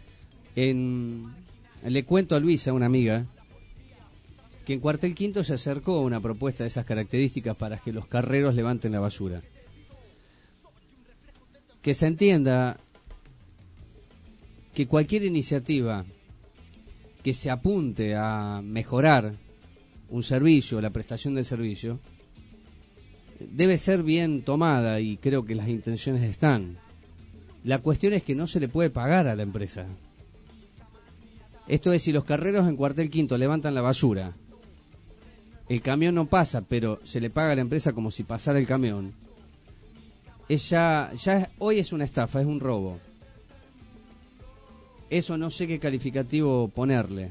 Le cuento a Luisa, una amiga, que en Cuartel Quinto se acercó a una propuesta de esas características para que los carreros levanten la basura. Que se entienda que cualquier iniciativa que se apunte a mejorar un servicio, la prestación del servicio, debe ser bien tomada y creo que las intenciones están. La cuestión es que no se le puede pagar a la empresa. Esto es, si los carreros en Cuartel Quinto levantan la basura, el camión no pasa, pero se le paga a la empresa como si pasara el camión, hoy es una estafa, es un robo. Eso no sé qué calificativo ponerle.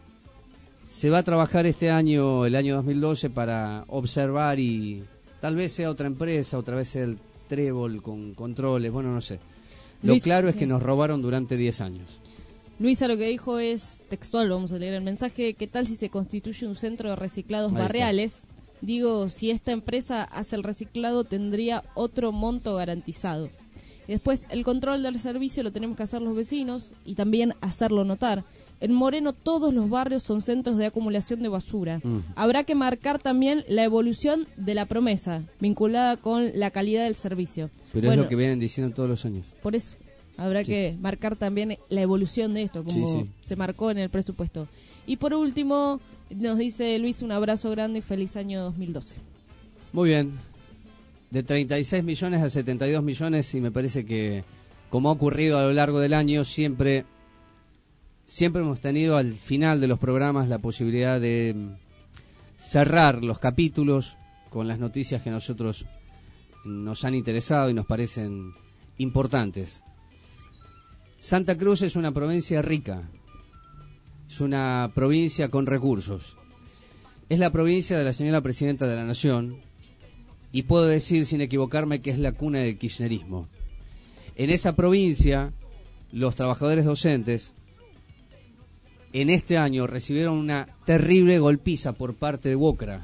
Se va a trabajar este año, el año 2012, para observar y tal vez sea otra empresa, otra vez sea el Trébol con controles, bueno, no sé. Lo claro es que nos robaron durante 10 años. Luisa lo que dijo es textual, vamos a leer el mensaje: ¿qué tal si se constituye un centro de reciclados barriales? Digo, si esta empresa hace el reciclado tendría otro monto garantizado. Y después, el control del servicio lo tenemos que hacer los vecinos y también hacerlo notar. En Moreno todos los barrios son centros de acumulación de basura. Habrá que marcar también la evolución de la promesa, vinculada con la calidad del servicio. Pero bueno, es lo que vienen diciendo todos los años. Por eso, habrá que marcar también la evolución de esto, como se marcó en el presupuesto. Y por último, nos dice Luis, un abrazo grande y feliz año 2012. Muy bien. De 36 millones a 72 millones, y me parece que, como ha ocurrido a lo largo del año, siempre hemos tenido al final de los programas la posibilidad de cerrar los capítulos con las noticias que a nosotros nos han interesado y nos parecen importantes. Santa Cruz es una provincia rica, es una provincia con recursos. Es la provincia de la señora Presidenta de la Nación, y puedo decir sin equivocarme que es la cuna del kirchnerismo. En esa provincia, los trabajadores docentes en este año recibieron una terrible golpiza por parte de Wokra.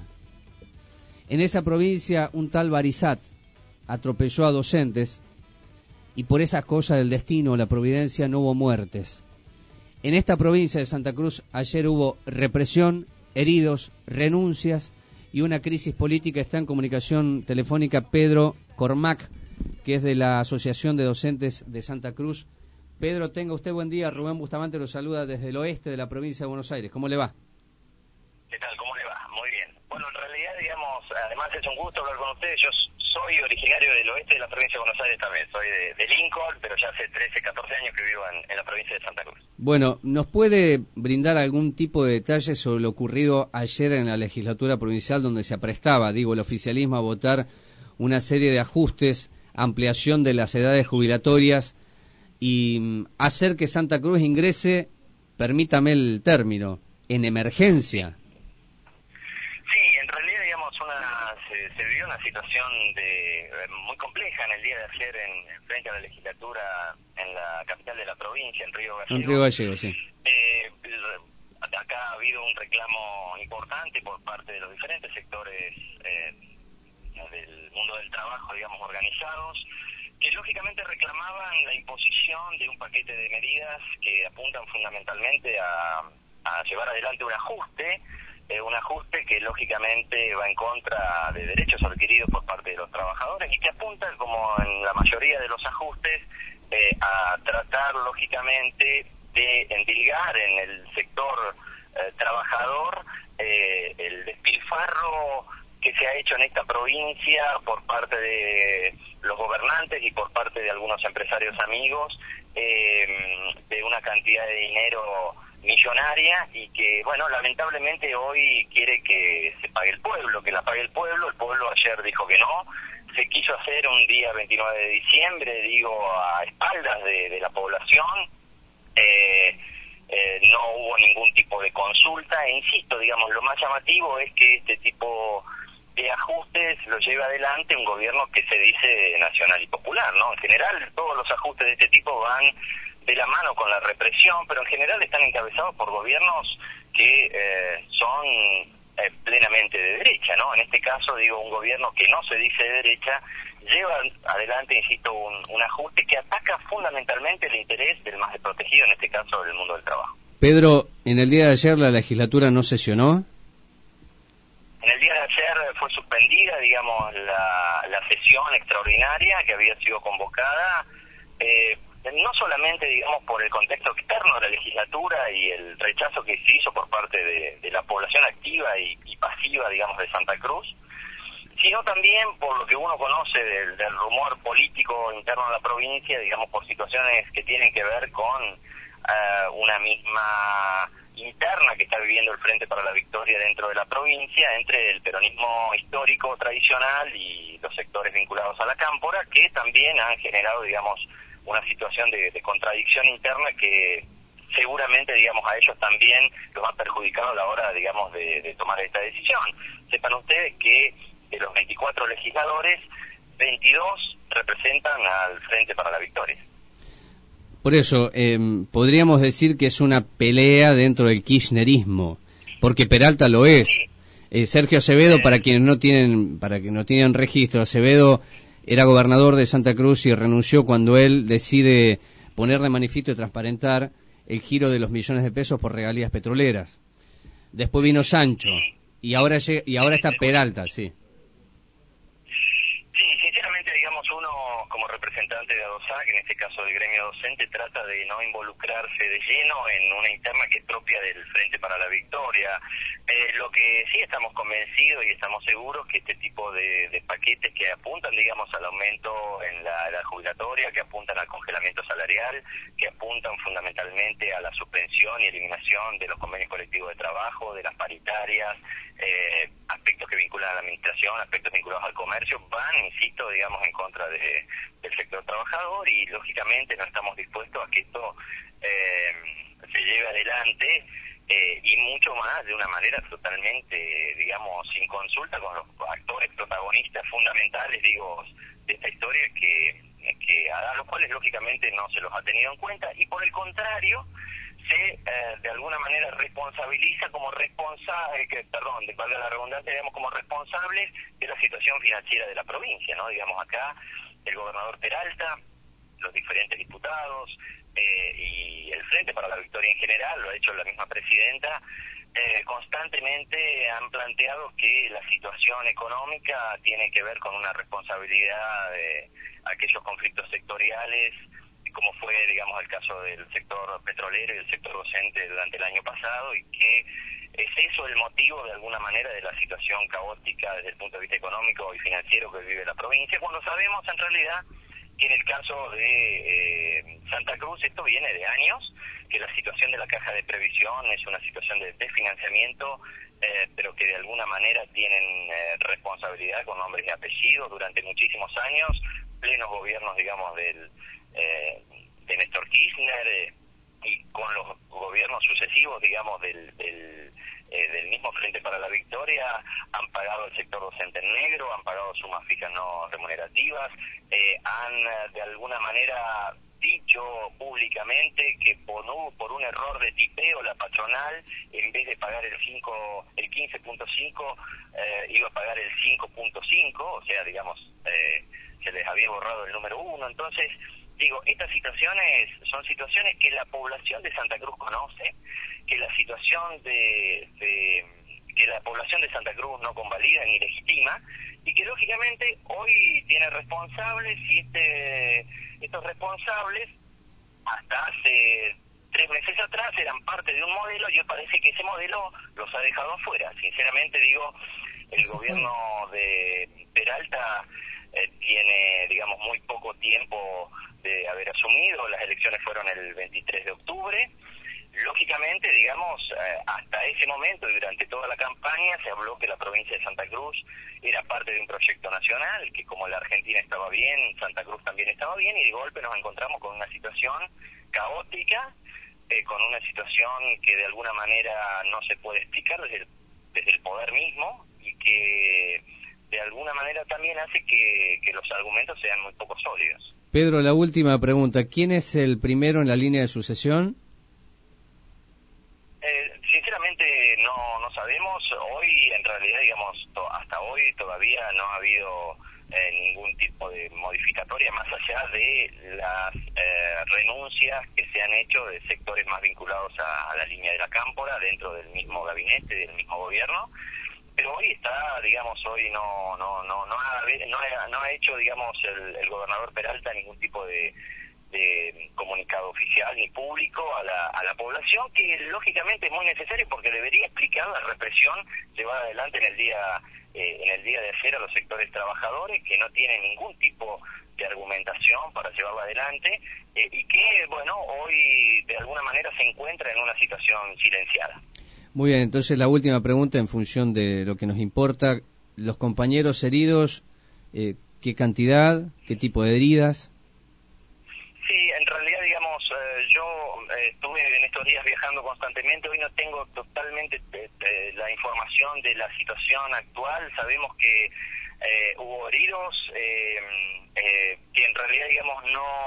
En esa provincia, un tal Barizat atropelló a docentes y por esas cosas del destino, la providencia, no hubo muertes. En esta provincia de Santa Cruz ayer hubo represión, heridos, renuncias y una crisis política. Está en comunicación telefónica Pedro Cormac, que es de la Asociación de Docentes de Santa Cruz. Pedro, tenga usted buen día. Rubén Bustamante lo saluda desde el oeste de la provincia de Buenos Aires. ¿Cómo le va? ¿Qué tal? ¿Cómo le va? Muy bien. Bueno, en realidad, digamos, además es un gusto hablar con ustedes. Yo soy originario del oeste de la provincia de Buenos Aires también. Soy de Lincoln, pero ya hace 13, 14 años que vivo en la provincia de Santa Cruz. Bueno, ¿nos puede brindar algún tipo de detalle sobre lo ocurrido ayer en la legislatura provincial, donde se aprestaba, el oficialismo a votar una serie de ajustes, ampliación de las edades jubilatorias y hacer que Santa Cruz ingrese, permítame el término, en emergencia? Sí, en realidad, digamos, se vivió una situación muy compleja en el día de ayer frente a la legislatura en la capital de la provincia, en Río Gallegos. En Río Gallegos, sí. Acá ha habido un reclamo importante por parte de los diferentes sectores del mundo del trabajo, digamos, organizados, que lógicamente reclamaban la imposición de un paquete de medidas que apuntan fundamentalmente a llevar adelante un ajuste que lógicamente va en contra de derechos adquiridos por parte de los trabajadores y que apunta, como en la mayoría de los ajustes, a tratar lógicamente de endilgar en el sector trabajador el despilfarro que se ha hecho en esta provincia por parte de los gobernantes y por parte de algunos empresarios amigos, de una cantidad de dinero millonaria y que, bueno, lamentablemente hoy quiere que se pague el pueblo, que la pague el pueblo. El pueblo ayer dijo que no, se quiso hacer un día 29 de diciembre, digo, a espaldas de la población. No hubo ningún tipo de consulta, e insisto, digamos, lo más llamativo es que este tipo de ajustes lo lleva adelante un gobierno que se dice nacional y popular, ¿no? En general, todos los ajustes de este tipo van de la mano con la represión, pero en general están encabezados por gobiernos que son plenamente de derecha, ¿no? En este caso, digo, un gobierno que no se dice de derecha lleva adelante, insisto, un ajuste que ataca fundamentalmente el interés del más desprotegido, en este caso del mundo del trabajo. Pedro, en el día de ayer la legislatura no sesionó. En el día de ayer fue suspendida, digamos, la sesión extraordinaria que había sido convocada, no solamente, digamos, por el contexto externo de la legislatura y el rechazo que se hizo por parte de la población activa y pasiva, digamos, de Santa Cruz, sino también por lo que uno conoce del rumor político interno de la provincia, digamos, por situaciones que tienen que ver con una misma interna que está viviendo el Frente para la Victoria dentro de la provincia, entre el peronismo histórico tradicional y los sectores vinculados a la cámpora, que también han generado, digamos, una situación de contradicción interna que seguramente, digamos, a ellos también los ha perjudicado a la hora, digamos, de tomar esta decisión. Sepan ustedes que de los 24 legisladores, 22 representan al Frente para la Victoria. Por eso, podríamos decir que es una pelea dentro del kirchnerismo, porque Peralta lo es. Sí. Sergio Acevedo, para quienes no tienen registro, Acevedo era gobernador de Santa Cruz y renunció cuando él decide poner de manifiesto y transparentar el giro de los millones de pesos por regalías petroleras. Después vino Sancho y ahora está Peralta, sí. Sí, sinceramente, digamos, uno como representante de ADOSAC, en este caso del gremio docente, trata de no involucrarse de lleno en una interna que es propia del Frente para la Victoria. Lo que sí estamos convencidos y estamos seguros que este tipo de paquetes que apuntan, digamos, al aumento en la edad jubilatoria, que apuntan al congelamiento salarial, que apuntan fundamentalmente a la suspensión y eliminación de los convenios colectivos de trabajo, de las paritarias, aspectos que vinculan a la administración, aspectos vinculados al comercio, van, insisto, digamos, en contra del sector trabajador, y lógicamente no estamos dispuestos a que esto se lleve adelante, y mucho más de una manera totalmente, digamos, sin consulta con los actores protagonistas fundamentales, digo, de esta historia, que a los cuales lógicamente no se los ha tenido en cuenta, y por el contrario se de alguna manera responsabiliza como valga la redundancia, digamos, como responsables de la situación financiera de la provincia, ¿no? Digamos, acá el gobernador Peralta, los diferentes diputados y el Frente para la Victoria en general, lo ha hecho la misma presidenta, constantemente han planteado que la situación económica tiene que ver con una responsabilidad de aquellos conflictos sectoriales, como fue, digamos, el caso del sector petrolero y el sector docente durante el año pasado, y que es eso el motivo, de alguna manera, de la situación caótica desde el punto de vista económico y financiero que vive la provincia, cuando sabemos, en realidad, que en el caso de Santa Cruz esto viene de años, que la situación de la caja de previsión es una situación de desfinanciamiento, pero que de alguna manera tienen responsabilidad con nombres y apellidos durante muchísimos años, plenos gobiernos, digamos, de Néstor Kirchner, y con los gobiernos sucesivos, digamos, del mismo Frente para la Victoria, han pagado el sector docente en negro, han pagado sumas fijas no remunerativas, han de alguna manera dicho públicamente que por un error de tipeo la patronal, en vez de pagar el 15.5, iba a pagar el 5.5, o sea, digamos, se les había borrado el número 1. Entonces, digo, estas situaciones son situaciones que la población de Santa Cruz conoce, que la situación que la población de Santa Cruz no convalida ni legitima, y que lógicamente hoy tiene responsables, y estos responsables hasta hace 3 meses atrás eran parte de un modelo, y hoy parece que ese modelo los ha dejado afuera. Sinceramente, digo, el gobierno de Peralta tiene, digamos, muy poco tiempo de haber asumido. Las elecciones fueron el 23 de octubre. Lógicamente, digamos, hasta ese momento y durante toda la campaña se habló que la provincia de Santa Cruz era parte de un proyecto nacional, que como la Argentina estaba bien, Santa Cruz también estaba bien, y de golpe nos encontramos con una situación caótica, con una situación que de alguna manera no se puede explicar desde el poder mismo, y que de alguna manera también hace que los argumentos sean muy poco sólidos. Pedro, la última pregunta. ¿Quién es el primero en la línea de sucesión? Sinceramente no sabemos. Hoy, en realidad, digamos, hasta hoy todavía no ha habido ningún tipo de modificatoria más allá de las renuncias que se han hecho de sectores más vinculados a la línea de la Cámpora dentro del mismo gabinete, del mismo gobierno. Pero hoy está, digamos, hoy no ha hecho, digamos, el gobernador Peralta ningún tipo de comunicado oficial ni público a la población, que lógicamente es muy necesario porque debería explicar la represión llevada adelante en el día de ayer a los sectores trabajadores, que no tienen ningún tipo de argumentación para llevarla adelante, y que, bueno, hoy de alguna manera se encuentra en una situación silenciada. Muy bien, entonces la última pregunta en función de lo que nos importa. Los compañeros heridos, ¿qué cantidad? ¿Qué tipo de heridas? Sí, en realidad, digamos, yo estuve en estos días viajando constantemente. Hoy no tengo totalmente la información de la situación actual. Sabemos que hubo heridos que en realidad, digamos,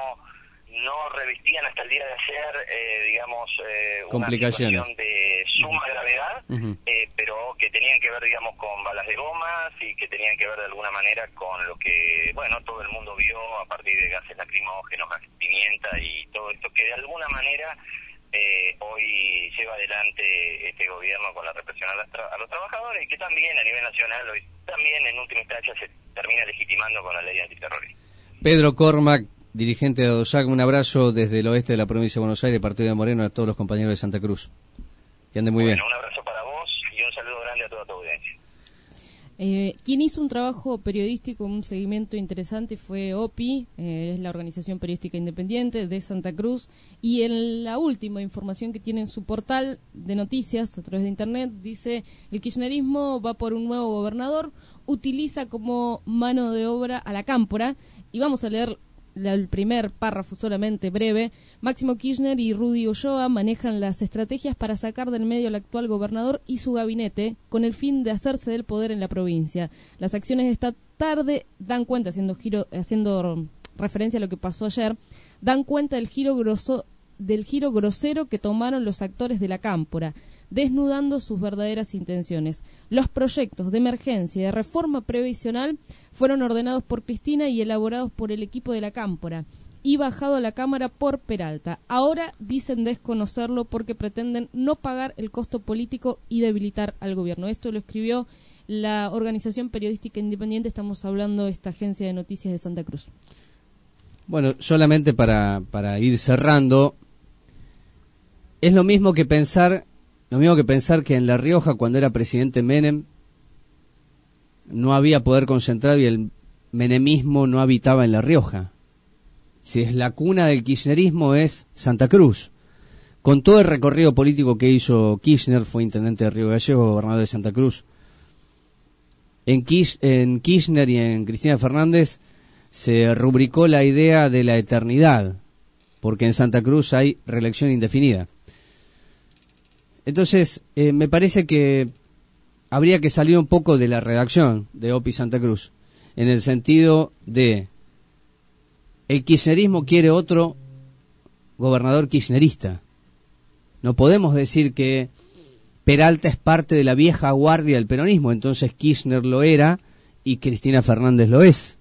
no revestían hasta el día de ayer, digamos, una situación de suma gravedad, pero que tenían que ver, digamos, con balas de gomas y que tenían que ver de alguna manera con lo que, bueno, todo el mundo vio a partir de gases lacrimógenos, gas pimienta y todo esto que de alguna manera hoy lleva adelante este gobierno con la represión a los trabajadores, y que también a nivel nacional hoy también en última instancia se termina legitimando con la ley antiterrorista. Pedro Cormac, dirigente de ADOSAC, un abrazo desde el oeste de la provincia de Buenos Aires, Partido de Moreno, a todos los compañeros de Santa Cruz. Que ande muy bien. Un abrazo para vos y un saludo grande a toda tu audiencia. Quien hizo un trabajo periodístico, un seguimiento interesante, fue OPI, es la Organización Periodística Independiente de Santa Cruz, y en la última información que tiene en su portal de noticias a través de internet, dice: el kirchnerismo va por un nuevo gobernador, utiliza como mano de obra a la Cámpora, y vamos a leer el primer párrafo solamente breve. Máximo Kirchner y Rudy Ulloa manejan las estrategias para sacar del medio al actual gobernador y su gabinete con el fin de hacerse del poder en la provincia. Las acciones de esta tarde dan cuenta, haciendo referencia a lo que pasó ayer, dan cuenta del giro grosero que tomaron los actores de la Cámpora, desnudando sus verdaderas intenciones. Los proyectos de emergencia y de reforma previsional fueron ordenados por Cristina y elaborados por el equipo de la Cámpora y bajado a la Cámara por Peralta. Ahora dicen desconocerlo porque pretenden no pagar el costo político y debilitar al gobierno. Esto lo escribió la Organización Periodística Independiente. Estamos hablando de esta agencia de noticias de Santa Cruz. Bueno, solamente para ir cerrando, es lo mismo que pensar que en La Rioja, cuando era presidente Menem, no había poder concentrado y el menemismo no habitaba en La Rioja. Si es la cuna del kirchnerismo, es Santa Cruz. Con todo el recorrido político que hizo Kirchner, fue intendente de Río Gallegos, gobernador de Santa Cruz. En Kirchner y en Cristina Fernández se rubricó la idea de la eternidad, porque en Santa Cruz hay reelección indefinida. Entonces, me parece que habría que salir un poco de la redacción de OPI Santa Cruz, en el sentido de el kirchnerismo quiere otro gobernador kirchnerista. No podemos decir que Peralta es parte de la vieja guardia del peronismo, entonces Kirchner lo era y Cristina Fernández lo es.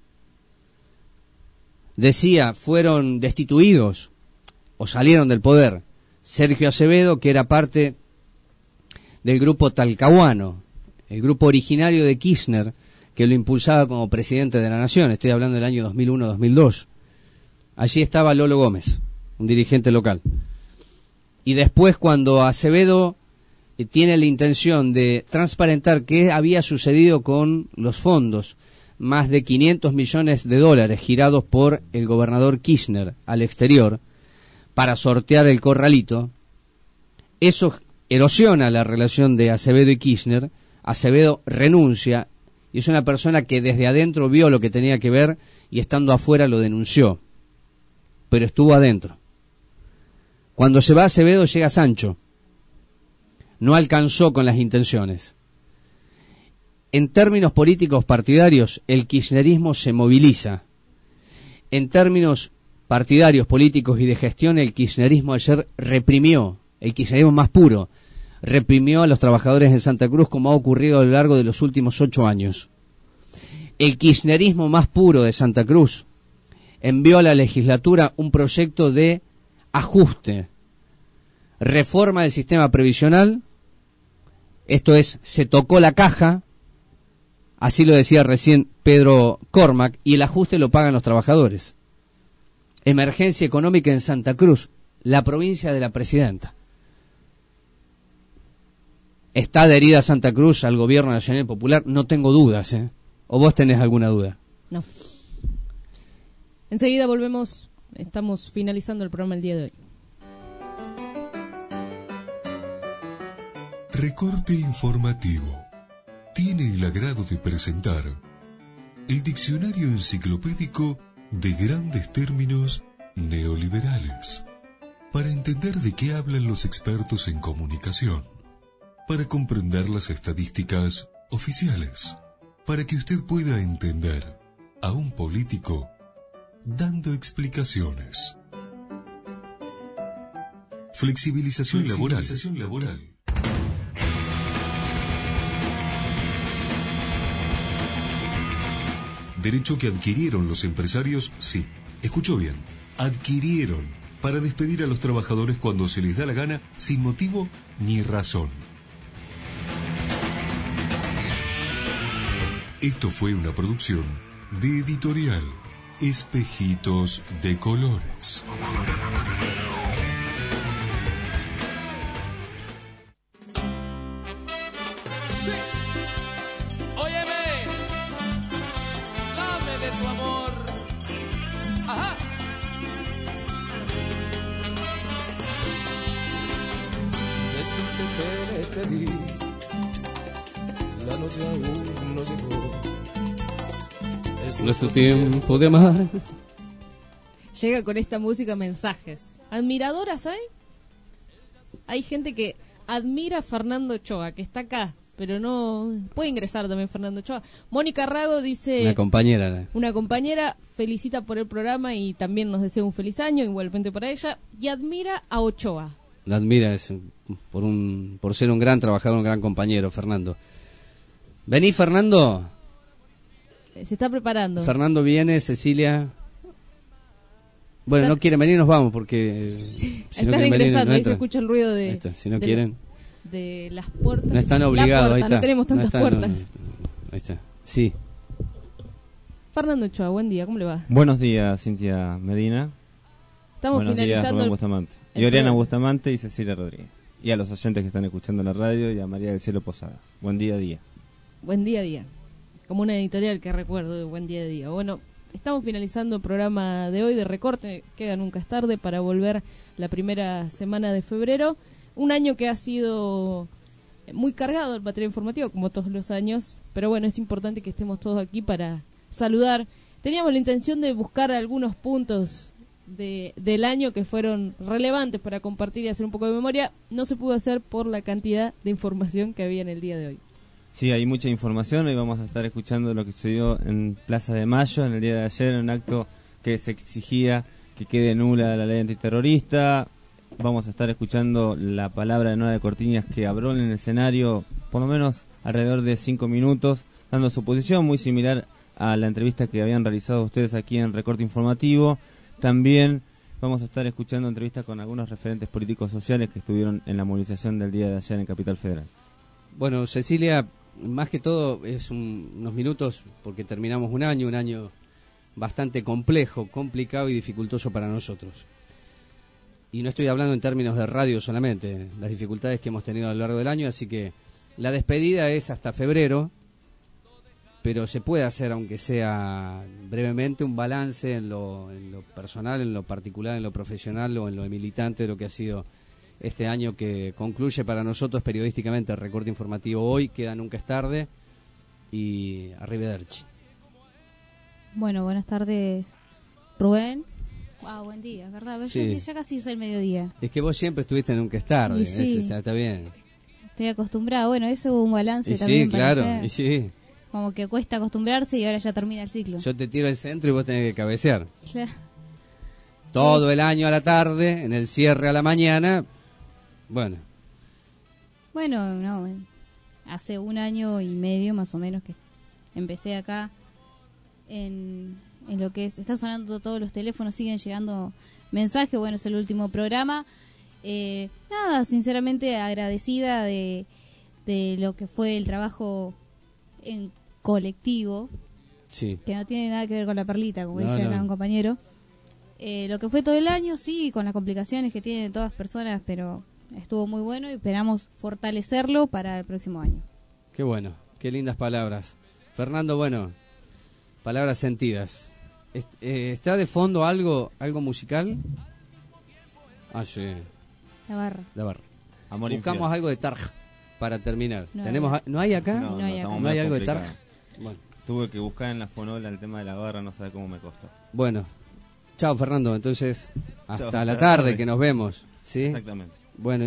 Decía, fueron destituidos o salieron del poder Sergio Acevedo, que era parte del grupo talcahuano, el grupo originario de Kirchner, que lo impulsaba como presidente de la Nación. Estoy hablando del año 2001-2002. Allí estaba Lolo Gómez, un dirigente local. Y después, cuando Acevedo tiene la intención de transparentar qué había sucedido con los fondos, más de 500 millones de dólares girados por el gobernador Kirchner al exterior para sortear el corralito, Eso erosiona la relación de Acevedo y Kirchner. Acevedo renuncia y es una persona que desde adentro vio lo que tenía que ver y estando afuera lo denunció, pero estuvo adentro. Cuando se va Acevedo llega Sancho, no alcanzó con las intenciones. En términos políticos partidarios, el kirchnerismo se moviliza. En términos partidarios, políticos y de gestión, el kirchnerismo ayer reprimió, el kirchnerismo más puro, reprimió a los trabajadores en Santa Cruz como ha ocurrido a lo largo de los últimos 8 años. El kirchnerismo más puro de Santa Cruz envió a la legislatura un proyecto de ajuste, reforma del sistema previsional, esto es, se tocó la caja, así lo decía recién Pedro Cormac, y el ajuste lo pagan los trabajadores. Emergencia económica en Santa Cruz, la provincia de la presidenta. ¿Está adherida Santa Cruz al gobierno nacional popular? No tengo dudas, ¿eh? ¿O vos tenés alguna duda? No. Enseguida volvemos, estamos finalizando el programa el día de hoy. Recorte informativo. Tiene el agrado de presentar el diccionario enciclopédico de grandes términos neoliberales, para entender de qué hablan los expertos en comunicación, para comprender las estadísticas oficiales, para que usted pueda entender a un político dando explicaciones. Flexibilización laboral. Derecho que adquirieron los empresarios, sí, escuchó bien, adquirieron para despedir a los trabajadores cuando se les da la gana, sin motivo ni razón. Esto fue una producción de Editorial Espejitos de Colores. La noche aún no llegó. Es nuestro tiempo de amar. Llega con esta música mensajes. ¿Admiradoras hay? Hay gente que admira a Fernando Ochoa, que está acá, pero no... Puede ingresar también Fernando Ochoa. Mónica Rago dice... Una compañera felicita por el programa y también nos desea un feliz año, igualmente para ella, y admira a Ochoa. La admira por ser un gran trabajador, un gran compañero, Fernando. Vení, Fernando. Se está preparando. Fernando viene, Cecilia. Bueno, no quieren venir, nos vamos porque... Sí, si están no ingresando, venir, no ahí se escucha el ruido de... Si no quieren... De las puertas. No están obligados, ahí está. No tenemos tantas puertas. Ahí está, sí. Fernando Ochoa, buen día, ¿cómo le va? Buenos días, Cintia Medina. Estamos Buenos finalizando días, Rubén Bustamante. Y Oriana Bustamante y Cecilia Rodríguez. Y a los oyentes que están escuchando la radio y a María del Cielo Posada. Buen día, día. Buen día, día. Como una editorial que recuerdo de Buen día, día. Bueno, estamos finalizando el programa de hoy de Recorte. Queda nunca es tarde para volver la primera semana de febrero. Un año que ha sido muy cargado el material informativo, como todos los años. Pero bueno, es importante que estemos todos aquí para saludar. Teníamos la intención de buscar algunos puntos del año que fueron relevantes para compartir y hacer un poco de memoria. No se pudo hacer por la cantidad de información que había en el día de hoy. Sí, hay mucha información. Hoy vamos a estar escuchando lo que sucedió en Plaza de Mayo en el día de ayer, en un acto que se exigía que quede nula la ley antiterrorista. Vamos a estar escuchando la palabra de Nora de Cortiñas, que habló en el escenario por lo menos alrededor de 5 minutos, dando su posición, muy similar a la entrevista que habían realizado ustedes aquí en Recorte Informativo. También vamos a estar escuchando entrevistas con algunos referentes políticos sociales que estuvieron en la movilización del día de ayer en Capital Federal. Bueno, Cecilia, más que todo es unos minutos porque terminamos un año bastante complejo, complicado y dificultoso para nosotros. Y no estoy hablando en términos de radio solamente, las dificultades que hemos tenido a lo largo del año, así que la despedida es hasta febrero, pero se puede hacer, aunque sea brevemente, un balance en lo personal, en lo particular, en lo profesional o en lo militante de lo que ha sido este año que concluye para nosotros periodísticamente el recorte informativo hoy. Queda Nunca es tarde y arrivederci. Bueno, buenas tardes, Rubén. Buen día, ¿verdad? Sí. Ya casi es el mediodía. Es que vos siempre estuviste en Nunca es tarde, sí. Está bien. Estoy acostumbrada. Bueno, eso es un balance Y también. sí, claro, y sí. Como que cuesta acostumbrarse y ahora ya termina el ciclo. Yo te tiro el centro y vos tenés que cabecear. Claro. Todo el año a la tarde, en el cierre a la mañana. Bueno, no, hace 1 año y medio más o menos que empecé acá en lo que es, está sonando todos los teléfonos, siguen llegando mensajes, bueno, es el último programa. Nada, sinceramente agradecida de lo que fue el trabajo en colectivo, sí, que no tiene nada que ver con la perlita, como No, dice no. un compañero. Lo que fue todo el año, sí, con las complicaciones que tienen todas personas, pero estuvo muy bueno y esperamos fortalecerlo para el próximo año. qué bueno, qué lindas palabras. Fernando, bueno, palabras sentidas. ¿Está de fondo algo musical? Ah, sí. La barra. Amor Buscamos infiel. algo de Tarja para terminar. No, ¿No hay acá? No hay acá. estamos ¿No hay medio algo de complicados. Tarja? Bueno. Tuve que buscar en la fonola el tema de la barra, no sabe cómo me costó. Bueno, chao Fernando, entonces hasta Chao, la hasta la tarde tarde. que nos vemos, ¿sí? Exactamente. Bueno,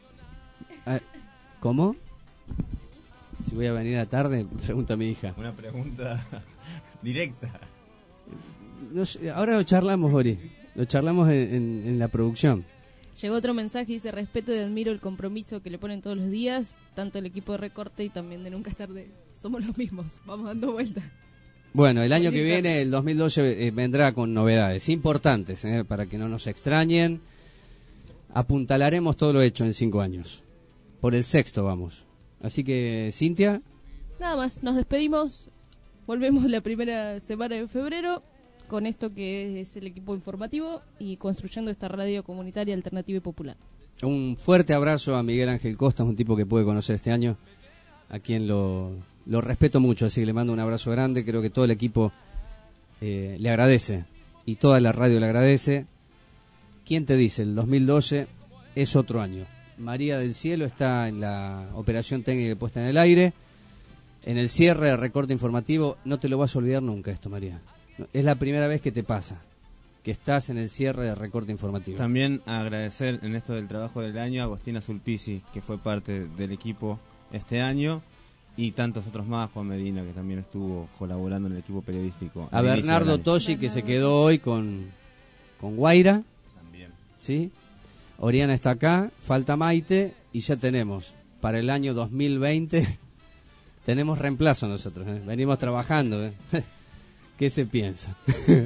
¿cómo? Si voy a venir a la tarde, pregunta mi hija. Una pregunta directa. No sé, ahora lo charlamos, Boris, lo charlamos en la producción. Llegó otro mensaje, dice: respeto y admiro el compromiso que le ponen todos los días, tanto el equipo de Recorte y también de Nunca es tarde. Somos los mismos, vamos dando vueltas. Bueno, el año que viene, el 2012, vendrá con novedades importantes, para que no nos extrañen. Apuntalaremos todo lo hecho en 5 años. Por el 6º vamos. Así que, Cintia. Nada más, nos despedimos, volvemos la primera semana de febrero con esto que es el equipo informativo y construyendo esta radio comunitaria, alternativa y popular. Un fuerte abrazo a Miguel Ángel Costa, un tipo que pude conocer este año, a quien lo respeto mucho, así que le mando un abrazo grande. Creo que todo el equipo le agradece y toda la radio le agradece. ¿Quién te dice? El 2012 es otro año. María del Cielo está en la operación técnica puesta en el aire. En el cierre de Recorte Informativo, no te lo vas a olvidar nunca esto, María. Es la primera vez que te pasa, que estás en el cierre de Recorte Informativo. También agradecer en esto del trabajo del año a Agostina Sulpisi, que fue parte del equipo este año, y tantos otros más, Juan Medina, que también estuvo colaborando en el equipo periodístico. A Bernardo Toshi, que se quedó hoy con Guaira. También. ¿Sí? Oriana está acá, falta Maite, y ya tenemos, para el año 2020, tenemos reemplazo nosotros, venimos trabajando, ¿Qué se piensa?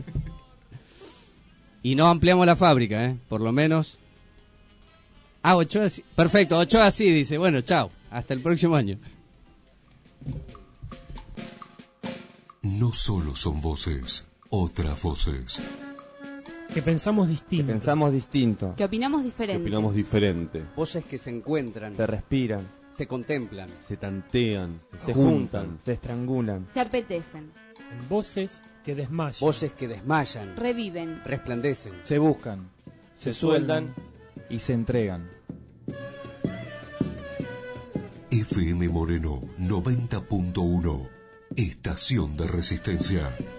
Y no ampliamos la fábrica, por lo menos. Ochoa sí. Perfecto, Ochoa sí, dice, bueno, chao, hasta el próximo año. No solo son voces, otras voces. Que pensamos distinto. Que opinamos diferente. Voces que se encuentran, Se respiran, se contemplan, se tantean, se juntan, se estrangulan. Se apetecen. Voces que desmayan. voces que desmayan, Reviven. resplandecen. Se buscan, se sueldan y se entregan. FM Moreno 90.1. Estación de Resistencia.